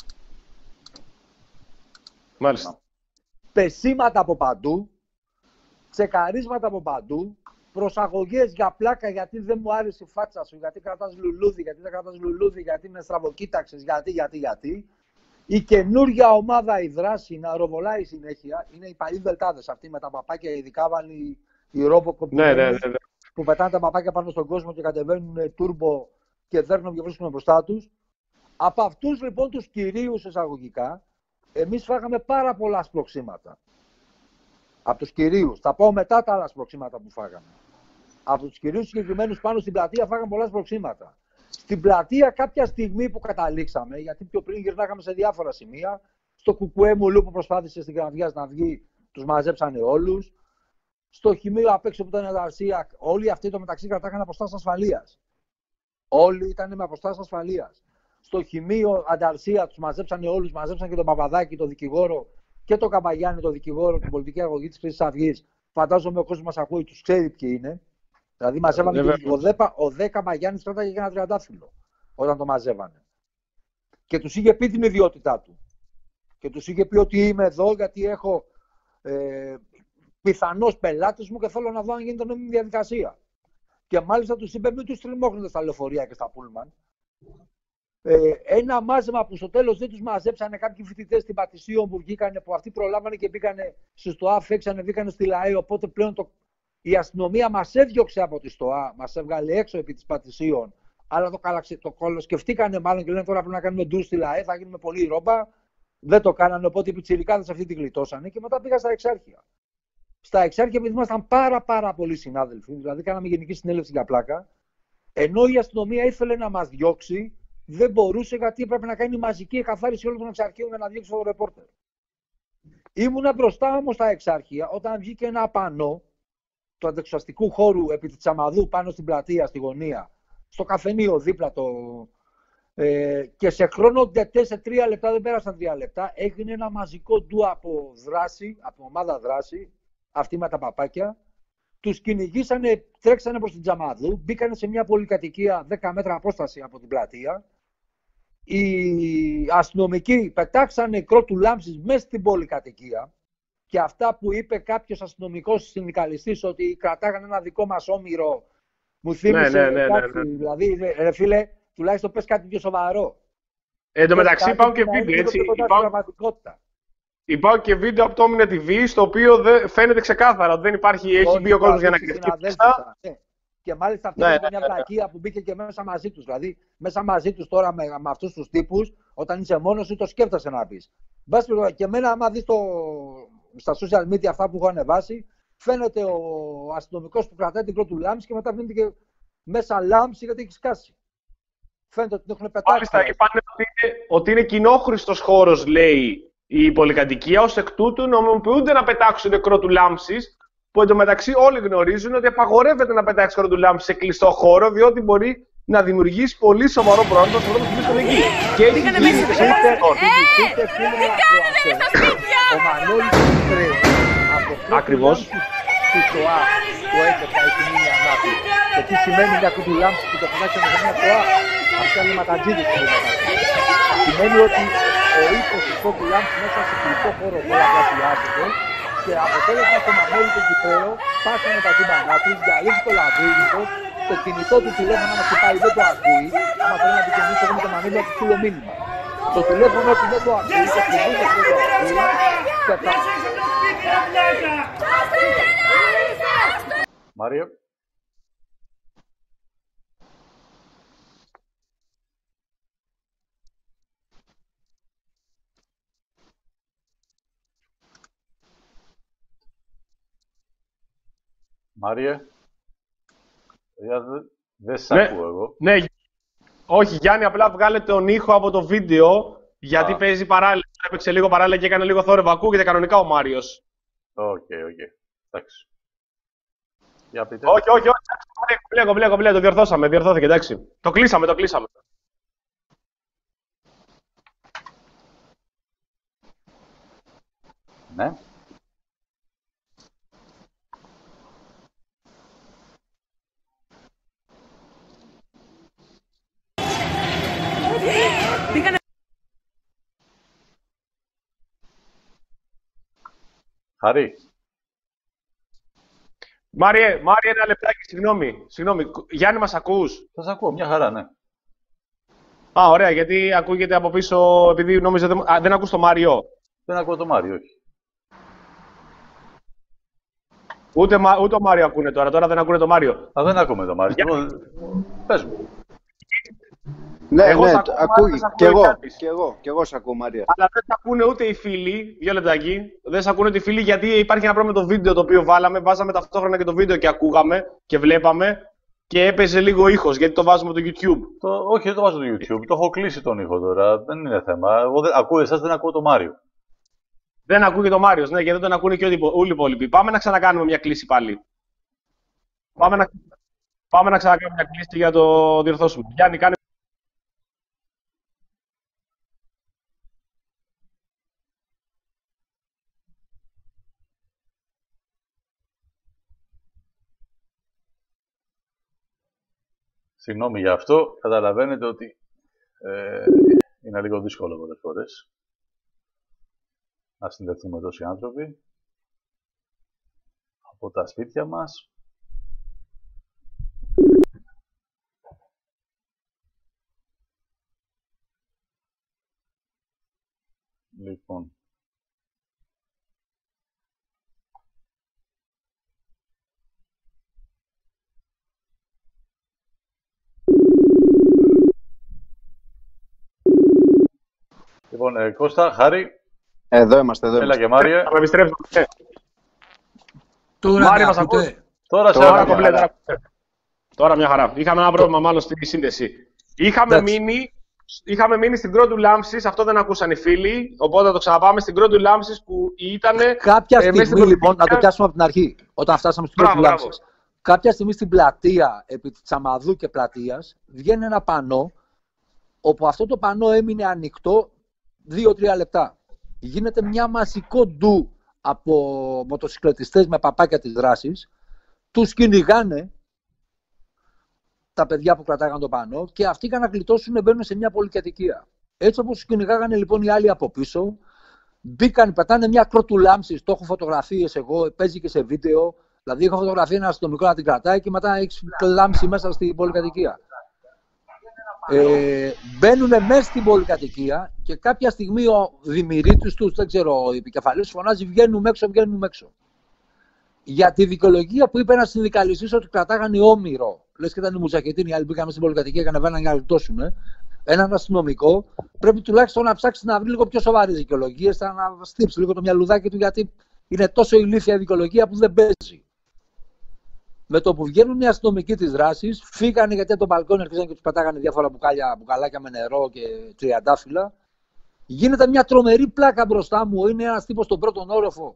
Μάλιστα. Πεσήματα από παντού, τσεκαρίσματα από παντού, προσαγωγές για πλάκα γιατί δεν μου άρεσε η φάτσα σου, γιατί κρατάς λουλούδι, γιατί δεν κρατάς λουλούδι, γιατί με στραβοκοίταξες, γιατί, γιατί, γιατί. Η καινούργια ομάδα, η δράση, να ροβολάει συνέχεια, είναι οι παλιοί βελτάδες αυτοί με τα παπάκια, ειδικά βάλει οι ρόμποκοπ ναι, ναι, ναι, ναι. που πετάνε τα παπάκια πάνω στον κόσμο και κατεβαίνουν τούρμπο και δέρνουν και βρίσκουν μπροστά τους. Από αυτούς λοιπόν τους κυρίους εισαγωγικά, εμείς φάγαμε πάρα πολλά σπροξήματα. Από τους κυρίους. Θα πω μετά τα άλλα σπροξήματα που φάγαμε. Από τους κυρίους συγκεκριμένους πάνω στην πλατεία φάγαμε πολλά σπροξήματα. Στην πλατεία κάποια στιγμή που καταλήξαμε, γιατί πιο πριν γυρνάγαμε σε διάφορα σημεία, στο κουκουέ Μουλού που προσπάθησε στην Κραυγιάς να βγει, τους μαζέψανε όλους. Στο χημείο απ' έξω που ήταν η Ανταρσία, όλοι αυτοί το μεταξύ κρατάγανε αποστάσεις ασφαλείας. Όλοι ήταν με αποστάσεις ασφαλείας. Στο χημείο Ανταρσία τους μαζέψανε όλους, μαζέψανε και τον Παπαδάκη, τον δικηγόρο, και τον Καμπαγιάννη, τον δικηγόρο, την πολιτική αγωγή της Χρυσής Αυγής. Φαντάζομαι ο κόσμος μας ακούει, τους ξέρει ποιοι είναι. Δηλαδή μαζεύανε yeah, και ο Δε, ο Δε Καμπαγιάννης κράταγε και ένα τριαντάφυλλο όταν το μαζεύανε. Και τους είχε πει την ιδιότητά του. Και τους είχε πει ότι είμαι εδώ γιατί έχω ε, πιθανώς πελάτες μου και θέλω να δω αν γίνεται νόμιμη διαδικασία. Και μάλιστα τους είπε μην τους τριμώχνετε στα λεωφορεία και στα πούλμαν. Ε, ένα μάζεμα που στο τέλος δεν τους μαζέψανε κάποιοι φοιτητές στην Πατησίων που βγήκανε, που αυτοί προλάβανε και μπήκανε στη ΣΤΟΑ, φέξανε, βγήκανε στη ΛΑΕ. Οπότε πλέον το, η αστυνομία μας έδιωξε από τη ΣΤΟΑ, μας έβγαλε έξω επί της Πατησίων. Αλλά το, καλαξε, το κολοσκεφτήκανε μάλλον και λένε τώρα πρέπει να κάνουμε ντου στη ΛΑΕ, θα γίνουμε πολύ ρόμπα. Δεν το κάνανε, οπότε οι πιτσιρικάδες αυτοί την γλιτώσανε και μετά πήγαν στα Εξάρχεια. Στα Εξάρχεια, επειδή ήμασταν πάρα, πάρα πολλοί συνάδελφοι, δηλαδή κάναμε γενική συνέλευση για πλάκα, ενώ η αστυνομία ήθελε να μας διώξει. Δεν μπορούσε γιατί έπρεπε να κάνει μαζική εκαθάριση όλων των εξαρχείων για να διώξει το ρεπόρτερ. Ήμουνα μπροστά όμως στα Εξάρχεια όταν βγήκε ένα πανό του αντεξουσιαστικού χώρου επί της Τσαμαδού πάνω στην πλατεία, στη γωνία, στο καφενείο δίπλα το. Ε, και σε χρόνο ντετέ σε τρία λεπτά, δεν πέρασαν τρία λεπτά, έγινε ένα μαζικό ντου από δράση, από ομάδα δράση, αυτοί με τα παπάκια. Τους κυνηγήσανε, τρέξανε προς την Τσαμαδού, μπήκανε σε μια πολυκατοικία δέκα μέτρα απόσταση από την πλατεία. οι αστυνομικοί πετάξανε κρότου λάμψης μέσα στην πολυκατοικία και αυτά που είπε κάποιος αστυνομικός συνδικαλιστής ότι κρατάγανε ένα δικό μας όμηρο, μου θύμισε ναι, ναι, ναι, κάτι, ναι. δηλαδή, ρε φίλε, τουλάχιστον πες κάτι πιο σοβαρό. Εν τω μεταξύ υπάρχουν και βίντεο, έτσι. Υπάρχουν και βίντεο από το Omnia τι βι, στο οποίο δε, φαίνεται ξεκάθαρα ότι δεν υπάρχει, έχει μπει ο κόσμος για να κρυφτεί. Ναι. Και μάλιστα αυτή είναι μια βλακεία που μπήκε και μέσα μαζί τους. Δηλαδή, μέσα μαζί τους τώρα με, με αυτούς τους τύπους, όταν είσαι μόνος σου, το σκέφτεσαι να πεις. Και εμένα, άμα δεις το, στα social media αυτά που έχω ανεβάσει, φαίνεται ο αστυνομικός που κρατάει την πρώτη λάμψη και μετά φαίνεται και μέσα λάμψη γιατί έχει σκάσει. Φαίνεται ότι την έχουν πετάξει. Μάλιστα, είπανε ότι είναι, ότι είναι κοινόχρηστος χώρος, λέει, η πολυκατοικία, ως εκ τούτου νομιμοποιούνται να πετάξουν κρότου λάμψης, που εντωμεταξύ όλοι γνωρίζουν ότι απαγορεύεται να πετάξει κρότου λάμψης σε κλειστό χώρο, διότι μπορεί να δημιουργήσει πολύ σοβαρό πρόβλημα στον άνθρωπο που βρίσκεται εκεί. Και έχει γίνει και σε αυτό. Ο Μανώλης Κυπρέου από ακριβώς στη ΣΟΑ το έντεκα έχει μείνει ανάπηρη. Και τι σημαίνει μια κρότου λάμψη που το πετάξανε σε μια ΣΟΑ, αυτά είναι ματατζίδες που είναι ματατζίδες. Σημαίνει ότι ο ύπος του κρότου λάμψη μέσα σε κλειστό χώρο μπορεί να πλασιάζεται και αποτέλεσμα στο Μανώλη τον Κυπρέο πάσανε τα τύμπανά του, διαλύσει το λαβρίνικο, το κινητό του τηλέφωνο να χτυπάει δεν το ακούει. Άμα θέλει να επικοινωνήσει εγώ με τον Μανώλη να του στείλω μήνυμα. Το τηλέφωνο του δεν το ακούει, το τηλέφωνο του δεν το ακούει και θα... Μάριο. Μάριε, δεν δε σ' ναι, ακούω εγώ. Ναι, όχι Γιάννη, απλά βγάλε τον ήχο από το βίντεο, γιατί Α. παίζει παράλληλα, έπαιξε λίγο παράλληλα και έκανε λίγο θόρυβο, ακούγεται κανονικά ο Μάριος. Οκ, okay, οκ, okay. εντάξει. Για πείτε. Όχι, όχι, όχι, κομπλέ, κομπλέ, κομπλέ, το διορθώσαμε, διορθώθηκε, εντάξει. Το κλείσαμε, το κλείσαμε. Ναι. Χαρή. Μάριε, Μάριε, ένα λεπτάκι, συγγνώμη. Συγγνώμη. Γιάννη, μας ακούς? Θα σας ακούω, μια χαρά, ναι. Α, ωραία, γιατί ακούγεται από πίσω, επειδή νόμιζα δεν, α, δεν ακούς το Μάριο. Δεν ακούω το Μάριο, όχι. Ούτε, ούτε το Μάριο ακούνε τώρα, τώρα δεν ακούνε το Μάριο. Α, δεν ακούμε το Μάριο. Για... Πες μου. Ναι, εγώ ναι, ακούω, ακούει. Και εγώ, και εγώ, και εγώ σ' ακούω, Μάρια. Αλλά δεν σ' ακούνε ούτε οι φίλοι, δύο λεπτάκι, δεν σ' ακούνε ούτε οι φίλοι, γιατί υπάρχει ένα πρόβλημα με το βίντεο το οποίο βάλαμε, βάζαμε ταυτόχρονα και το βίντεο και ακούγαμε και βλέπαμε και έπαιζε λίγο ήχος, γιατί το βάζουμε το YouTube. Το, όχι, δεν το βάζω το YouTube, το έχω κλείσει τον ήχο τώρα, δεν είναι θέμα. Εγώ δεν, ακούω εσάς, δεν ακούω το Μάριο. Δεν ακούγεται το Μάριος, ναι, γιατί δεν τον ακούνε και όλοι οι υπόλοιποι. Πάμε να ξανακάνουμε μια κλίση πάλι. Πάμε να, πάμε να ξανακάνουμε μια κλίση για να το διορθώσουμε. Γιάννη, κάνε. Συγγνώμη για αυτό, καταλαβαίνετε ότι ε, είναι λίγο δύσκολο πολλές φορές να συνδεθούμε τόσοι άνθρωποι από τα σπίτια μας. Λοιπόν. Λοιπόν, ε, Κώστα, Χάρη. Εδώ είμαστε, εδώ Έλα είμαστε. Και Μάρια. Θα με επιστρέψουμε. Τώρα Μάρια, μας ακούτε. Τώρα, τώρα, κομπλέ, τώρα, τώρα μια χαρά. Είχαμε ένα πρόβλημα μάλλον στη σύνδεση. Είχαμε μείνει, είχαμε μείνει στην κρότου λάμψης, αυτό δεν ακούσαν οι φίλοι, οπότε θα το ξαναπάμε στην κρότου λάμψης που ήταν... Κάποια στιγμή, ε, στην λοιπόν, να το πιάσουμε από την αρχή, όταν φτάσαμε στην κρότου λάμψης. Κάποια στιγμή στην πλατεία, επί της Τσαμαδού και πλατείας, βγαίνει ένα πανό, όπου αυτό το πανό έμεινε ανοιχτό δύο τρία λεπτά. Γίνεται μια μαζικό ντου από μοτοσυκλετιστές με παπάκια της δράσης, τους κυνηγάνε τα παιδιά που κρατάγαν το πανό και αυτοί για να γλιτώσουν μπαίνουν σε μια πολυκατοικία. Έτσι όπως κυνηγάγανε λοιπόν οι άλλοι από πίσω, μπήκαν, πετάνε μια κρότου λάμψης, το έχω φωτογραφίες εγώ, παίζει και σε βίντεο. Δηλαδή, έχω φωτογραφία ένα αστυνομικό να την κρατάει και μετά έχει λάμψει μέσα στην πολυκατοικία. Ε, Μπαίνουν μέσα στην πολυκατοικία και κάποια στιγμή ο δημιουργήτης τους, δεν ξέρω, ο επικεφαλής φωνάζει: βγαίνουμε έξω, βγαίνουμε έξω. Για τη δικαιολογία που είπε ένας συνδικαλιστής ότι κρατάγανε όμηρο, λες και ήταν οι μουζακετίνοι, οι άλλοι μπήκαν στην πολυκατοικία και ανεβαίναν για να γλιτώσουν. Έναν αστυνομικό πρέπει τουλάχιστον να ψάξει να βρει λίγο πιο σοβαρή δικαιολογία, να στύψει λίγο το μυαλουδάκι του, γιατί είναι τόσο ηλίθια η δικαιολογία που δεν παίζει. Με το που βγαίνουν οι αστυνομικοί της δράσης, φύγανε γιατί από τον μπαλκόνι αρχίσαν και τους πετάγανε διάφορα μπουκάλια, μπουκαλάκια με νερό και τριαντάφυλλα. Γίνεται μια τρομερή πλάκα μπροστά μου. Είναι ένας τύπος στον πρώτον όροφο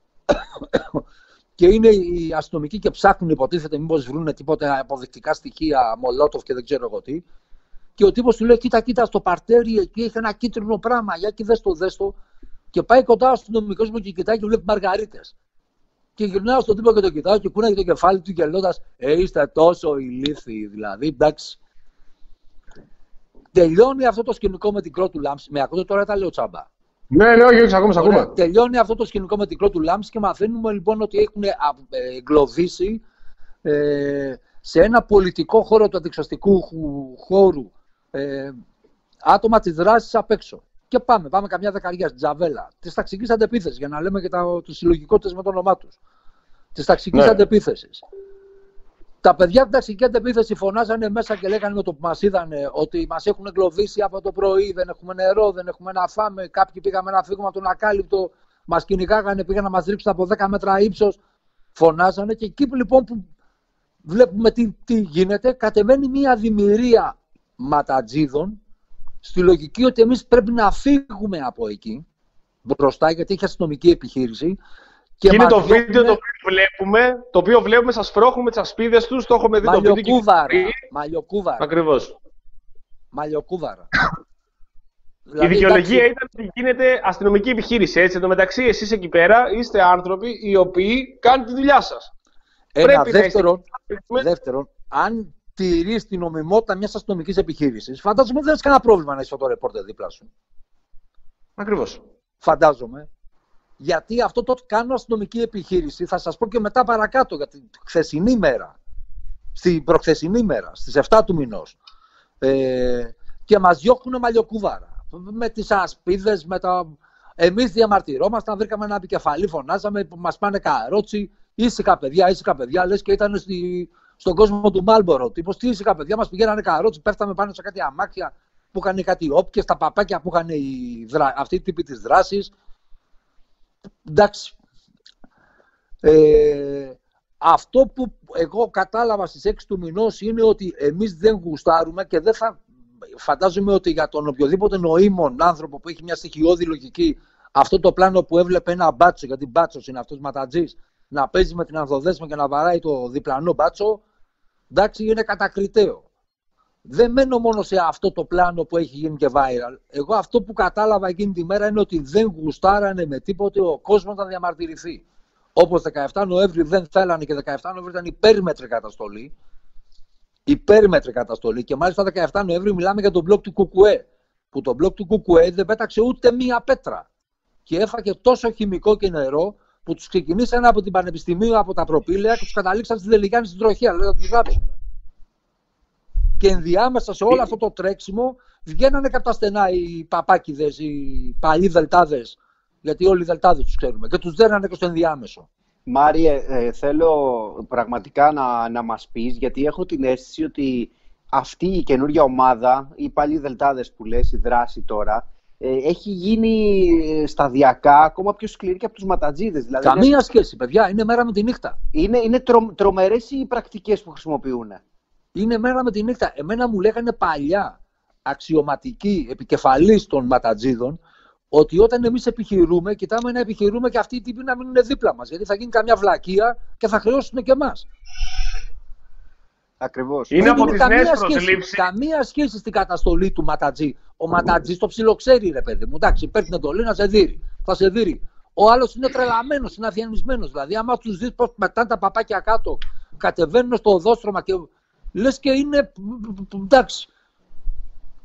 και είναι οι αστυνομικοί και ψάχνουν, υποτίθεται, μήπως βρουν τίποτα αποδεικτικά στοιχεία, μολότοφ και δεν ξέρω εγώ τι. Και ο τύπος του λέει: κοίτα, κοίτα, στο παρτέρι εκεί έχει ένα κίτρινο πράγμα. Για εκεί δες το, δες το. Και πάει κοντά ο αστυνομικός μου και κοιτάει και βλέπει μαργαρίτες. Και γυρνάω στον τύπο και το κοιτάω και κούναγε το κεφάλι του γελώντας: Ε, είστε τόσο ηλίθιοι, δηλαδή. Εντάξει. Τελειώνει αυτό το σκηνικό με την κρότου λάμψη. Με ακούτε τώρα, τα λέω τσάμπα. Ναι, ναι, όχι, ακούμε, ακούμε. Τελειώνει αυτό το σκηνικό με την κρότου λάμψη και μαθαίνουμε λοιπόν ότι έχουν εγκλωβίσει ε, σε ένα πολιτικό χώρο του αντιξωστικού χώρου ε, άτομα της δράσης απ' έξω. Και πάμε, πάμε καμιά δεκαριά στην Τζαβέλα. Τη ταξική αντεπίθεση, για να λέμε και του συλλογικότητε με το όνομά του. Τη ταξική ναι. αντεπίθεση. Τα παιδιά την ταξική αντεπίθεση φωνάζανε μέσα και λέγανε με το που μας είδανε ότι μας έχουν εγκλωβίσει από το πρωί, δεν έχουμε νερό, δεν έχουμε να φάμε. Κάποιοι πήγαμε να φύγουμε από τον ακάλυπτο, μας κυνηγάγανε, πήγαν να μας ρίξουν από δέκα μέτρα ύψος. Φωνάζανε και εκεί λοιπόν που βλέπουμε τι, τι γίνεται, κατεβαίνει μια δημιουργία ματατζίδων. Στη λογική ότι εμείς πρέπει να φύγουμε από εκεί μπροστά, γιατί έχει αστυνομική επιχείρηση. Και, και είναι το βίντεο το οποίο βλέπουμε, το οποίο βλέπουμε, σας σπρώχνουμε τις ασπίδες τους, το έχουμε δει το βίντεο. Μαλλιοκούβαρα. Ακριβώς. Μαλλιοκούβαρα. Η δηλαδή, δικαιολογία εντάξει... ήταν ότι γίνεται αστυνομική επιχείρηση. Έτσι, εν τω μεταξύ, εσείς εκεί πέρα είστε άνθρωποι οι οποίοι κάνουν τη δουλειά σας. Ένα πρέπει δεύτερον, να είστε... δεύτερον, αν τηρείς την νομιμότητα μιας αστυνομικής επιχείρησης, φαντάζομαι δεν έχει κανένα πρόβλημα να είσαι φωτορεπόρτερ δίπλα σου. Ακριβώς. Φαντάζομαι. Γιατί αυτό το κάνω αστυνομική επιχείρηση, θα σας πω και μετά παρακάτω, για την χθεσινή μέρα, στην προχθεσινή μέρα, στις εφτά του μηνός, ε, και μας διώχνουν μαλλιοκούβαρα. Με τις ασπίδες, με τα... Εμείς διαμαρτυρόμασταν, βρήκαμε ένα επικεφαλή, φωνάζαμε, μας πάνε καρότσι, ήσυχα παιδιά, ήσυχα παιδιά, λες και ήταν στη... στον κόσμο του Μάλμπορο. Τύπος, τι ήσυχα παιδιά, μας πηγαίνανε καρότσι, πέφταμε πάνω σε κάτι αμάξια που είχαν κάτι όποιες, τα παπάκια που είχαν οι δρα... αυτοί οι τύποι της δράσης. Εντάξει. Ε, αυτό που εγώ κατάλαβα στις έξι του μηνός είναι ότι εμείς δεν γουστάρουμε και δεν θα φαντάζομαι ότι για τον οποιοδήποτε νοήμων άνθρωπο που έχει μια στοιχειώδη λογική, αυτό το πλάνο που έβλεπε ένα μπάτσο, γιατί μπάτσος είναι αυτός ματατζής, να παίζει με την ανθοδέσμα και να βαράει το διπλανό μπάτσο, εντάξει, είναι κατακριτέο. Δεν μένω μόνο σε αυτό το πλάνο που έχει γίνει και viral. Εγώ αυτό που κατάλαβα εκείνη τη μέρα είναι ότι δεν γουστάρανε με τίποτε ο κόσμος να διαμαρτυρηθεί. Όπως δεκαεφτά Νοέμβρη δεν θέλανε και δεκαεφτά Νοέμβρη ήταν υπέρμετρη καταστολή. Υπέρμετρη καταστολή. Και μάλιστα δεκαεφτά Νοέμβρη μιλάμε για τον μπλοκ του Κουκουέ. Που το μπλοκ του Κουκουέ δεν πέταξε ούτε μία πέτρα. Και έφαγε τόσο χημικό και νερό που τους ξεκινήσανε από την Πανεπιστημίου, από τα προπήλαια και τους καταλήξαν στη Δελιγάννη στην τροχία. Δηλαδή να τους γράψουν. Και ενδιάμεσα σε όλο αυτό το τρέξιμο βγαίνανε κατά τα στενά οι παπάκιδες, οι παλιοί δελτάδες, γιατί όλοι οι δελτάδες τους ξέρουμε, και τους δέρνανε και στο ενδιάμεσο. Μάριε, ε, θέλω πραγματικά να, να μας πεις, γιατί έχω την αίσθηση ότι αυτή η καινούργια ομάδα, οι παλιοί δελτάδες που λες, η δράση τώρα, ε, έχει γίνει σταδιακά ακόμα πιο σκληρή και από τους ματατζίδες. Δηλαδή, καμία είναι... σχέση, παιδιά, είναι μέρα με τη νύχτα. Είναι, είναι τρο, τρομερές οι πρακτικές που χρησιμοποιούν. Είναι μέρα με τη νύχτα. Εμένα μου λέγανε παλιά αξιωματικοί επικεφαλής των ματατζίδων ότι όταν εμείς επιχειρούμε, κοιτάμε να επιχειρούμε και αυτοί οι τύποι να μείνουν δίπλα μας. Γιατί θα γίνει καμιά βλακεία και θα χρεώσουν και εμάς. Ακριβώς. Είναι από τις νέες προσλήψεις. Καμία σχέση στην καταστολή του ματατζή. Ο ματατζής το ψιλοξέρει, ρε παιδί μου. Εντάξει, παίρνει την εντολή να σε δείρει. Θα σε δείρει. Ο άλλος είναι τρελαμένος, είναι αθιανισμένος. Δηλαδή, άμα τους δεις πώς πετάνε τα παπάκια κάτω, κατεβαίνουν στο οδόστρωμα και. Λες και είναι, εντάξει,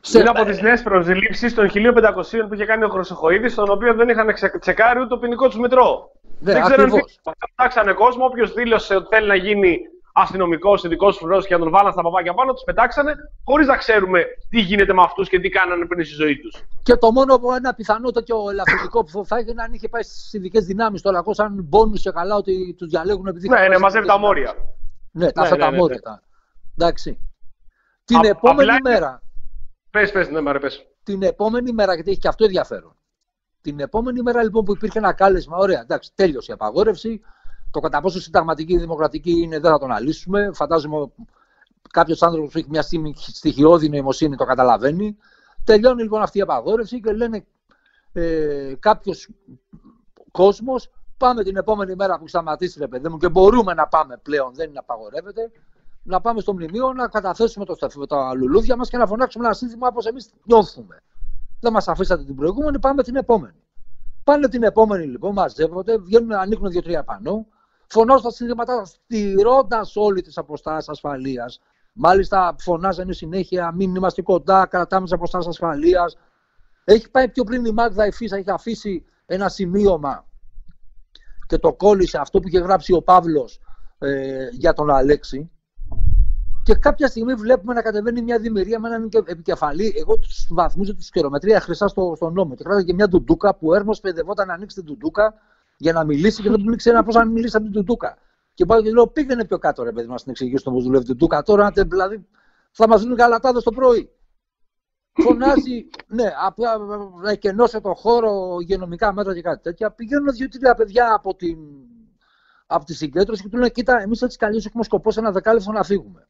Σε... Είναι από τις νέες προσλήψεις των χίλια πεντακοσίων που είχε κάνει ο Χρυσοχοΐδης, τον οποίο δεν είχαν ξε... τσεκάρει ούτε το ποινικό τους μητρό. Ναι, δεν ξέρω αν πετάξανε κόσμο, όποιος δήλωσε ότι θέλει να γίνει αστυνομικός, ειδικός φρουρός και να τον βάλαν στα παπάκια πάνω, τους πετάξανε, χωρίς να ξέρουμε τι γίνεται με αυτούς και τι κάνανε πριν στη ζωή τους. Και το μόνο που ένα πιθανό τέτοιο ελαφρυντικό που θα έγινε αν είχε πάει στις ειδικές δυνάμεις, το λακκό σαν μπόνους και καλά ότι τους διαλέγουν επειδή. Ναι, ναι, μαζεύει τα μόρια. Ναι, τα, ναι, αυτά ναι, τα ναι, μόρια. Ναι. Εντάξει. Την Α, επόμενη απλά... μέρα. Πες, πες, ναι, μάρε, πες. Την επόμενη μέρα, γιατί έχει και αυτό ενδιαφέρον. Την επόμενη μέρα λοιπόν που υπήρχε ένα κάλεσμα, ωραία, εντάξει, τέλειωσε η απαγόρευση. Το κατά πόσο συνταγματική ή δημοκρατική είναι δεν θα το αναλύσουμε. Φαντάζομαι κάποιος άνθρωπος που έχει μια στοιχειώδη νοημοσύνη το καταλαβαίνει. Τελειώνει λοιπόν αυτή η απαγόρευση και λένε ε, κάποιος κόσμος, πάμε την επόμενη μέρα που σταματήσει, ρε παιδί μου, και μπορούμε να πάμε πλέον, δεν είναι απαγορεύεται, να πάμε στο μνημείο να καταθέσουμε το, τα λουλούδια μας και να φωνάξουμε ένα σύνθημα όπως εμείς νιώθουμε. Δεν μας αφήσατε την προηγούμενη, πάμε την επόμενη. Πάνε την επόμενη λοιπόν, μαζεύονται, βγαίνουν, ανοίγουν δύο-τρία πανό, φωνάζουν τα σύνθηματα, στηρώντας όλη τις αποστάσεις ασφαλείας. Μάλιστα, φωνάζανε συνέχεια, μην είμαστε κοντά, κρατάμε τις αποστάσεις ασφαλείας. Έχει πάει πιο πριν η Μάγδα η Φίσα, έχει αφήσει ένα σημείωμα και το κόλλησε αυτό που είχε γράψει ο Παύλος ε, για τον Αλέξη. Και κάποια στιγμή βλέπουμε να κατεβαίνει μια δημιουργία με έναν επικεφαλή. Εγώ τους βαθμούζω τους καιρομετρία χρυσά στο, στο νόμο. Και κράταγε και μια ντουντούκα που ο Έρμος παιδευόταν να ανοίξει την ντουντούκα για να μιλήσει και δεν μου ήξερε πώς να μιλήσει από την ντουντούκα. Και πάω και λέω: πήγαινε πιο κάτω, ρε παιδί μας, να εξηγήσουμε πώς δουλεύει την ντουντούκα. Τώρα δηλαδή θα μας δίνουν γαλατάδες το πρωί. Φωνάζει, ναι, να εκενώσε το χώρο, υγειονομικά μέτρα και κάτι τέτοια. Πηγαίνουν δύο-τρία παιδιά από, την, από τη συγκέντρωση και του λένε: κοίτα, εμείς έτσι καλώς έχουμε σκοπό σε ένα δεκάλεπτο να φύγουμε.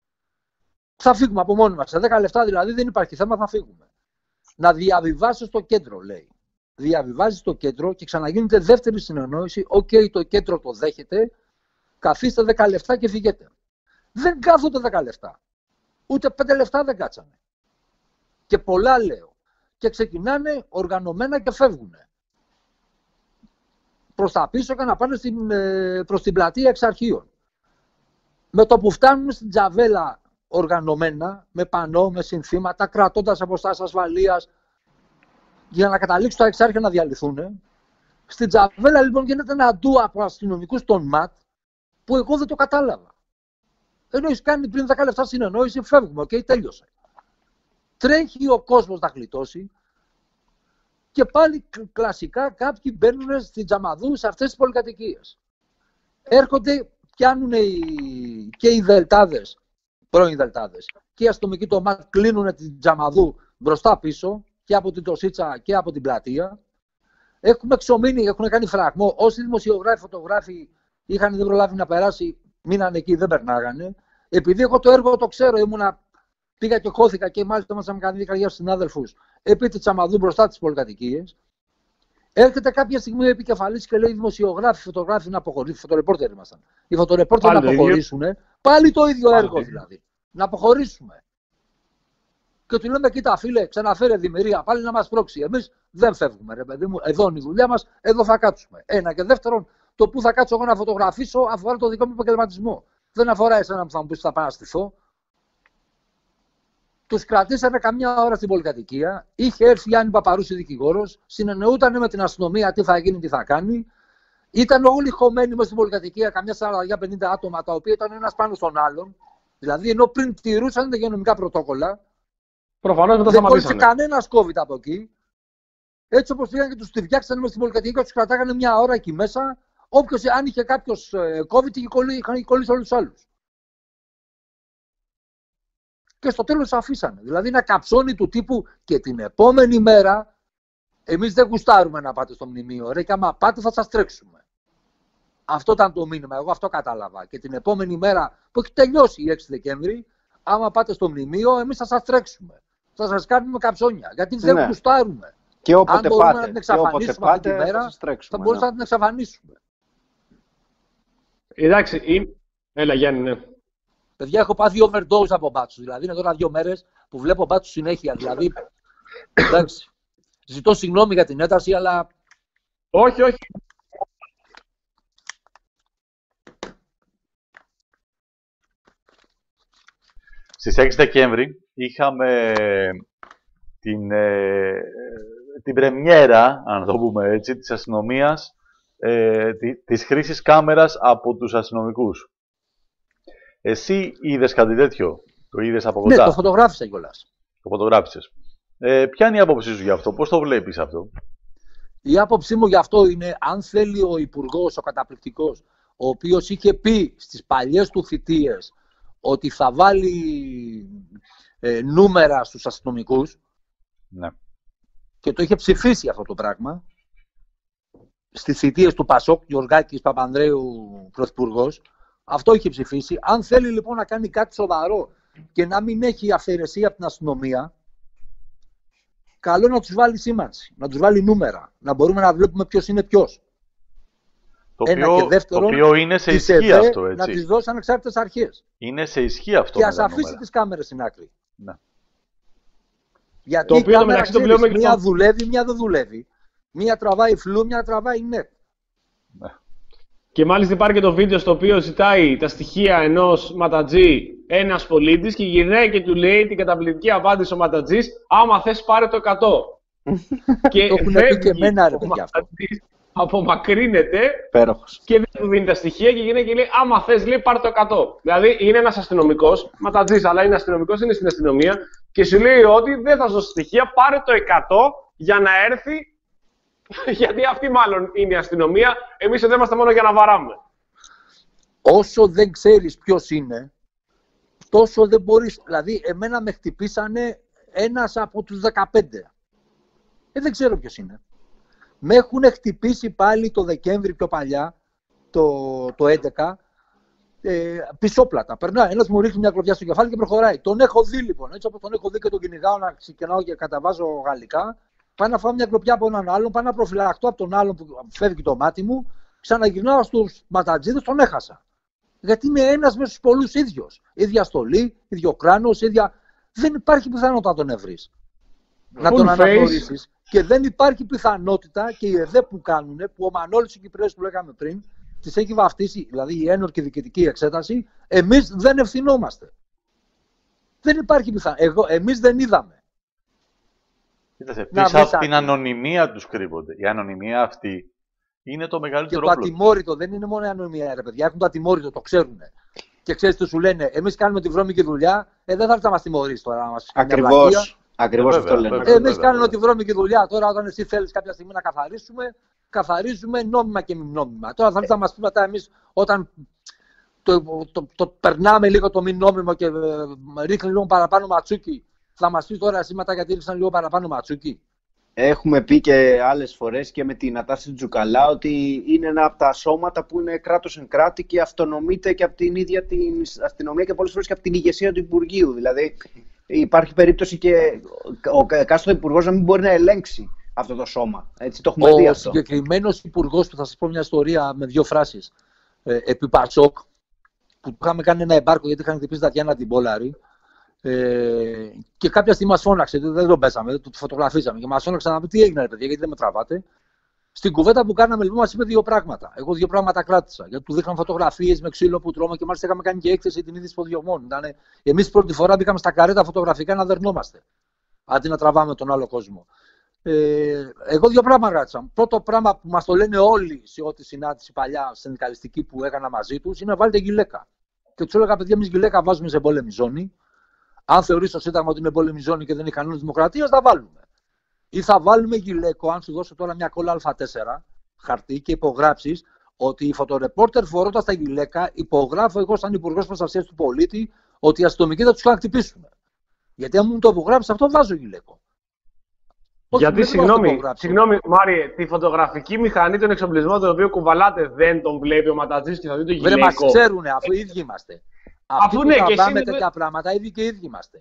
Θα φύγουμε από μόνοι μας. Σε δέκα λεπτά δηλαδή δεν υπάρχει θέμα, θα φύγουμε. Να διαβιβάσει στο κέντρο, λέει. Διαβιβάζει στο κέντρο και ξαναγίνεται δεύτερη συνεννόηση. Οκ, okay, το κέντρο το δέχεται. Καθίστε δέκα λεπτά και φύγετε. Δεν κάθονται δέκα λεπτά. Ούτε πέντε λεπτά δεν κάτσανε. Και πολλά λέω. Και ξεκινάνε οργανωμένα και φεύγουν. Προς τα πίσω και να πάνε στην, προς την πλατεία εξ αρχείων. Με το που φτάνουν στην Τζαβέλα οργανωμένα, με πανό, με συνθήματα, κρατώντας αποστάσεις ασφαλείας, για να καταλήξουν τα εξάρχεια να διαλυθούν. Στην Τζαβέλα λοιπόν γίνεται ένα ντου από αστυνομικούς των ΜΑΤ, που εγώ δεν το κατάλαβα. Ενώ έχει κάνει πριν δέκα λεπτά συνεννόηση, φεύγουμε, οκ, okay, τέλειωσε. Τρέχει ο κόσμος να γλιτώσει και πάλι κλασικά κάποιοι μπαίνουν στην Τζαμαδού σε αυτές τις πολυκατοικίες. Έρχονται, πιάνουν οι, και οι δελτάδες, πρώην δελτάδες, και οι αστυνομικοί το ΜΑΤ κλείνουν την Τζαμαδού μπροστά πίσω και από την Τοσίτσα και από την πλατεία. Έχουμε εξομείνει, έχουν κάνει φραγμό. Όσοι δημοσιογράφοι, φωτογράφοι είχαν δεν προλάβει να περάσει, μείνανε εκεί, δεν περνάγανε. Επειδή εγώ το έργο το ξέρω, ήμουνα, πήγα και χώθηκα και μάλιστα μας είχαμε κάνει καριέρα στους συνάδελφους επί τη Τζαμαδού μπροστά τις πολυκατοικίες. Έρχεται κάποια στιγμή ο επικεφαλής και λέει: δημοσιογράφοι, φωτογράφοι να αποχωρήσουν. Φωτορεπόρτερ ήμασταν. Οι φωτορεπόρτερ να αποχωρήσουν. Πάλι το ίδιο Πάλι. έργο δηλαδή. Να αποχωρήσουμε. Και του λέμε: κοίτα, φίλε, ξαναφέρε δημιουργία, πάλι να μας πρόξει. Εμείς δεν φεύγουμε, ρε παιδί μου. Εδώ είναι η δουλειά μας, εδώ θα κάτσουμε. Ένα. Και δεύτερον, το που θα κάτσω εγώ να φωτογραφίσω αφορά το δικό μου επαγγελματισμό. Δεν αφορά εσένα που θα μου πεις θα πάω να στηθώ. Τους κρατήσανε καμιά ώρα στην πολυκατοικία. Είχε έρθει η Άννη Παπαρούση δικηγόρος, συνεννοούταν με την αστυνομία τι θα γίνει, τι θα κάνει. Ήταν όλοι χωμένοι μέσα στην πολυκατοικία, καμιά σαράντα πενήντα άτομα, τα οποία ήταν ένας πάνω στον άλλον. Δηλαδή, ενώ πριν τηρούσαν τα υγειονομικά πρωτόκολλα. Προφανώς μετά δεν κόλλησε κανένας COVID από εκεί. Έτσι όπως πήγαν και τους τυριάξανε μέσα στην πολυκατοικία, τους κρατάγανε μια ώρα εκεί μέσα. Όποιος, αν είχε κάποιος COVID, είχαν κολλήσει όλους τους άλλους. Και στο τέλος αφήσανε. Δηλαδή, ένα καψόνι του τύπου και την επόμενη μέρα, εμείς δεν γουστάρουμε να πάτε στο μνημείο. Ρε, και άμα πάτε, θα σας τρέξουμε. Αυτό ήταν το μήνυμα. Εγώ αυτό κατάλαβα. Και την επόμενη μέρα που έχει τελειώσει η έξι Δεκέμβρη, άμα πάτε στο μνημείο, εμείς θα σας τρέξουμε. Θα σας κάνουμε καψόνια. Γιατί δεν ναι. γουστάρουμε. Και όποτε αν μπορούμε πάτε, να την εξαφανίσουμε αυτή τη μέρα, θα, θα μπορούσαμε ναι. να την εξαφανίσουμε. Εντάξει, ή... έλα Γιάννη, ναι. Παιδιά, έχω πάθει overdose από μπάτσους. Δηλαδή, είναι τώρα δύο μέρες που βλέπω μπάτσους συνέχεια. Δηλαδή, εντάξει, ζητώ συγγνώμη για την ένταση, αλλά... Όχι, όχι. Στις έξι Δεκέμβρη είχαμε την, ε, την πρεμιέρα, αν το πούμε έτσι, της αστυνομίας, ε, της χρήσης κάμερας από τους αστυνομικούς. Εσύ είδες κάτι τέτοιο, το είδες από κοντά? Ναι, το φωτογράφησα κιόλας. Το φωτογράφησες. Ε, ποια είναι η άποψή σου γι' αυτό, πώς το βλέπεις αυτό? Η άποψή μου γι' αυτό είναι, αν θέλει ο Υπουργός, ο καταπληκτικός, ο οποίος είχε πει στις παλιές του θητείες ότι θα βάλει ε, νούμερα στους αστυνομικούς, ναι. και το είχε ψηφίσει αυτό το πράγμα, στις θητείες του Πασόκ, Γιωργάκης Παπανδρέου πρωθυπουργός, αυτό είχε ψηφίσει. Αν θέλει λοιπόν να κάνει κάτι σοβαρό και να μην έχει αφαιρεσία από την αστυνομία, καλό να τους βάλει σήμανση, να τους βάλει νούμερα, να μπορούμε να βλέπουμε ποιος είναι ποιος. Το, Ένα οποίο, και δεύτερον, το οποίο είναι σε ισχύ αυτό, έτσι. Να τις δώσει ανεξάρτητες αρχές. Είναι σε ισχύ αυτό. Και ας αφήσει τις κάμερες στην άκρη. Ναι. Γιατί το οποίο, η κάμερα, μεταξύ, το ξέρεις, βλέπουμε μία το... δουλεύει, μία δεν δουλεύει. Μία τραβάει φλου, μία τραβάει net. Ναι. Και μάλιστα υπάρχει και το βίντεο στο οποίο ζητάει τα στοιχεία ενός ματατζή ένας πολίτης και γυρνάει και του λέει την καταπληκτική απάντηση ο ματατζής, άμα θες πάρε το εκατό. Και το έχουν πει και εμένα, ρε παιδιά, αυτό. Απομακρύνεται Πέροχος. Και δεν του δίνει τα στοιχεία και γίνεται και λέει: άμα θες, λέει, πάρε το εκατό. Δηλαδή είναι ένας αστυνομικός, ματατζής, αλλά είναι αστυνομικός, είναι στην αστυνομία και σου λέει ότι δεν θα σου δώσει στοιχεία, πάρε το εκατό για να έρθει. Γιατί αυτή μάλλον είναι η αστυνομία. Εμείς εδώ είμαστε μόνο για να βαράμε. Όσο δεν ξέρεις ποιος είναι, τόσο δεν μπορείς. Δηλαδή, εμένα με χτυπήσανε ένας από τους δεκαπέντε. Ε, δεν ξέρω ποιος είναι. Με έχουν χτυπήσει πάλι το Δεκέμβρη πιο παλιά, το, το έντεκα, ε, πισόπλατα. Περνάει, ένας μου ρίχνει μια κλωβιά στο κεφάλι και προχωράει. Τον έχω δει λοιπόν, έτσι όπως τον έχω δει και τον κυνηγάω να ξεκινάω και καταβάζω γαλλικά. Πάω να φάω μια κλωβιά από έναν άλλον, πάω να προφυλαχτώ από τον άλλον που φεύγει το μάτι μου, ξαναγυρνάω στους ματατζίδες, τον έχασα. Γιατί είναι ένας μέσα στους πολλούς ίδιος. Ίδια στολή, ίδιο κράνος, ίδια. Δεν υπάρχει πιθανότητα να τον ευρείς. Να τον αναγνωρίσεις. Και δεν υπάρχει πιθανότητα και οι ΕΔΕ που κάνουν, που ο Μανώλης ο Κυπρέος που λέγαμε πριν, τις έχει βαφτίσει, δηλαδή η ένορκη διοικητική εξέταση, εμείς δεν ευθυνόμαστε. Δεν υπάρχει πιθανότητα. Εμείς δεν είδαμε. Κοίτασε, πίσω από την ανωνυμία τους κρύβονται. Η ανωνυμία αυτή είναι το μεγαλύτερο όπλο. Και το ατιμόρυτο δεν είναι μόνο η ανωνυμία, ρε παιδιά. Έχουν το ατιμόρυτο, το ξέρουν. Και ξέρεις τι σου λένε, εμείς κάνουμε τη βρώμικη δουλειά, ε, δεν θα έρθει να μας τιμωρήσει τώρα. Να μας Ακριβώς. Ακριβώς αυτό λένε. Εμείς κάνουμε τη βρώμικη δουλειά. Τώρα, όταν εσύ θέλεις κάποια στιγμή να καθαρίσουμε, καθαρίζουμε νόμιμα και μη νόμιμα. Τώρα θα έρθει να μας πει μετά εμείς, όταν το, το, το, το περνάμε λίγο το μη νόμιμο και ε, ρίχνει λίγο παραπάνω ματσούκι, θα μας πει τώρα εσύ μετά γιατί ρίξαν λίγο παραπάνω ματσούκι. Έχουμε πει και άλλες φορές και με την Νατάση Τζουκαλά ότι είναι ένα από τα σώματα που είναι κράτος εν κράτη και αυτονομείται και από την ίδια την αστυνομία και πολλές φορές και από την ηγεσία του Υπουργείου. Δηλαδή υπάρχει περίπτωση και ο εκάστοτε υπουργός να μην μπορεί να ελέγξει αυτό το σώμα. Έτσι το έχουμε ο δει αυτό. Ο συγκεκριμένος υπουργός, που θα σας πω μια ιστορία με δύο φράσεις, ε, επί Πασόκ, που είχαμε κάνει ένα εμπάρκο γιατί είχαν χτυπήσει τα Τιάννα την Πόλαρη. Ε, και κάποια στιγμή μας φώναξε, δεν τον πέσαμε, δεν το φωτογραφίσαμε και μας φώναξε να πει τι έγινε ρε παιδιά, γιατί δεν με τραβάτε. Στην κουβέντα που κάναμε λοιπόν μας είπε δύο πράγματα. Εγώ δύο πράγματα κράτησα. Γιατί του δείχναν φωτογραφίες με ξύλο που τρώμε και μάλιστα είχαμε κάνει και έκθεση την είδηση ποδιωμών. Εμείς πρώτη φορά μπήκαμε στα καρέτα φωτογραφικά να δερνόμαστε. Αντί να τραβάμε τον άλλο κόσμο. Ε, εγώ δύο πράγματα κράτησα. Πρώτο πράγμα που μας το λένε όλοι σε ό,τι συνάντηση παλιά συνδικαλιστική που έκανα μαζί τους είναι να βάλετε γυλαίκα. Και τους έλεγα παιδιά, εμείς γυλαίκα βάζουμε σε πόλεμη ζώνη. Αν θεωρείς το Σύνταγμα ότι είναι πόλεμη ζώνη και δεν είναι κανόνα δημοκρατίας, θα βάλουμε. Ή θα βάλουμε γυλαίκο, αν σου δώσω τώρα μια κόλλα Α τέσσερα χαρτί και υπογράψεις ότι οι φωτορεπόρτερ φορώντας τα γυλαίκα, υπογράφω εγώ, σαν Υπουργός Προστασίας του Πολίτη, ότι οι αστυνομικοί θα τους χτυπήσουν. Γιατί αν μου το υπογράψεις αυτό, βάζω γυλαίκο. Γιατί, συγγνώμη, συγγνώμη, Μάριε, τη φωτογραφική μηχανή, τον εξοπλισμό τον οποίο κουβαλάτε, δεν τον βλέπει ο ματατζής και θα δει το γυλαίκο. Δεν μας ξέρουνε, αφού οι ίδιοι είμαστε. Αυτοί Αφού που ναι, τραβάμε και τέτοια πράγματα, ήδη και οι ίδιοι είμαστε.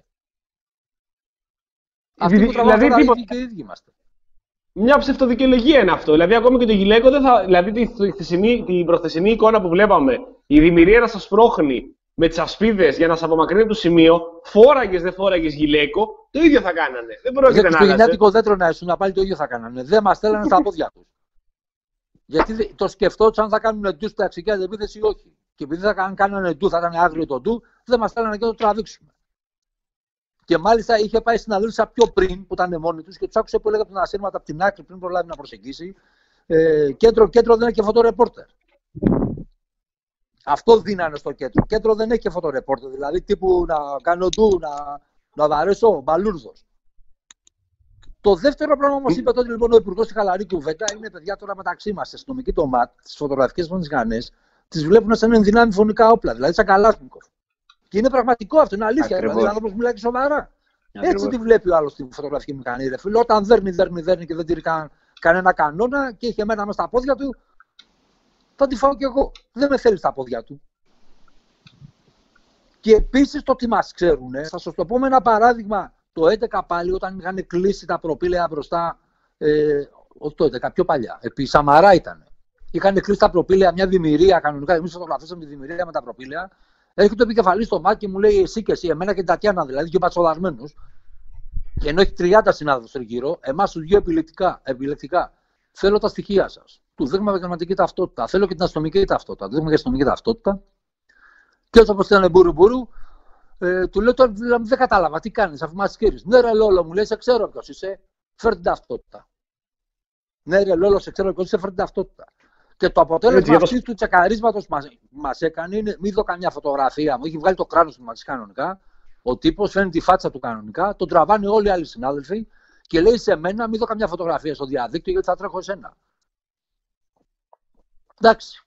Αυτοί Αυτοί που τραβάμε δηλαδή, τώρα, τίποτα... ήδη και οι ίδιοι είμαστε. Μια ψευτοδικαιολογία είναι αυτό. Δηλαδή, ακόμη και το γυλαίκο δεν θα. Δηλαδή, τη χθεσινή, την προχθεσινή εικόνα που βλέπαμε, η δημιουργία να σας πρόχνει με τις ασπίδες για να σας απομακρύνει από το σημείο, φόραγες δεν φόραγες γυλαίκο, το ίδιο θα κάνανε. Δεν πρόκειται να άλλαζε. Στο γενιάτικο δέντρο να ήσουν, πάλι το ίδιο θα κάνανε. Δεν μας στέλνανε στα πόδια τους. Γιατί το σκεφτόταν αν θα κάνουν ντου στα αξικιά επίθεση ή όχι. Και επειδή θα κάνανε ντου, θα ήταν άγριο το ντου, δεν μας στέλνανε και το τραβήξουμε. Και μάλιστα είχε πάει στην Αδέλφισσα πιο πριν, που ήταν μόνοι του, και του άκουσε που έλεγα τον ασύρματα από την άκρη πριν προλάβει να προσεγγίσει. Ε, κέντρο, κέντρο δεν έχει και φωτορεπόρτερ. Αυτό δίνανε στο κέντρο. Κέντρο δεν έχει και φωτορεπόρτερ. Δηλαδή τύπου να κάνω ντου, να, να βαρέσω, μπαλούρδος. Το δεύτερο πράγμα όμως είπε τότε λοιπόν ο Υπουργός στη χαλαρή κουβέντα είναι: παιδιά, τώρα μεταξύ μας, οι αστυνομικοί το ΜΑΤ, τις φωτογραφικές μας γραμμές, τις βλέπουν σαν ενδυνάμει φωνικά όπλα, δηλαδή σαν Καλάσνικοφ. Και είναι πραγματικό αυτό, είναι αλήθεια. Δηλαδή ο άνθρωπος μιλάει και σοβαρά. Ακριβώς. Έτσι τη βλέπει ο άλλος τη φωτογραφική μηχανή. Ρε φίλε, όταν δέρνει, δέρνει, δέρνει και δεν τηρεί κα, κανένα κανόνα και είχε εμένα μέσα στα πόδια του, θα τη φάω κι εγώ. Δεν με θέλει στα πόδια του. Και επίσης το τι μας ξέρουν, θα σας το πω με ένα παράδειγμα. Το έντεκα πάλι, όταν είχαν κλείσει τα προπήλαια μπροστά, ε, όχι το έντεκα, πιο παλιά, επί Σαμαρά ήταν. Είχαν κλείσει τα προπήλαια, μια δημιουργία κανονικά. Εμείς φωτογραφίσαμε τη δημιουργία με τα προπήλαια. Έρχεται το επικεφαλής στο μάτι και μου λέει: εσύ και εσύ, εμένα και την Τατιάνα, δηλαδή δύο πατσοδαρμένους. Και ενώ έχει τριάντα συνάδελφους τριγύρω, εμάς τους δύο επιλεκτικά, επιλεκτικά. Θέλω τα στοιχεία σας. Του δείχνουμε επαγγελματική ταυτότητα. Θέλω και την αστυνομική ταυτότητα. Του δείχνουμε και αστυνομική ταυτότητα. Και όσο όπως ήταν μπούρου μπούρου, ε, του λέω τώρα δηλαδή, δεν κατάλαβα τι κάνεις αφού μας σκύρεις. Ναι, ρε Λόλο, μου λέει: σε ξέρω ποιος είσαι, φέρ την ταυτότητα. Ναι, ρε Λόλο, σε ξέρω ποιος είσαι, φέρ την ταυτότητα. Και το αποτέλεσμα αυτής του τσεκαρίσματος μας, μας έκανε είναι: μην δω καμιά φωτογραφία μου. Έχει βγάλει το κράνος του μας κανονικά. Ο τύπος φέρνει τη φάτσα του κανονικά, τον τραβάνε όλοι οι άλλοι συνάδελφοι και λέει σε μένα: μην δω καμιά φωτογραφία στο διαδίκτυο γιατί θα τρέχω εσένα. Εντάξει.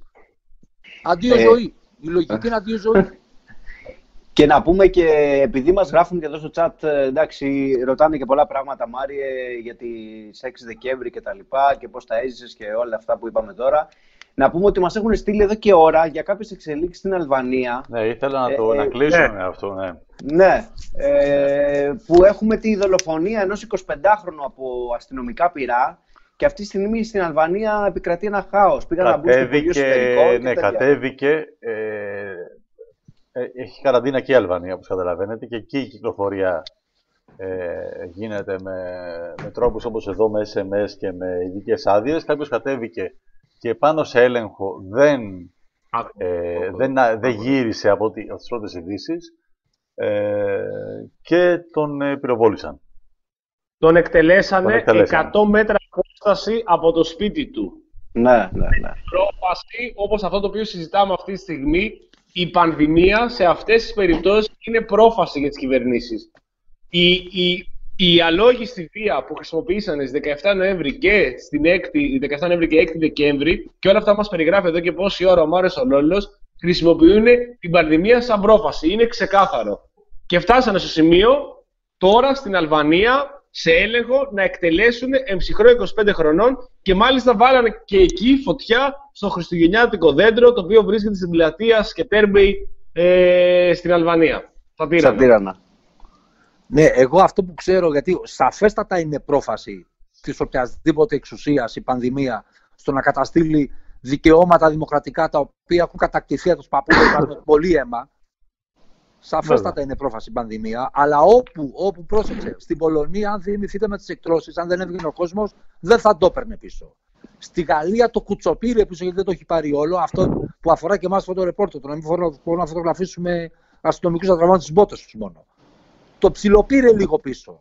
Αντίο ε... ζωή. Η λογική είναι αντίο ζωή. Και να πούμε και επειδή μας γράφουν και εδώ στο chat, εντάξει, ρωτάνε και πολλά πράγματα, Μάριε, για τις έξι Δεκέμβρη και τα λοιπά και πώς τα έζησες και όλα αυτά που είπαμε τώρα. Να πούμε ότι μας έχουν στείλει εδώ και ώρα για κάποιες εξελίξεις στην Αλβανία. Ναι, ήθελα να το ε, να κλείσουμε ε, αυτό, ναι. Ναι, ε, που έχουμε τη δολοφονία ενός εικοσιπεντάχρονου από αστυνομικά πυρά και αυτή τη στιγμή στην Αλβανία επικρατεί ένα χάος. Πήγαν να μπουν στο Υπουργείο Εσωτερικών. Ναι, κατέβηκε. Ε, έχει καραντίνα και η Αλβανία, όπως καταλαβαίνετε, και εκεί η κυκλοφορία ε, γίνεται με, με τρόπους όπως εδώ, με ες εμ ες και με ειδικές άδειες. Κάποιος κατέβηκε και πάνω σε έλεγχο δεν, ε, δεν, δεν γύρισε από τις πρώτες ειδήσεις ε, και τον ε, πυροβόλησαν. Τον εκτελέσανε, τον εκτελέσανε εκατό μέτρα απόσταση από το σπίτι του. Ναι, ναι, ναι. Πρόφαση, όπως αυτό το οποίο συζητάμε αυτή τη στιγμή, η πανδημία σε αυτές τις περιπτώσεις είναι πρόφαση για τις κυβερνήσεις. Η, η, η αλόγιστη βία που χρησιμοποιήσανε στις δεκαεφτά Νοέμβρη και στην έκτη, δεκαεφτά Νοέμβρη και έκτη Δεκέμβρη, και όλα αυτά μας περιγράφει εδώ και πόση ώρα ο Μάριος ο Λόλος, χρησιμοποιούν την πανδημία σαν πρόφαση. Είναι ξεκάθαρο. Και φτάσανε στο σημείο τώρα στην Αλβανία σε έλεγχο να εκτελέσουν εμψυχρό είκοσι πέντε χρονών και μάλιστα βάλανε και εκεί φωτιά στο χριστουγεννιάτικο δέντρο το οποίο βρίσκεται στην πλατεία Σκετέρμπεϊ ε, στην Αλβανία. Στα Τύρανα. Ναι, εγώ αυτό που ξέρω, γιατί σαφέστατα είναι πρόφαση της οποιασδήποτε εξουσίας η πανδημία στο να καταστήλει δικαιώματα δημοκρατικά τα οποία έχουν κατακτηθεί από τους παππούδες με πολύ αίμα. Σαφέστατα Βέβαια. είναι πρόφαση πανδημία, αλλά όπου, όπου πρόσεξε, στην Πολωνία, αν θυμηθείτε με τις εκτρώσεις, αν δεν έβγαινε ο κόσμος, δεν θα το έπαιρνε πίσω. Στη Γαλλία το κουτσοπήρε πίσω γιατί δεν το έχει πάρει όλο. Αυτό που αφορά και εμάς φωτορεπόρτερ, το να μην μπορούμε να φωτογραφίσουμε αστυνομικούς να τραβάνε τις μπότες τους μόνο. Το ψιλοπήρε λίγο πίσω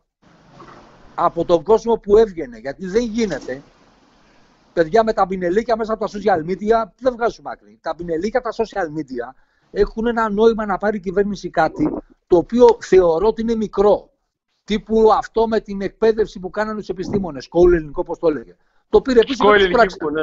από τον κόσμο που έβγαινε, γιατί δεν γίνεται. Παιδιά με τα πινελίκια μέσα από τα social media δεν βγάζουμε άκρη. Τα πινελίκια τα social media έχουν ένα νόημα να πάρει η κυβέρνηση κάτι το οποίο θεωρώ ότι είναι μικρό. Τύπου αυτό με την εκπαίδευση που κάνανε τους επιστήμονες, σκόλου ελληνικό, πώς το έλεγε. Το πήρε πίσω και τις πράξεις. Ναι.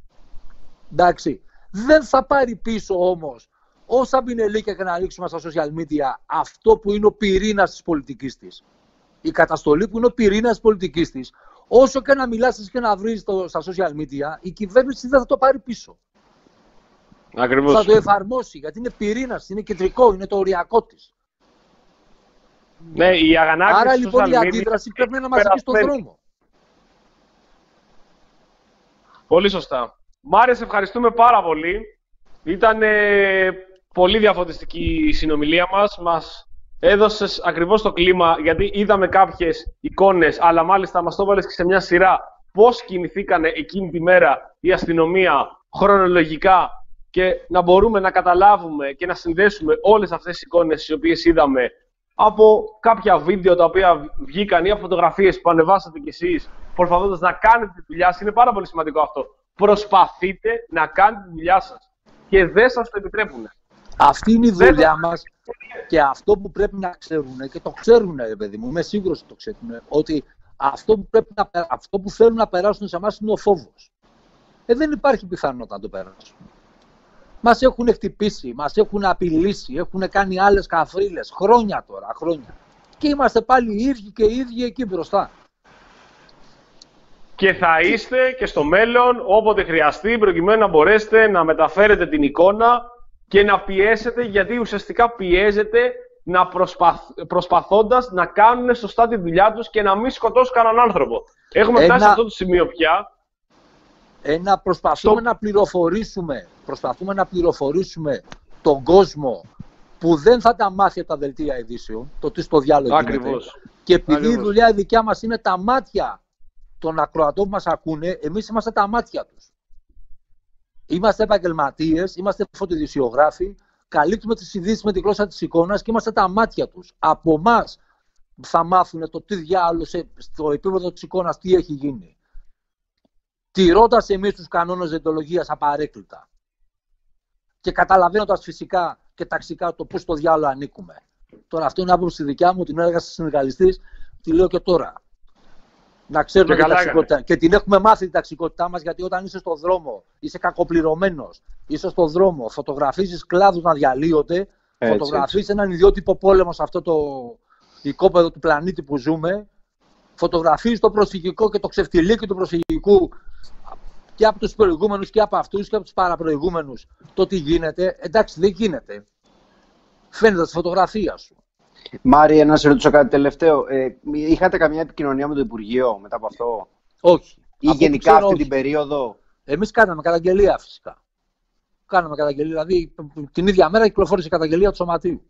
Εντάξει. Δεν θα πάρει πίσω όμως όσα πινελίκια και να ρίξουμε στα social media αυτό που είναι ο πυρήνας της πολιτικής της. Η καταστολή που είναι ο πυρήνας της πολιτικής της. Όσο και να μιλάς και να βρεις το, στα social media, η κυβέρνηση δεν θα το πάρει πίσω. Ακριβώς. Θα το εφαρμόσει, γιατί είναι πυρήνας, είναι κεντρικό, είναι το οριακό της. Ναι, η αγανάκτηση. Άρα λοιπόν η αντίδραση πρέπει να είναι μαζική στον δρόμο. Πολύ σωστά. Μάρια, σε ευχαριστούμε πάρα πολύ. Ήταν ε, πολύ διαφωτιστική η συνομιλία μας. Μας έδωσες ακριβώς το κλίμα, γιατί είδαμε κάποιες εικόνες, αλλά μάλιστα μας το έβαλες και σε μια σειρά πώς κινηθήκανε εκείνη τη μέρα η αστυνομία χρονολογικά και να μπορούμε να καταλάβουμε και να συνδέσουμε όλες αυτές τις εικόνες τις οποίες είδαμε από κάποια βίντεο τα οποία βγήκαν ή από φωτογραφίες που ανεβάσατε κι εσείς, προσπαθώντας να κάνετε τη δουλειά σας. Είναι πάρα πολύ σημαντικό αυτό. Προσπαθείτε να κάνετε τη δουλειά σας και δεν σας το επιτρέπουν. Αυτή είναι η δουλειά μας και αυτό που πρέπει να ξέρουν, και το ξέρουν, παιδί μου, είμαι σίγουρος ότι το ξέρουν, ότι αυτό που, πρέπει να, αυτό που θέλουν να περάσουν σε εμάς είναι ο φόβος. Ε, δεν υπάρχει πιθανότητα να το περάσουν. Μας έχουν χτυπήσει, μας έχουν απειλήσει, έχουν κάνει άλλες καφρίλες, χρόνια τώρα, χρόνια. Και είμαστε πάλι οι ίδιοι και οι ίδιοι εκεί μπροστά. Και θα είστε και στο μέλλον, όποτε χρειαστεί, προκειμένου να μπορέσετε να μεταφέρετε την εικόνα και να πιέσετε, γιατί ουσιαστικά πιέζετε να προσπαθ... προσπαθώντας να κάνουν σωστά τη δουλειά τους και να μην σκοτώσουν κανέναν άνθρωπο. Έχουμε Ένα... φτάσει σε αυτό το σημείο πια. Ένα προσπαθούμε στο... να πληροφορήσουμε, προσπαθούμε να πληροφορήσουμε τον κόσμο που δεν θα τα μάθει από τα δελτία ειδήσεων, το τι στο διάλογο γίνεται. Και επειδή Ακριβώς. η δουλειά η δικιά μας είναι τα μάτια των ακροατών που μας ακούνε, εμείς είμαστε τα μάτια τους. Είμαστε επαγγελματίες, είμαστε φωτοειδησιογράφοι, καλύπτουμε τις ειδήσεις με τη γλώσσα της εικόνας και είμαστε τα μάτια τους. Από εμάς θα μάθουν το τι διάλογο στο επίπεδο της εικόνας, τι έχει γίνει. Τηρώντας εμείς τους κανόνες δεοντολογίας απαρέκκλητα. Και καταλαβαίνοντας φυσικά και ταξικά το πώς στο διάλογο ανήκουμε. Τώρα αυτό είναι άποψη δικιά μου, την έργα συνδικαλιστής, τη λέω και τώρα. Να ξέρουμε και, την ταξικότητα. Και την έχουμε μάθει την ταξικότητά μας, γιατί όταν είσαι στον δρόμο, είσαι κακοπληρωμένος, είσαι στον δρόμο, φωτογραφίζεις κλάδους να διαλύονται, φωτογραφίζεις έναν ιδιότυπο πόλεμο σε αυτό το οικόπεδο του πλανήτη που ζούμε, φωτογραφίζεις το προσφυγικό και το ξεφτιλίκι του προσφυγικού και από τους προηγούμενους και από αυτούς και από τους παραπροηγούμενους. Το τι γίνεται, εντάξει, δεν γίνεται. Φαίνεται στη φωτογραφία σου. Μάρια, να σε ρωτήσω κάτι τελευταίο. Ε, είχατε καμιά επικοινωνία με το Υπουργείο μετά από αυτό? Όχι. Ή από γενικά αυτή όχι. την περίοδο? Εμείς κάναμε καταγγελία φυσικά. Κάναμε καταγγελία, δηλαδή την ίδια μέρα κυκλοφόρησε η καταγγελία του Σωματείου.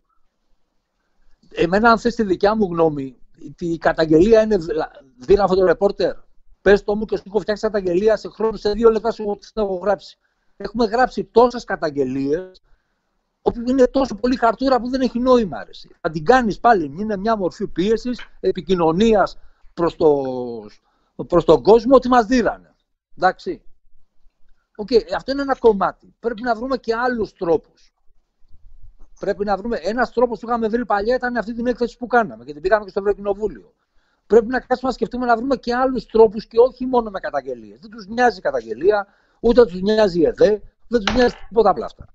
Εμένα, αν θες τη δικιά μου γνώμη, η καταγγελία είναι. Δίνω αυτό το ρεπόρτερ. Πες το μου και σου έχω φτιάξει καταγγελία σε χρόνο, σε δύο λεπτά σου έχω γράψει. Έχουμε γράψει τόσες καταγγελίες, όπου είναι τόσο πολύ χαρτούρα που δεν έχει νόημα. Αρέσει. Θα την κάνεις πάλι. Είναι μια μορφή πίεσης, επικοινωνίας προς, το, προς τον κόσμο ότι μας δίρανε. Εντάξει. Okay, αυτό είναι ένα κομμάτι. Πρέπει να βρούμε και άλλους τρόπους. Πρέπει να βρούμε. Ένας τρόπος που είχαμε βρει παλιά ήταν αυτή την έκθεση που κάναμε και την πήγαμε και στο Ευρωκοινοβούλιο. Πρέπει να κάτσουμε να σκεφτούμε να βρούμε και άλλους τρόπους και όχι μόνο με καταγγελίες. Δεν τους νοιάζει η καταγγελία, ούτε τους νοιάζει η ΕΔΕ, δεν τους νοιάζει τίποτα απλά αυτά.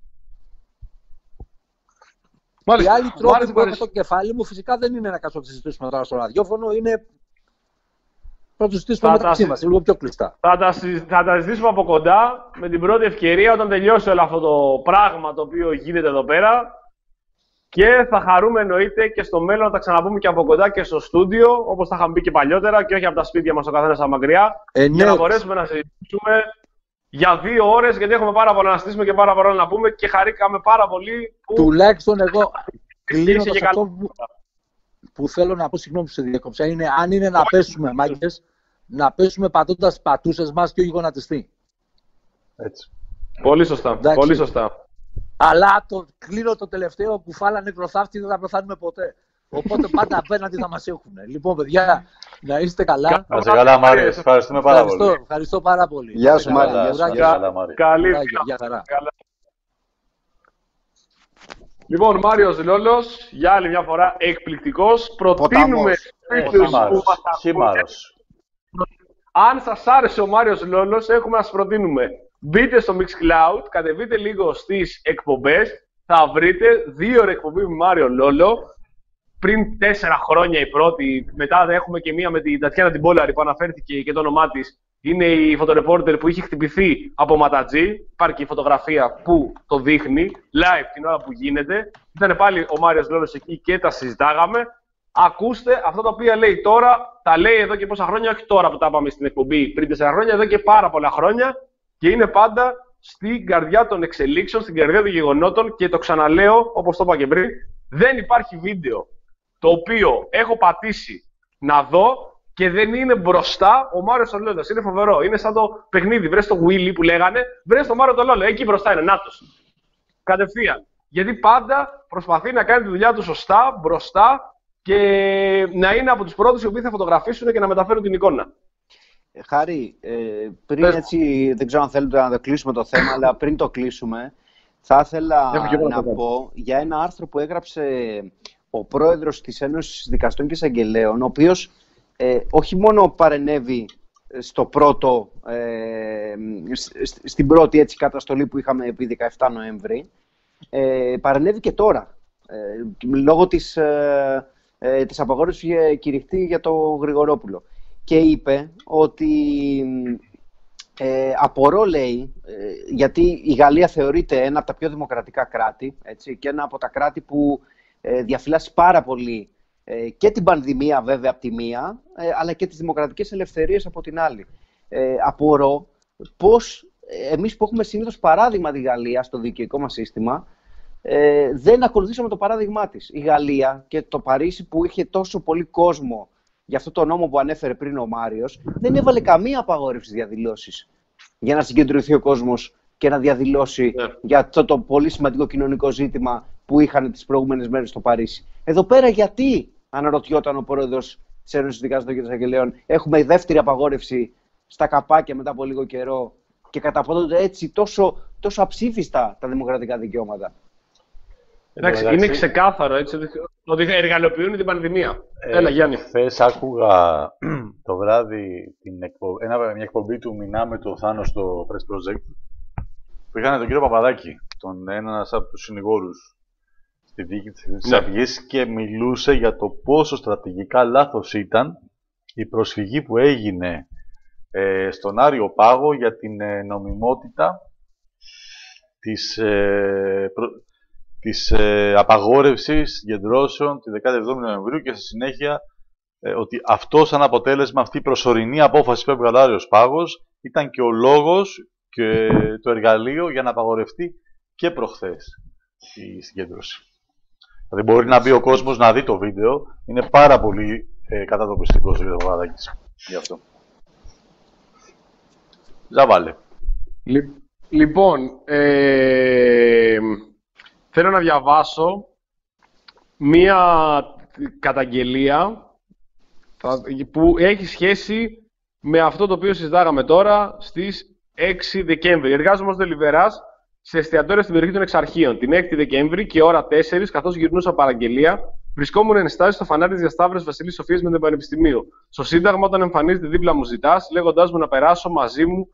Οι άλλοι τρόποι που έχω στο κεφάλι μου φυσικά δεν είναι να κάτσω να συζητήσουμε τώρα στο ραδιόφωνο, είναι να τους συζητήσουμε μεταξύ μας, λίγο πιο κλειστά. Θα τα, θα τα συζητήσουμε από κοντά με την πρώτη ευκαιρία όταν τελειώσει όλο αυτό το πράγμα το οποίο γίνεται εδώ πέρα. Και θα χαρούμε εννοείται και στο μέλλον να τα ξαναπούμε και από κοντά και στο στούντιο, όπως τα είχαμε πει και παλιότερα, και όχι από τα σπίτια μας ο καθένας από μακριά. Ε, ναι. Για να μπορέσουμε να συζητήσουμε για δύο ώρες, γιατί έχουμε πάρα πολλά να στήσουμε και πάρα πολλά να πούμε και χαρήκαμε πάρα πολύ. Που... Τουλάχιστον εγώ κλείνοντας αυτό που, που θέλω να πω, συγγνώμη που σε διέκοψα, είναι αν είναι να πέσουμε, μάγκες, να πέσουμε πατώντας πατούσες μας και όχι γονατιστεί. Έτσι. Πολύ σωστά. Εντάξει. Πολύ σωστά. Αλλά το κλείνω το τελευταίο που φάλανε νεκροθάφτη, δεν θα πεθάνουμε ποτέ. Οπότε πάντα απέναντι θα μας έχουν. Λοιπόν, παιδιά, να είστε καλά. Να είστε καλά, Μάρια. Ευχαριστούμε πάρα ευχαριστώ, πολύ. Ευχαριστώ πάρα πολύ. Γεια σου, Μάρια. Καλή Γεια χαρά. Λοιπόν, Μάριος Λόλος, για άλλη μια φορά εκπληκτικός. Προτείνουμε φίλους που μας ακούνε. Αν σας άρεσε ο Μάριος Λόλος, έχουμε να σας προτείνουμε. Μπείτε στο Mixcloud, κατεβείτε λίγο στις εκπομπές, θα βρείτε δύο ώρες εκπομπή με Μάριο Λόλο. Πριν τέσσερα χρόνια η πρώτη, μετά έχουμε και μία με την Τατιάνα την Πόλαρη που αναφέρθηκε και το όνομά της. Είναι η φωτορεπόρτερ που είχε χτυπηθεί από ματατζή. Υπάρχει και η φωτογραφία που το δείχνει, live την ώρα που γίνεται. Ήταν πάλι ο Μάριος Λόλος εκεί και τα συζητάγαμε. Ακούστε αυτά τα οποία λέει τώρα, τα λέει εδώ και πόσα χρόνια, όχι τώρα που τα είπαμε στην εκπομπή, πριν τέσσερα χρόνια, εδώ και πάρα πολλά χρόνια. Και είναι πάντα στην καρδιά των εξελίξεων, στην καρδιά των γεγονότων και το ξαναλέω, όπως το είπα και πριν, δεν υπάρχει βίντεο το οποίο έχω πατήσει να δω και δεν είναι μπροστά ο Μάριος ο Λόλος. Είναι φοβερό. Είναι σαν το παιχνίδι. Βρες το Willy που λέγανε, βρες το Μάριο το Λόλο. Εκεί μπροστά είναι. Νάτος. Κατευθείαν. Γιατί πάντα προσπαθεί να κάνει τη δουλειά του σωστά, μπροστά και να είναι από τους πρώτους οι οποίοι θα φωτογραφίσουν και να μεταφέρουν την εικόνα. Χάρη, ε, πριν έτσι, δεν ξέρω αν θέλετε να το κλείσουμε το θέμα, αλλά πριν το κλείσουμε, θα ήθελα να πω για ένα άρθρο που έγραψε ο πρόεδρος της Ένωσης Δικαστών και Εισαγγελέων, ο οποίος ε, όχι μόνο παρενέβη στο πρώτο, ε, στην πρώτη έτσι, καταστολή που είχαμε επί δεκαεφτά Νοέμβρη, ε, παρενέβη και τώρα, ε, λόγω της, ε, ε, της απαγόρευσης που είχε κηρυχτεί για το Γρηγορόπουλο. Και είπε ότι ε, απορώ, λέει, ε, γιατί η Γαλλία θεωρείται ένα από τα πιο δημοκρατικά κράτη, έτσι, και ένα από τα κράτη που ε, διαφυλάσσει πάρα πολύ ε, και την πανδημία βέβαια από τη μία, ε, αλλά και τις δημοκρατικές ελευθερίες από την άλλη. Ε, απορώ πώς εμείς που έχουμε συνήθως παράδειγμα τη Γαλλία στο δικαιικό μας σύστημα, ε, δεν ακολουθήσαμε το παράδειγμά της. Η Γαλλία και το Παρίσι που είχε τόσο πολύ κόσμο για αυτό το νόμο που ανέφερε πριν ο Μάριος, δεν έβαλε καμία απαγόρευση διαδηλώσεις για να συγκεντρωθεί ο κόσμος και να διαδηλώσει yeah. για αυτό το πολύ σημαντικό κοινωνικό ζήτημα που είχαν τις προηγούμενες μέρες στο Παρίσι. Εδώ πέρα γιατί, αναρωτιόταν ο πρόεδρος της Ένωσης Δικαστών και Εισαγγελέων, έχουμε δεύτερη απαγόρευση στα καπάκια μετά από λίγο καιρό και καταποντώνται έτσι τόσο, τόσο αψήφιστα τα δημοκρατικά δικαιώματα. Εντάξει, είναι ξεκάθαρο έτσι, ότι εργαλειοποιούν την πανδημία. Ε, Έλα, Γιάννη. Χθες άκουγα το βράδυ την εκπο... Ένα, μια εκπομπή του Μινά με το Θάνο στο Press Project που είχαν τον κύριο Παπαδάκη, τον ένας από τους συνηγόρους στη δίκη της ναι. Αυγής, και μιλούσε για το πόσο στρατηγικά λάθος ήταν η προσφυγή που έγινε ε, στον Άριο Πάγο για την ε, νομιμότητα της ε, προ... της ε, απαγόρευσης συγκεντρώσεων τη δεκαεφτά Νοεμβρίου και στη συνέχεια ε, ότι αυτό σαν αποτέλεσμα, αυτή η προσωρινή απόφαση που έβγαλε ο Άριος Πάγος ήταν και ο λόγος και το εργαλείο για να απαγορευτεί και προχθές η συγκέντρωση. Δηλαδή μπορεί να μπει ο κόσμος να δει το βίντεο, είναι πάρα πολύ ε, κατατοπιστικός ο Παπαδάκης γι' αυτό. Ζαβάλε. Λοιπόν, ε... θέλω να διαβάσω μία καταγγελία που έχει σχέση με αυτό το οποίο συζητάγαμε τώρα στις έξι Δεκέμβρη. Εργάζομαι ως Δελιβεράς σε εστιατόρια στην περιοχή των Εξαρχείων. Την έκτη Δεκέμβρη και ώρα τέσσερα, καθώς γυρνούσα παραγγελία, βρισκόμουν ενστάσει στο φανάρι της διασταύρωσης Βασιλής Σοφίας με το Πανεπιστημίο. Στο Σύνταγμα, όταν εμφανίζεται δίπλα μου, ζητάς, λέγοντάς μου να περάσω μαζί μου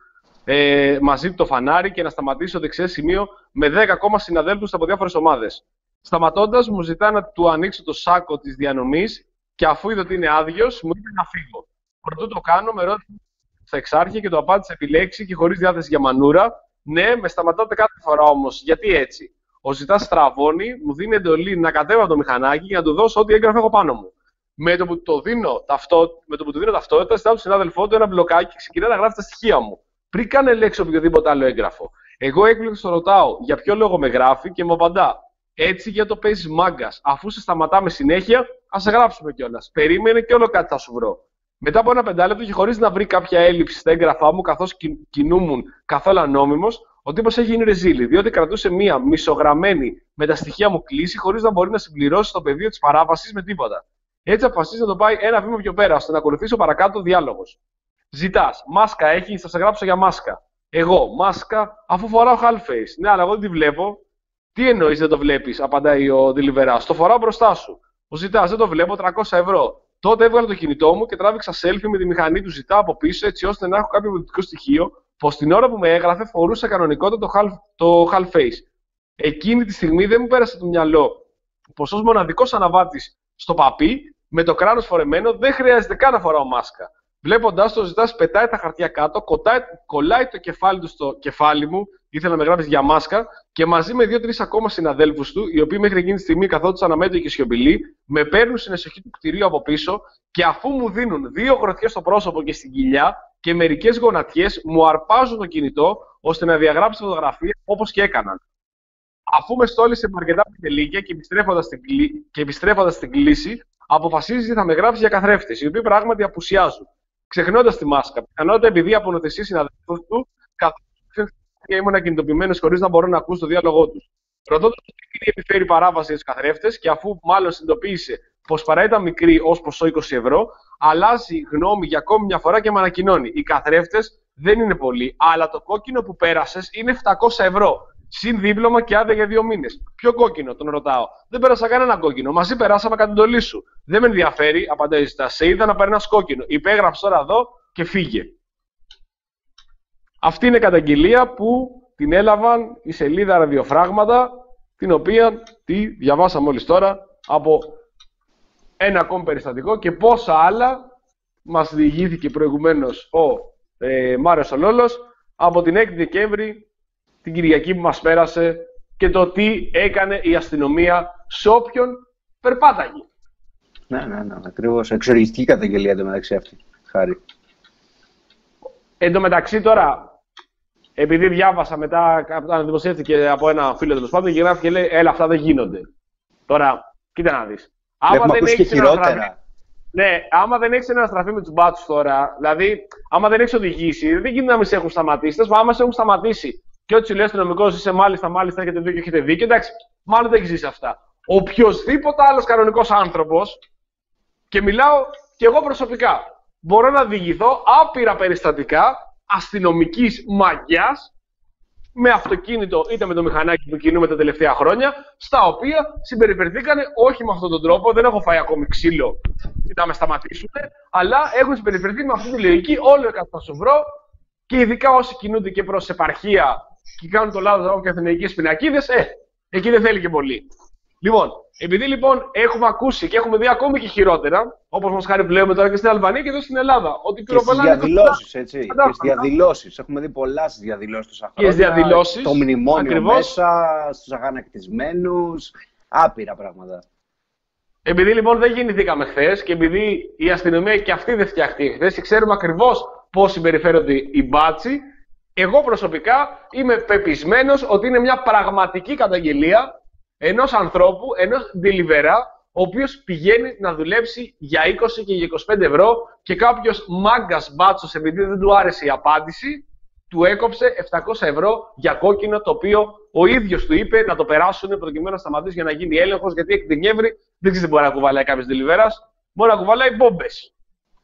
Ε, μαζί του το φανάρι και να σταματήσω δεξιέ σημείο με δέκα ακόμα συναδέλφους από διάφορες ομάδες. Σταματώντας, μου ζητά να του ανοίξω το σάκο της διανομής και αφού είδε ότι είναι άδειος, μου είπε να φύγω. Προτού το κάνω, με ρώτησε στα Εξάρχεια και το απάντησε επιλέξει και χωρίς διάθεση για μανούρα. Ναι, με σταματάτε κάθε φορά όμως. Γιατί έτσι? Ο ζητάς στραβώνει, μου δίνει εντολή να κατέβω το μηχανάκι και να του δώσω ό,τι έγγραφα έχω πάνω μου. Με το που το δίνω, ταυτό, με το που του δίνω ταυτότητα, ζητάω του συνάδελφό του ένα μπλοκάκι και ξεκινά να γράφει τα στοιχεία μου. Πριν καν ελέγξω οποιοδήποτε άλλο έγγραφο. Εγώ έκπληξα το ρωτάω για ποιο λόγο με γράφει και μου απαντά. Έτσι για το παίζει μάγκα. Αφού σε σταματάμε συνέχεια, α σε γράψουμε κιόλα. Περίμενε και όλο κάτι θα σου βρω. Μετά από ένα πεντάλεπτο και χωρίς να βρει κάποια έλλειψη στα έγγραφά μου, καθώς κινούμουν καθόλου ανώμιμος, ο τύπος έχει γίνει ρεζίλη, διότι κρατούσε μία μισογραμμένη με τα στοιχεία μου κλίση, χωρίς να μπορεί να συμπληρώσει το πεδίο της παράβασης με τίποτα. Έτσι αποφασίζει να το πάει ένα βήμα πιο πέρα, ώστε να ακολουθήσω παρακάτω το διάλογο. Ζητάς, μάσκα έχει, θα σε γράψω για μάσκα. Εγώ, μάσκα, αφού φοράω half face. Ναι, αλλά εγώ δεν τη βλέπω. Τι εννοείς δεν το βλέπεις, απαντάει ο Deliverás. Το φοράω μπροστά σου. Ο ζητάς, δεν το βλέπω, τριακόσια ευρώ. Τότε έβγαλα το κινητό μου και τράβηξα selfie με τη μηχανή του ζητά από πίσω, έτσι ώστε να έχω κάποιο αποδεικτικό στοιχείο πως την ώρα που με έγραφε φορούσα κανονικότητα το half, το half face. Εκείνη τη στιγμή δεν μου πέρασε το μυαλό πως ως μοναδικός αναβάτης στο παπί, με το κράνος φορεμένο, δεν χρειάζεται καν να φοράω μάσκα. Βλέποντας το, ζητάς, πετάει τα χαρτιά κάτω, κοτάει, κολλάει το κεφάλι του στο κεφάλι μου, ήθελα να με γράψει για μάσκα, και μαζί με δύο-τρεις ακόμα συναδέλφους του, οι οποίοι μέχρι εκείνη τη στιγμή καθόντουσαν αμέτωχοι και σιωπηλοί, με παίρνουν στην εσοχή του κτηρίου από πίσω και αφού μου δίνουν δύο γροθιές στο πρόσωπο και στην κοιλιά και μερικές γονατιές, μου αρπάζουν το κινητό ώστε να διαγράψει φωτογραφία όπως και έκαναν. Αφού με στόλισε με αρκετά πιτελίκια και επιστρέφοντας στην, κλή... και επιστρέφοντας στην κλίση, αποφασίζει θα με γράψει για καθρέφτες, οι οποίοι πράγματι απουσιάζουν. Ξεχνώντας τη μάσκα, πιθανότατα επειδή από νοθεσίες συναδέλφους του, καθώς ήμουν κινητοποιημένος χωρίς να μπορώ να ακούσω το διάλογό τους. Ρωτώντας τι επιφέρει παράβαση στους καθρέφτες και αφού μάλλον συνειδητοποίησε πως παρά ήταν μικρή ως ποσό είκοσι ευρώ, αλλάζει γνώμη για ακόμη μια φορά και με ανακοινώνει. Οι καθρέφτες δεν είναι πολλοί, αλλά το κόκκινο που πέρασες είναι επτακόσια ευρώ. Συν δίπλωμα και άδεια για δύο μήνες. Ποιο κόκκινο, τον ρωτάω. Δεν πέρασα κανένα κόκκινο. Μαζί περάσαμε κατά την εντολή σου. Δεν με ενδιαφέρει, απαντάει ζητά. Σε είδα να περνάς κόκκινο. Υπέγραψε τώρα εδώ και φύγε. Αυτή είναι η καταγγελία που την έλαβαν η σελίδα Ραδιοφράγματα, την οποία τη διαβάσαμε μόλις τώρα από ένα ακόμη περιστατικό και πόσα άλλα μας διηγήθηκε προηγουμένως ο ε, Μάριος Ολόλος από την έκτη Δεκέμβρη, την Κυριακή που μας πέρασε, και το τι έκανε η αστυνομία σε όποιον περπάταγε. Ναι, ναι, ναι, ακριβώς. Εξοργιστική καταγγελία εντωμεταξύ αυτή. Χάρη. Εν τω μεταξύ τώρα, επειδή διάβασα μετά, όταν δημοσιεύτηκε από ένα φίλο τέλος πάντων, γράφει και λέει: έλα, αυτά δεν γίνονται. Τώρα, κοίτα να δεις. Άμα δεν έχεις αναστραφεί, ναι, άμα δεν έχεις αναστραφεί με τους μπάτσους τώρα, δηλαδή, άμα δεν έχεις οδηγήσει, δεν γίνεται να μην σε έχουν σταματήσει. Μα άμα σε έχουν σταματήσει και ό,τι σου λέει αστυνομικός, είσαι μάλιστα, μάλιστα, έχετε δίκιο, έχετε δίκιο, εντάξει, μάλλον δεν έχεις ζήσει αυτά. Οποιοδήποτε άλλος κανονικός άνθρωπος, και μιλάω και εγώ προσωπικά, μπορώ να διηγηθώ άπειρα περιστατικά αστυνομικής μαγιάς με αυτοκίνητο είτε με το μηχανάκι που κινούμε τα τελευταία χρόνια, στα οποία συμπεριφερθήκανε όχι με αυτόν τον τρόπο, δεν έχω φάει ακόμη ξύλο να με σταματήσουν, αλλά έχουν συμπεριφερθεί με αυτή τη λογική, όλο εκατό θα σου βρω, και ειδικά όσοι κινούνται και προς επαρχία και κάνουν το λάθος από και εθνικές πινακίδες, ε, εκεί δεν θέλει και πολύ. Λοιπόν, επειδή λοιπόν έχουμε ακούσει και έχουμε δει ακόμη και χειρότερα, όπως μας χάρη βλέπουμε τώρα και στην Αλβανία και εδώ στην Ελλάδα, ότι και στις διαδηλώσεις, έτσι, και στις διαδηλώσεις. Έχουμε δει πολλά στις διαδηλώσεις τόσα χρόνια. Και στις διαδηλώσεις, το μνημόνιο ακριβώς, μέσα, στους αγανακτισμένους, άπειρα πράγματα. Επειδή λοιπόν δεν γεννηθήκαμε χθες και επειδή η αστυνομία και αυτή δεν φτιάχτηκε χθες και ξέρουμε ακριβώς πώς συμπεριφέρονται οι μπάτσοι, εγώ προσωπικά είμαι πεπισμένος ότι είναι μια πραγματική καταγγελία ενός ανθρώπου, ενός delivery, ο οποίος πηγαίνει να δουλέψει για είκοσι και για είκοσι πέντε ευρώ και κάποιος μάγκας μπάτσος, επειδή δεν του άρεσε η απάντηση, του έκοψε επτακόσια ευρώ για κόκκινο, το οποίο ο ίδιος του είπε να το περάσουν προκειμένου να σταματήσει για να γίνει έλεγχος, γιατί έκτη Δεκέμβρη δεν ξέρει τι μπορεί να κουβαλάει κάποιος delivery, μπορεί να κουβαλάει μπόμπες.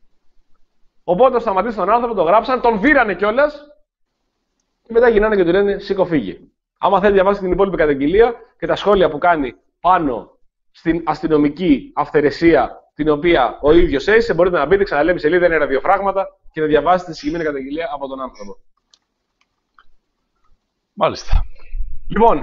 Οπότε το σταματήσει τον άνθρωπο, τον γράψαν, τον βήρανε κιόλας και μετά γυρνάνε και του λένε σήκω φύγε. Άμα θέλετε διαβάσετε την υπόλοιπη καταγγελία και τα σχόλια που κάνει πάνω στην αστυνομική αυθαιρεσία την οποία ο ίδιος έζησε, μπορείτε να μπείτε, ξαναλέμε, σελίδα είναι Ραδιοφράγματα και να διαβάσετε τη συγκεκριμένη καταγγελία από τον άνθρωπο. Μάλιστα. Λοιπόν,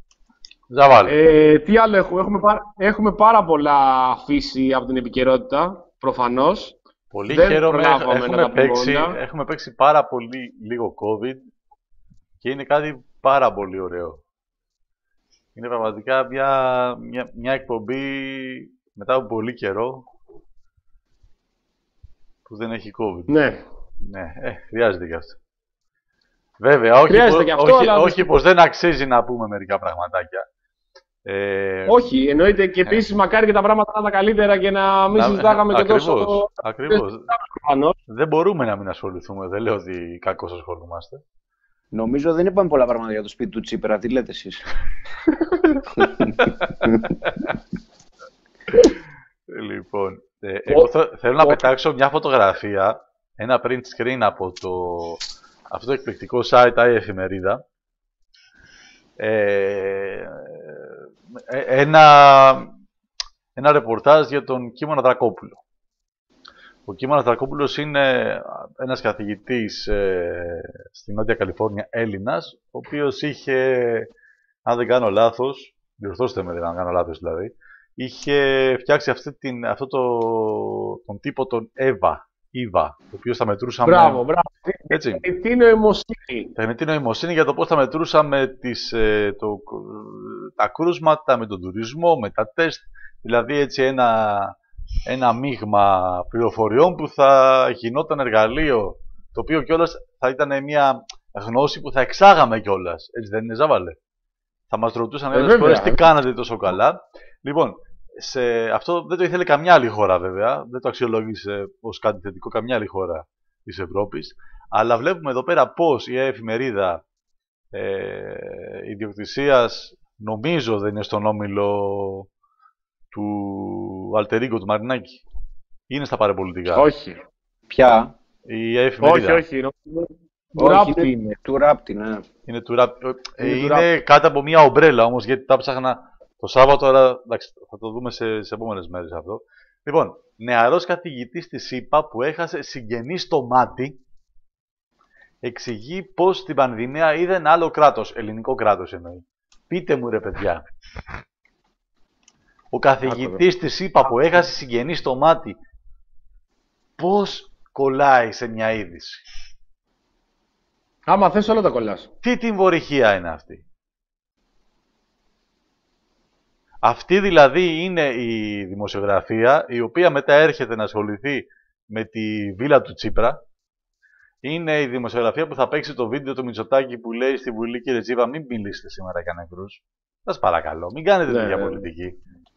ε, τι άλλο έχουμε. Έχουμε, πάρα, έχουμε πάρα πολλά αφήσει από την επικαιρότητα, προφανώς. Πολύ χαίρομαι. Έχουμε παίξει, έχουμε παίξει πάρα πολύ λίγο COVID και είναι κάτι πάρα πολύ ωραίο. Είναι πραγματικά μια, μια, μια εκπομπή μετά από πολύ καιρό που δεν έχει COVID. Ναι. Ναι, ε, χρειάζεται και αυτό. Βέβαια, όχι, πως, αυτό, όχι, αλλά... όχι πως δεν αξίζει να πούμε μερικά πραγματάκια. Ε... Όχι, εννοείται και επίσης ε... μακάρι και τα πράγματα να είναι καλύτερα και να μην να... συζητάγαμε και τόσο... Ακριβώς. Δεν μπορούμε να μην ασχοληθούμε, δεν λέω ότι κακώς ασχολούμαστε. Νομίζω δεν είπαμε πολλά πράγματα για το σπίτι του Τσίπρα. Τι λέτε εσείς? Λοιπόν, ε, εγώ θε, θέλω να πετάξω μια φωτογραφία, ένα print screen από το, αυτό το εκπληκτικό site η Εφημερίδα. Ε, ένα, ένα ρεπορτάζ για τον Κίμωνα Δρακόπουλο. Ο Κίμωνας Δρακόπουλος είναι ένας καθηγητής ε, στη Νότια Καλιφόρνια, Έλληνας, ο οποίος είχε, αν δεν κάνω λάθος, διορθώστε με αν κάνω λάθος δηλαδή, είχε φτιάξει αυτή την, αυτό το, τον τύπο τον ΕΒΑ, ΙΒΑ, ο οποίος θα μετρούσαμε... Μπράβο, μπράβο. Τεχνητή νοημοσύνη. Τεχνητή νοημοσύνη για το πώς θα μετρούσαμε τις, ε, το, τα κρούσματα, με τον τουρισμό, με τα τεστ, δηλαδή έτσι ένα... ένα μείγμα πληροφοριών που θα γινόταν εργαλείο, το οποίο κιόλας θα ήταν μια γνώση που θα εξάγαμε κιόλας. Έτσι δεν είναι, Ζάβαλε? Θα μας ρωτούσαν ε, άλλες φορές τι κάνατε τόσο καλά. Λοιπόν, σε αυτό δεν το ήθελε καμιά άλλη χώρα βέβαια, δεν το αξιολόγησε ως κάτι θετικό καμιά άλλη χώρα της Ευρώπης. Αλλά βλέπουμε εδώ πέρα πως η εφημερίδα ε, ιδιοκτησίας, νομίζω δεν είναι στον όμιλο του Αλτερίγκο του Μαρινάκη. Είναι στα παραπολιτικά. Όχι. Ποια? Η εφημερίδα. Όχι, όχι. Του Ράπτη είναι. Του Ράπτη, ναι. Είναι, του Ράπτη. Ε, Είναι, είναι, είναι κάτω από μια ομπρέλα όμως, γιατί τα ψάχνα το Σάββατο, τώρα εντάξει, θα το δούμε σε, σε επόμενες μέρες αυτό. Λοιπόν, νεαρός καθηγητής της ΣΥΠΑ που έχασε συγγενή στο μάτι, εξηγεί πως την πανδημία είδε ένα άλλο κράτος, ελληνικό κράτος εννοεί. Πείτε μου ρε παιδιά. Ο καθηγητής της ΣΥΠΑ που έχασε συγγενή στο μάτι, πώς κολλάει σε μια είδηση? Άμα θες όλα τα κολλάς. Τι τυμβορυχία είναι αυτή? Αυτή δηλαδή είναι η δημοσιογραφία η οποία μετά έρχεται να ασχοληθεί με τη βίλα του Τσίπρα. Είναι η δημοσιογραφία που θα παίξει το βίντεο του Μητσοτάκη που λέει στη Βουλή, κύριε Τσίπρα, μην μιλήσετε σήμερα για νεκρούς. Σας παρακαλώ, μην κάνετε ναι, τέτοια ναι. πολιτική.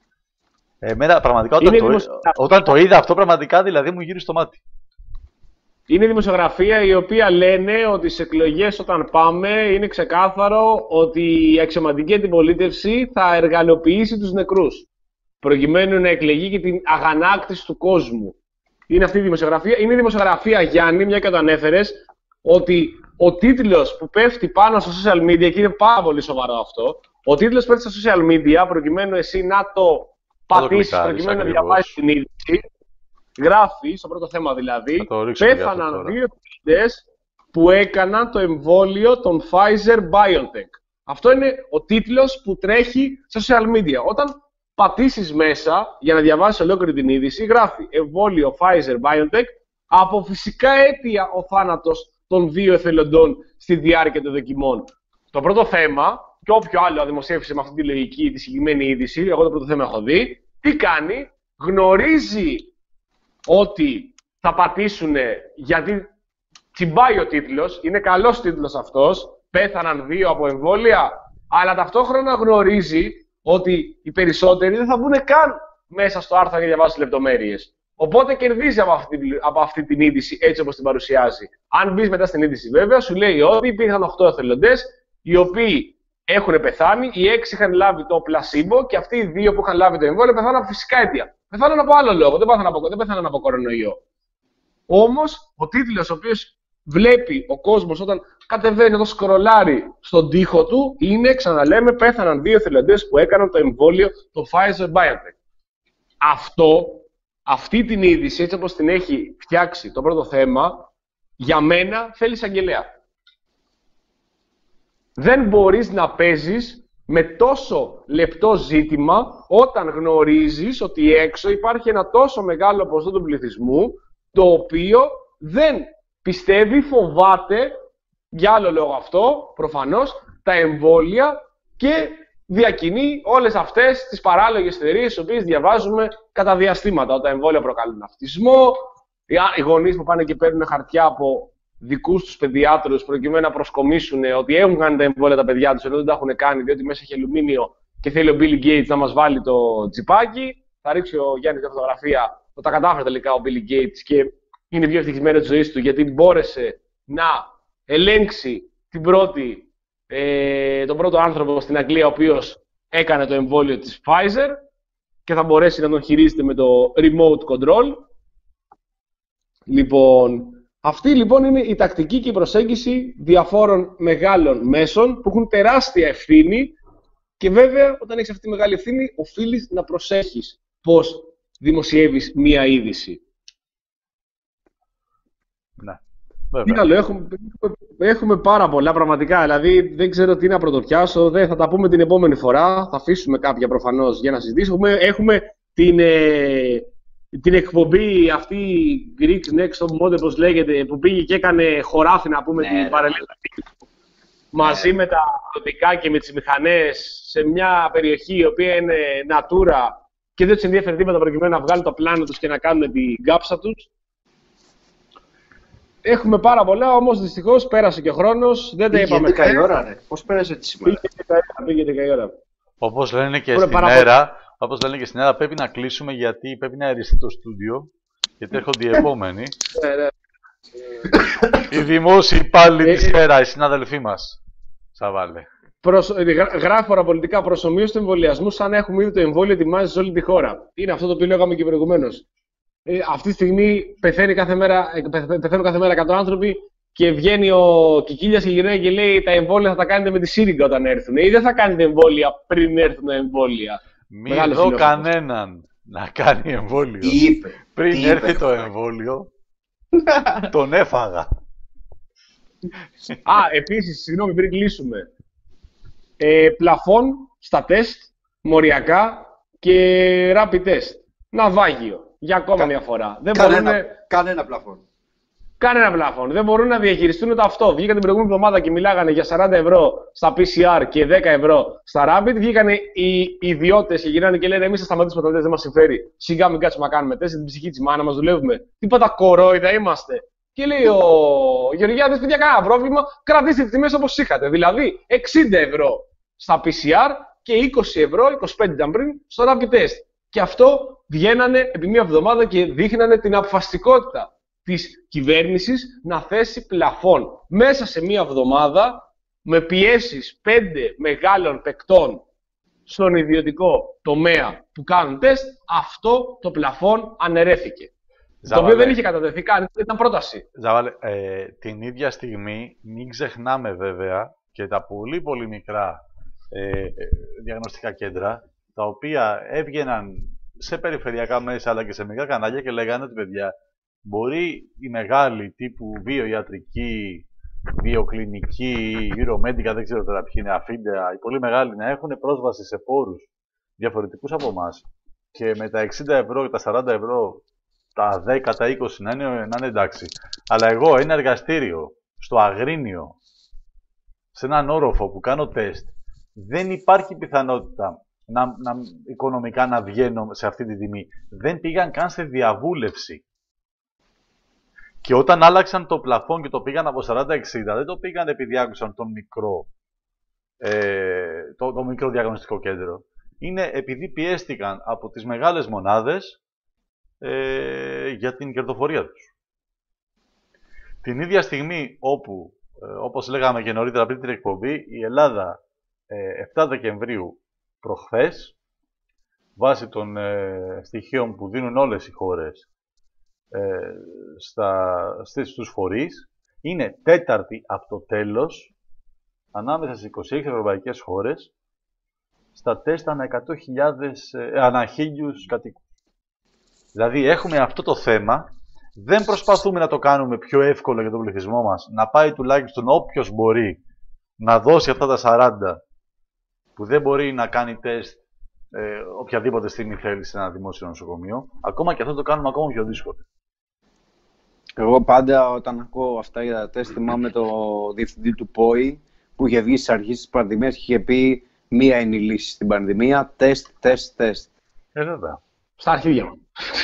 Εμένα πραγματικά όταν το, δημοσιο... όταν το είδα αυτό πραγματικά δηλαδή μου γύρισε το μάτι. Είναι η δημοσιογραφία η οποία λένε ότι στις εκλογές όταν πάμε είναι ξεκάθαρο ότι η αξιωματική αντιπολίτευση θα εργαλειοποιήσει τους νεκρούς προκειμένου να εκλεγεί και την αγανάκτηση του κόσμου. Είναι αυτή η δημοσιογραφία. Είναι η δημοσιογραφία, Γιάννη, μια και το ανέφερες, ότι ο τίτλος που πέφτει πάνω στα social media, και είναι πάρα πολύ σοβαρό αυτό, ο τίτλος που πέφτει στα social media προκειμένου εσύ να το πατήσεις, προκειμένου να διαβάσεις την είδηση, γράφει, στο πρώτο θέμα δηλαδή, πέθαναν δύο φοιτητές που έκαναν το εμβόλιο των Pfizer-BioNTech. Αυτό είναι ο τίτλος που τρέχει στα social media. Όταν πατήσεις μέσα για να διαβάσεις ολόκληρη την είδηση, γράφει εμβόλιο Pfizer-BioNTech, από φυσικά αίτια ο θάνατος των δύο εθελοντών στη διάρκεια των δοκιμών. Το πρώτο θέμα, και όποιο άλλο δημοσίευσε με αυτή τη λογική τη συγκεκριμένη είδηση, εγώ το πρώτο θέμα έχω δει, τι κάνει? Γνωρίζει ότι θα πατήσουν, γιατί τσιμπάει ο τίτλος, είναι καλός τίτλος αυτός, πέθαναν δύο από εμβόλια, αλλά ταυτόχρονα γνωρίζει ότι οι περισσότεροι δεν θα βγουν καν μέσα στο άρθρο για να διαβάσουν λεπτομέρειες. Οπότε κερδίζει από αυτή, από αυτή την είδηση έτσι όπως την παρουσιάζει. Αν μπεις μετά στην είδηση, βέβαια, σου λέει ότι υπήρχαν οκτώ εθελοντές οι οποίοι έχουν πεθάνει, οι έξι είχαν λάβει το πλασίμπο και αυτοί οι δύο που είχαν λάβει το εμβόλιο πεθάναν από φυσικά αίτια. Πεθάναν από άλλο λόγο, δεν πέθαναν από, δεν πέθαναν από κορονοϊό. Όμως, ο τίτλος ο οποίος βλέπει ο κόσμος όταν κατεβαίνει εδώ σκρολάρει στον τοίχο του είναι, ξαναλέμε, πέθαναν δύο εθελοντές που έκαναν το εμβόλιο το Pfizer-BioNTech. Αυτό, αυτή την είδηση, έτσι όπως την έχει φτιάξει το πρώτο θέμα, για μένα θέλει εισαγγελέα. Δεν μπορείς να παίζεις με τόσο λεπτό ζήτημα όταν γνωρίζεις ότι έξω υπάρχει ένα τόσο μεγάλο ποσοστό του πληθυσμού το οποίο δεν πιστεύει, φοβάται, για άλλο λόγο αυτό, προφανώς, τα εμβόλια και διακινεί όλες αυτές τις παράλογες θεωρίες τις οποίες διαβάζουμε κατά διαστήματα. Ότι τα εμβόλια προκαλούν αυτισμό, οι γονείς που πάνε και παίρνουν χαρτιά από δικούς τους παιδιάτρους προκειμένου να προσκομίσουν ότι έχουν κάνει τα εμβόλια τα παιδιά τους ενώ δεν τα έχουν κάνει διότι μέσα έχει αλουμίνιο και θέλει ο Bill Gates να μας βάλει το τσιπάκι. Θα ρίξει ο Γιάννης μια φωτογραφία που τα κατάφερε τελικά ο Bill Gates και είναι πιο ευτυχισμένο της ζωής του γιατί μπόρεσε να ελέγξει την πρώτη, ε, τον πρώτο άνθρωπο στην Αγγλία ο οποίος έκανε το εμβόλιο της Pfizer και θα μπορέσει να τον χειρίζεται με το remote control. Λοιπόν, αυτή λοιπόν είναι η τακτική και η προσέγγιση διαφόρων μεγάλων μέσων που έχουν τεράστια ευθύνη και βέβαια όταν έχεις αυτή τη μεγάλη ευθύνη οφείλεις να προσέχεις πώς δημοσιεύεις μία είδηση. Ναι. Τι άλλο, έχουμε, έχουμε πάρα πολλά πραγματικά, δηλαδή δεν ξέρω τι να πρωτοπιάσω, δεν, θα τα πούμε την επόμενη φορά, θα αφήσουμε κάποια προφανώς για να συζητήσουμε. Έχουμε την, ε, την εκπομπή αυτή, Greeks Next Top Model, όπως λέγεται, που πήγε και έκανε χωράφι να πούμε ναι, την παραλληλή μαζί με τα αγροτικά και με τις μηχανές σε μια περιοχή η οποία είναι Natura και δεν τους ενδιαφέρει τίποτα προκειμένου να βγάλουν το πλάνο τους και να κάνουν την κάψα τους. Έχουμε πάρα πολλά, όμως δυστυχώς πέρασε και ο χρόνος. Δεν τα είπαμε. Πήγε δέκα η ώρα, ρε. Πώς πέρασε τη σήμερα? Πήγε δέκα η ώρα. Όπως λένε και στην ΕΡΑ, όπως λένε και στην ΕΡΑ, πρέπει να κλείσουμε γιατί πρέπει να αεριστεί το στούντιο. Γιατί έρχονται οι επόμενοι. Οι δημόσιοι υπάλληλοι της ΕΡΑ, οι συνάδελφοί μας. Σαβάλε. Προσ... Γράφει παραπολιτικά προσωμείωση του εμβολιασμού, σαν να έχουμε ήδη το εμβόλιο ετοιμάζει σε όλη τη χώρα. Είναι αυτό το οποίο λέγαμε και προηγουμένως. Ε, αυτή τη στιγμή πεθαίνει κάθε μέρα, πεθαίνουν κάθε μέρα εκατό άνθρωποι και βγαίνει ο Κικίλιας και γυρνάει και λέει: τα εμβόλια θα τα κάνετε με τη σύριγγα όταν έρθουν. Ή δεν θα κάνετε εμβόλια πριν έρθουν τα εμβόλια. Μην δω κανέναν να κάνει εμβόλιο. Είπε. Πριν Τι έρθει είπε. το εμβόλιο, τον έφαγα. Α, επίσης, συγγνώμη, πριν κλείσουμε. Ε, πλαφόν στα τεστ, μοριακά και rapid test. Ναυάγιο. Για ακόμα Κα... μια φορά. Δεν Κανένα, μπορούν... κανένα πλαφόν. Κανένα πλαφόν. Δεν μπορούν να διαχειριστούν το αυτό. Βγήκαν την προηγούμενη εβδομάδα και μιλάγανε για σαράντα ευρώ στα πι σι αρ και δέκα ευρώ στα rapid. Βγήκαν οι ιδιώτες και γυρνάνε και λένε: εμείς θα σταματήσουμε τα τεστ, δεν μας συμφέρει. Σιγά μην κάτσουμε να κάνουμε τεστ, την ψυχή της μάνα μας δουλεύουμε. Τίποτα κορόιδα είμαστε. Και λέει ο Γεωργιάδης: παιδιά, κανένα πρόβλημα, κρατήστε τις τιμές όπως είχατε. Δηλαδή εξήντα ευρώ στα πι σι αρ και είκοσι ευρώ, είκοσι πέντε ήταν πριν, στο rapid test. Και αυτό βγαίνανε επί μία εβδομάδα και δείχνανε την αποφασιστικότητα της κυβέρνησης να θέσει πλαφόν μέσα σε μία εβδομάδα με πιέσεις πέντε μεγάλων παικτών στον ιδιωτικό τομέα που κάνουν τεστ. Αυτό το πλαφόν αναιρέθηκε. Ζαβαλέ. Το οποίο δεν είχε κατατεθεί καν, ήταν πρόταση. Ζαβαλέ, ε, την ίδια στιγμή μην ξεχνάμε βέβαια και τα πολύ πολύ μικρά ε, διαγνωστικά κέντρα, τα οποία έβγαιναν σε περιφερειακά μέσα αλλά και σε μικρά κανάλια και λέγανε ότι παιδιά, μπορεί οι μεγάλοι τύπου βιοιατρική, βιοκλινική, Euromedica, δεν ξέρω τώρα ποιοι είναι, αφίντεα, οι πολύ μεγάλοι να έχουν πρόσβαση σε πόρους διαφορετικούς από εμάς και με τα εξήντα ευρώ και τα σαράντα ευρώ, τα δέκα, τα είκοσι να είναι, να είναι εντάξει. Αλλά εγώ ένα εργαστήριο στο Αγρίνιο, σε έναν όροφο που κάνω τεστ, δεν υπάρχει πιθανότητα να, να, οικονομικά να βγαίνω σε αυτή τη τιμή. Δεν πήγαν καν σε διαβούλευση. Και όταν άλλαξαν το πλαφόν και το πήγαν από σαράντα εξήντα, δεν το πήγαν επειδή άκουσαν τον μικρό, ε, το, το μικρό διαγνωστικό κέντρο. Είναι επειδή πιέστηκαν από τις μεγάλες μονάδες ε, για την κερδοφορία τους. Την ίδια στιγμή όπου, ε, όπως λέγαμε και νωρίτερα πριν την εκπομπή, η Ελλάδα ε, επτά Δεκεμβρίου προχθές, βάσει των ε, στοιχείων που δίνουν όλες οι χώρες ε, στα, στους φορείς, είναι τέταρτη από το τέλος ανάμεσα στις είκοσι έξι ευρωπαϊκές χώρες στα τεστ ανά εκατό χιλιάδες, ε, ανά χίλιους κατοίκους. Δηλαδή έχουμε αυτό το θέμα, δεν προσπαθούμε να το κάνουμε πιο εύκολο για τον πληθυσμό μας, να πάει τουλάχιστον όποιος μπορεί να δώσει αυτά τα σαράντα που δεν μπορεί να κάνει τεστ ε, οποιαδήποτε στιγμή θέλει σε ένα δημόσιο νοσοκομείο, ακόμα και αυτό το κάνουμε ακόμα πιο δύσκολο. Εγώ πάντα όταν ακούω αυτά για τα τεστ θυμάμαι το διευθυντή του ΠΟΗ που είχε βγει στις αρχές της πανδημίας και είχε πει μία είναι η λύση στην πανδημία, τεστ, τεστ, τεστ. Ε, βέβαια. Στα αρχίδια μου.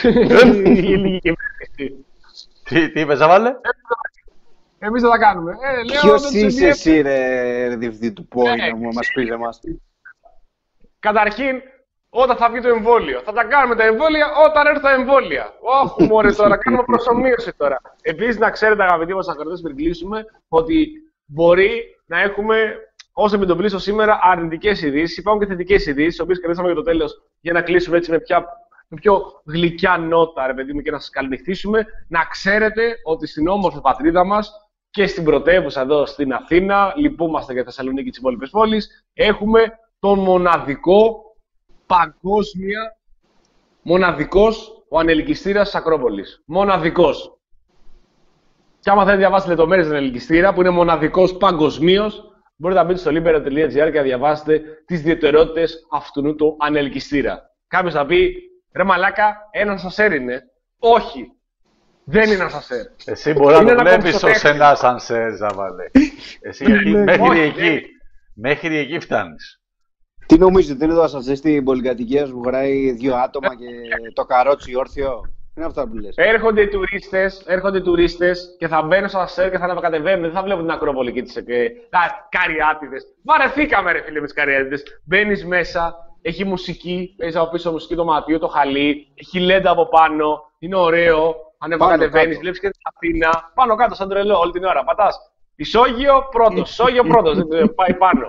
Τι, τι είπες, Ζαβάλε? Εμείς δεν τα κάνουμε. Ε, Ποιος είσαι εσύ, ρε διευθυντή του ΠΟΗ, να μου μας πεις εμάς? Καταρχήν, όταν θα βγει το εμβόλιο. Θα τα κάνουμε τα εμβόλια όταν έρθουν τα εμβόλια. Όχι, μωρέ τώρα, κάνουμε προσωμείωση τώρα. Επίσης, να ξέρετε, αγαπητοί μας ακροατές, πριν κλείσουμε, ότι μπορεί να έχουμε, όσο επιτοπλίσω σήμερα, αρνητικές ειδήσεις. Υπάρχουν και θετικές ειδήσεις, τις οποίες κρατήσαμε για το τέλος, για να κλείσουμε έτσι με, πια, με πιο γλυκιά νότα, ρε παιδί μου, και να σας καληνυχτήσουμε. Να ξέρετε ότι στην όμορφη πατρίδα μας και στην πρωτεύουσα εδώ στην Αθήνα, λυπούμαστε για Θεσσαλονίκη και τις υπόλοιπες πόλεις, έχουμε τον μοναδικό, παγκόσμια, μοναδικός ο ανελκυστήρας της Ακρόπολης. Μοναδικός. Και άμα θέλετε να διαβάσετε λεπτομέρειες του ανελκυστήρα, που είναι μοναδικός παγκοσμίως, μπορείτε να μπείτε στο libero τελεία gr και να διαβάσετε τις ιδιαιτερότητες αυτού του ανελκυστήρα. Κάποιος θα πει, ρε μαλάκα, ένα ασανσέρ είναι. Όχι. Δεν είναι ασανσέρ. Εσύ μπορεί να το βλέπεις ως ένα ασανσέρ, Ζαβαλέ. Εσύ γιατί μέχρι εκεί, μέχρι εκεί φτάνεις. Τι νομίζετε, δεν είναι το ασανσέρ στην πολυκατοικία που χωράει δύο άτομα και το καρότσι όρθιο? Είναι αυτά που λες. Έρχονται οι τουρίστες, έρχονται οι τουρίστες και θα μπαίνουν στο ασανσέρ και θα ανακατεβαίνουν. Δεν θα βλέπουν την Ακρόπολη και τις καριάτιδες. Βαρεθήκαμε, ρε φίλε, με τις καριάτιδες. Μπαίνεις μέσα, έχει μουσική, παίζει από πίσω μουσική το ματιό, το χαλί, έχει λέντα από πάνω, είναι ωραίο. Ανεβοκατεβαίνεις, βλέπεις και την Αθήνα. Πάνω κάτω, σαν τρελό, όλη την ώρα. Πατάς. Ισόγειο πρώτος, Ισόγειο πρώτος. Πάει πάνω.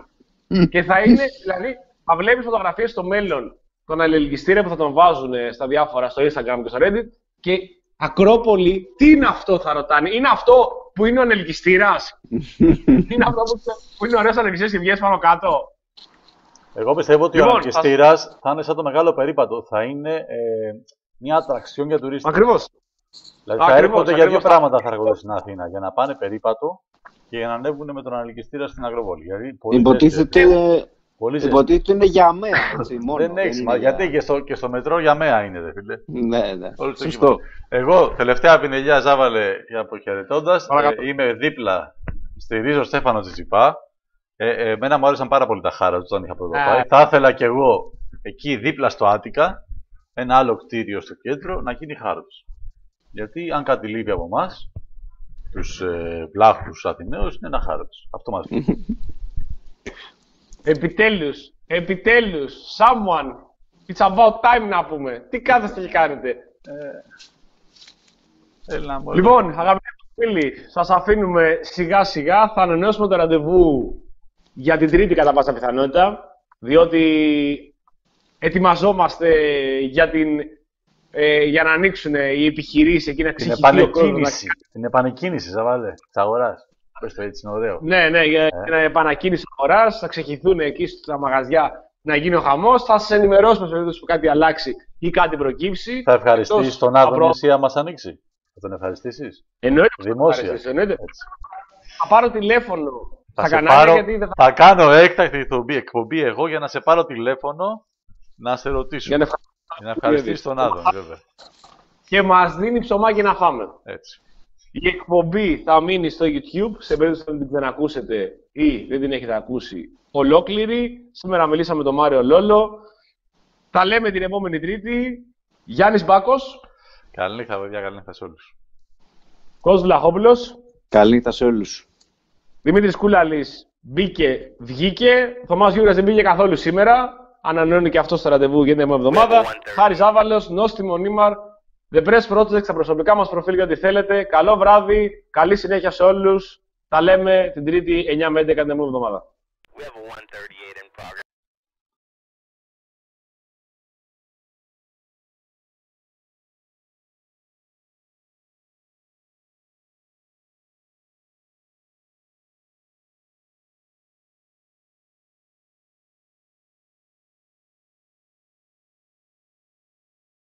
Και θα είναι, δηλαδή, θα βλέπεις φωτογραφίες στο μέλλον τον αλληλεγγυστήρα που θα τον βάζουν στα διάφορα, στο Instagram και στο Reddit. Και Ακρόπολη, τι είναι αυτό, θα ρωτάνε. Είναι αυτό που είναι ο ανελκυστήρας. Είναι αυτό που, που είναι ωραίος ανελκυστήρας και βγαίνεις πάνω κάτω. Εγώ πιστεύω ότι λοιπόν, ο ανελκυστήρας θα... θα είναι σαν το μεγάλο περίπατο. Θα είναι ε, μια ατραξιόν για τουρίστες. Ακριβώς. Δηλαδή θα ακριβώς, έρχονται για δύο θα... πράγματα θα έρχονται στην Αθήνα. Για να πάνε περίπατο και για να ανέβουν με τον ανελκυστήρα στην Ακρόπολη. Υποτίθεται... Υποτίθεται είναι για μέα, έτσι, μόνο. Δεν έχεις, μα, γιατί και στο, και στο μετρό για μέα είναι, δε φίλε. Ναι, ναι. Σωστό. Εγώ, τελευταία πινελιά, Ζάβαλε, για αποχαιρετώντας, ε, είμαι δίπλα, στηρίζω Στέφανο Τσιτσιπά. Ε, ε, εμένα μου άρεσαν πάρα πολύ τα χάρα του όταν είχα πρώτο πάει. Θα ήθελα κι εγώ, εκεί δίπλα στο Άτικα, ένα άλλο κτίριο στο κέντρο, να γίνει χάρος. Γιατί αν κάτι λείπει από εμάς, τους ε, βλάχους Αθηναίους, είναι ένα χάρος. Αυτό μας πει. Επιτέλους, επιτέλους, someone, it's about time να πούμε. Τι κάθεστε και κάνετε. Ε, λοιπόν, αγαπητοί φίλοι, σας αφήνουμε σιγά σιγά. Θα ανανεώσουμε το ραντεβού για την Τρίτη κατά πάσα πιθανότητα, διότι ετοιμαζόμαστε για, την, ε, για να ανοίξουν οι επιχειρήσεις εκεί να ξεχυθεί ο κόσμος. Την επανεκκίνηση, Ζαβάλε, της αγοράς. Πες το έτσι, είναι ωραίο. Ναι, ναι, για την ε. επανακίνηση αγοράς, θα ξεχυθούν εκεί στα μαγαζιά να γίνει ο χαμός. Θα σας ενημερώσουμε σε περίπτωση που κάτι αλλάξει ή κάτι προκύψει. Θα ευχαριστήσεις τον Άδωνη εσύ άμα μας ανοίξει. Θα τον ευχαριστήσεις. Εννοείται. Δημόσια. Εννοείται. Θα πάρω τηλέφωνο θα στα κανάλια πάρω, γιατί δεν θα... θα κάνω έκτακτη εκπομπή, εκπομπή εγώ για να σε πάρω τηλέφωνο να σε ρωτήσω. Για να, ευχα... να ευχαριστήσεις τον Άδωνη, βέβαια. Και μας δίνει ψωμάκι να φάμε. Έτσι. Η εκπομπή θα μείνει στο YouTube, σε περίπτωση που δεν την ξανακούσετε ή δεν την έχετε ακούσει ολόκληρη. Σήμερα μιλήσαμε με τον Μάριο Λόλο. Τα λέμε την επόμενη Τρίτη. Γιάννης Μπάκος. Καλή νύχτα, παιδιά. Καλή νύχτα σε όλους. Κώστας Βλαχόπουλος. Καλή νύχτα σε όλους. Δημήτρης Κούλαλης μπήκε, βγήκε. Θωμάς Γιούρας δεν μπήκε καθόλου σήμερα. Ανανεώνει και αυτό στο ραντεβού για την επόμενη εβδομάδα. Χάρης Άβαλος, Νόστιμο Νίμαρ. The Press Project στα προσωπικά μας προφίλ για ό,τι θέλετε. Καλό βράδυ, καλή συνέχεια σε όλους. Τα λέμε την Τρίτη εννιά με έντεκα την επόμενη εβδομάδα.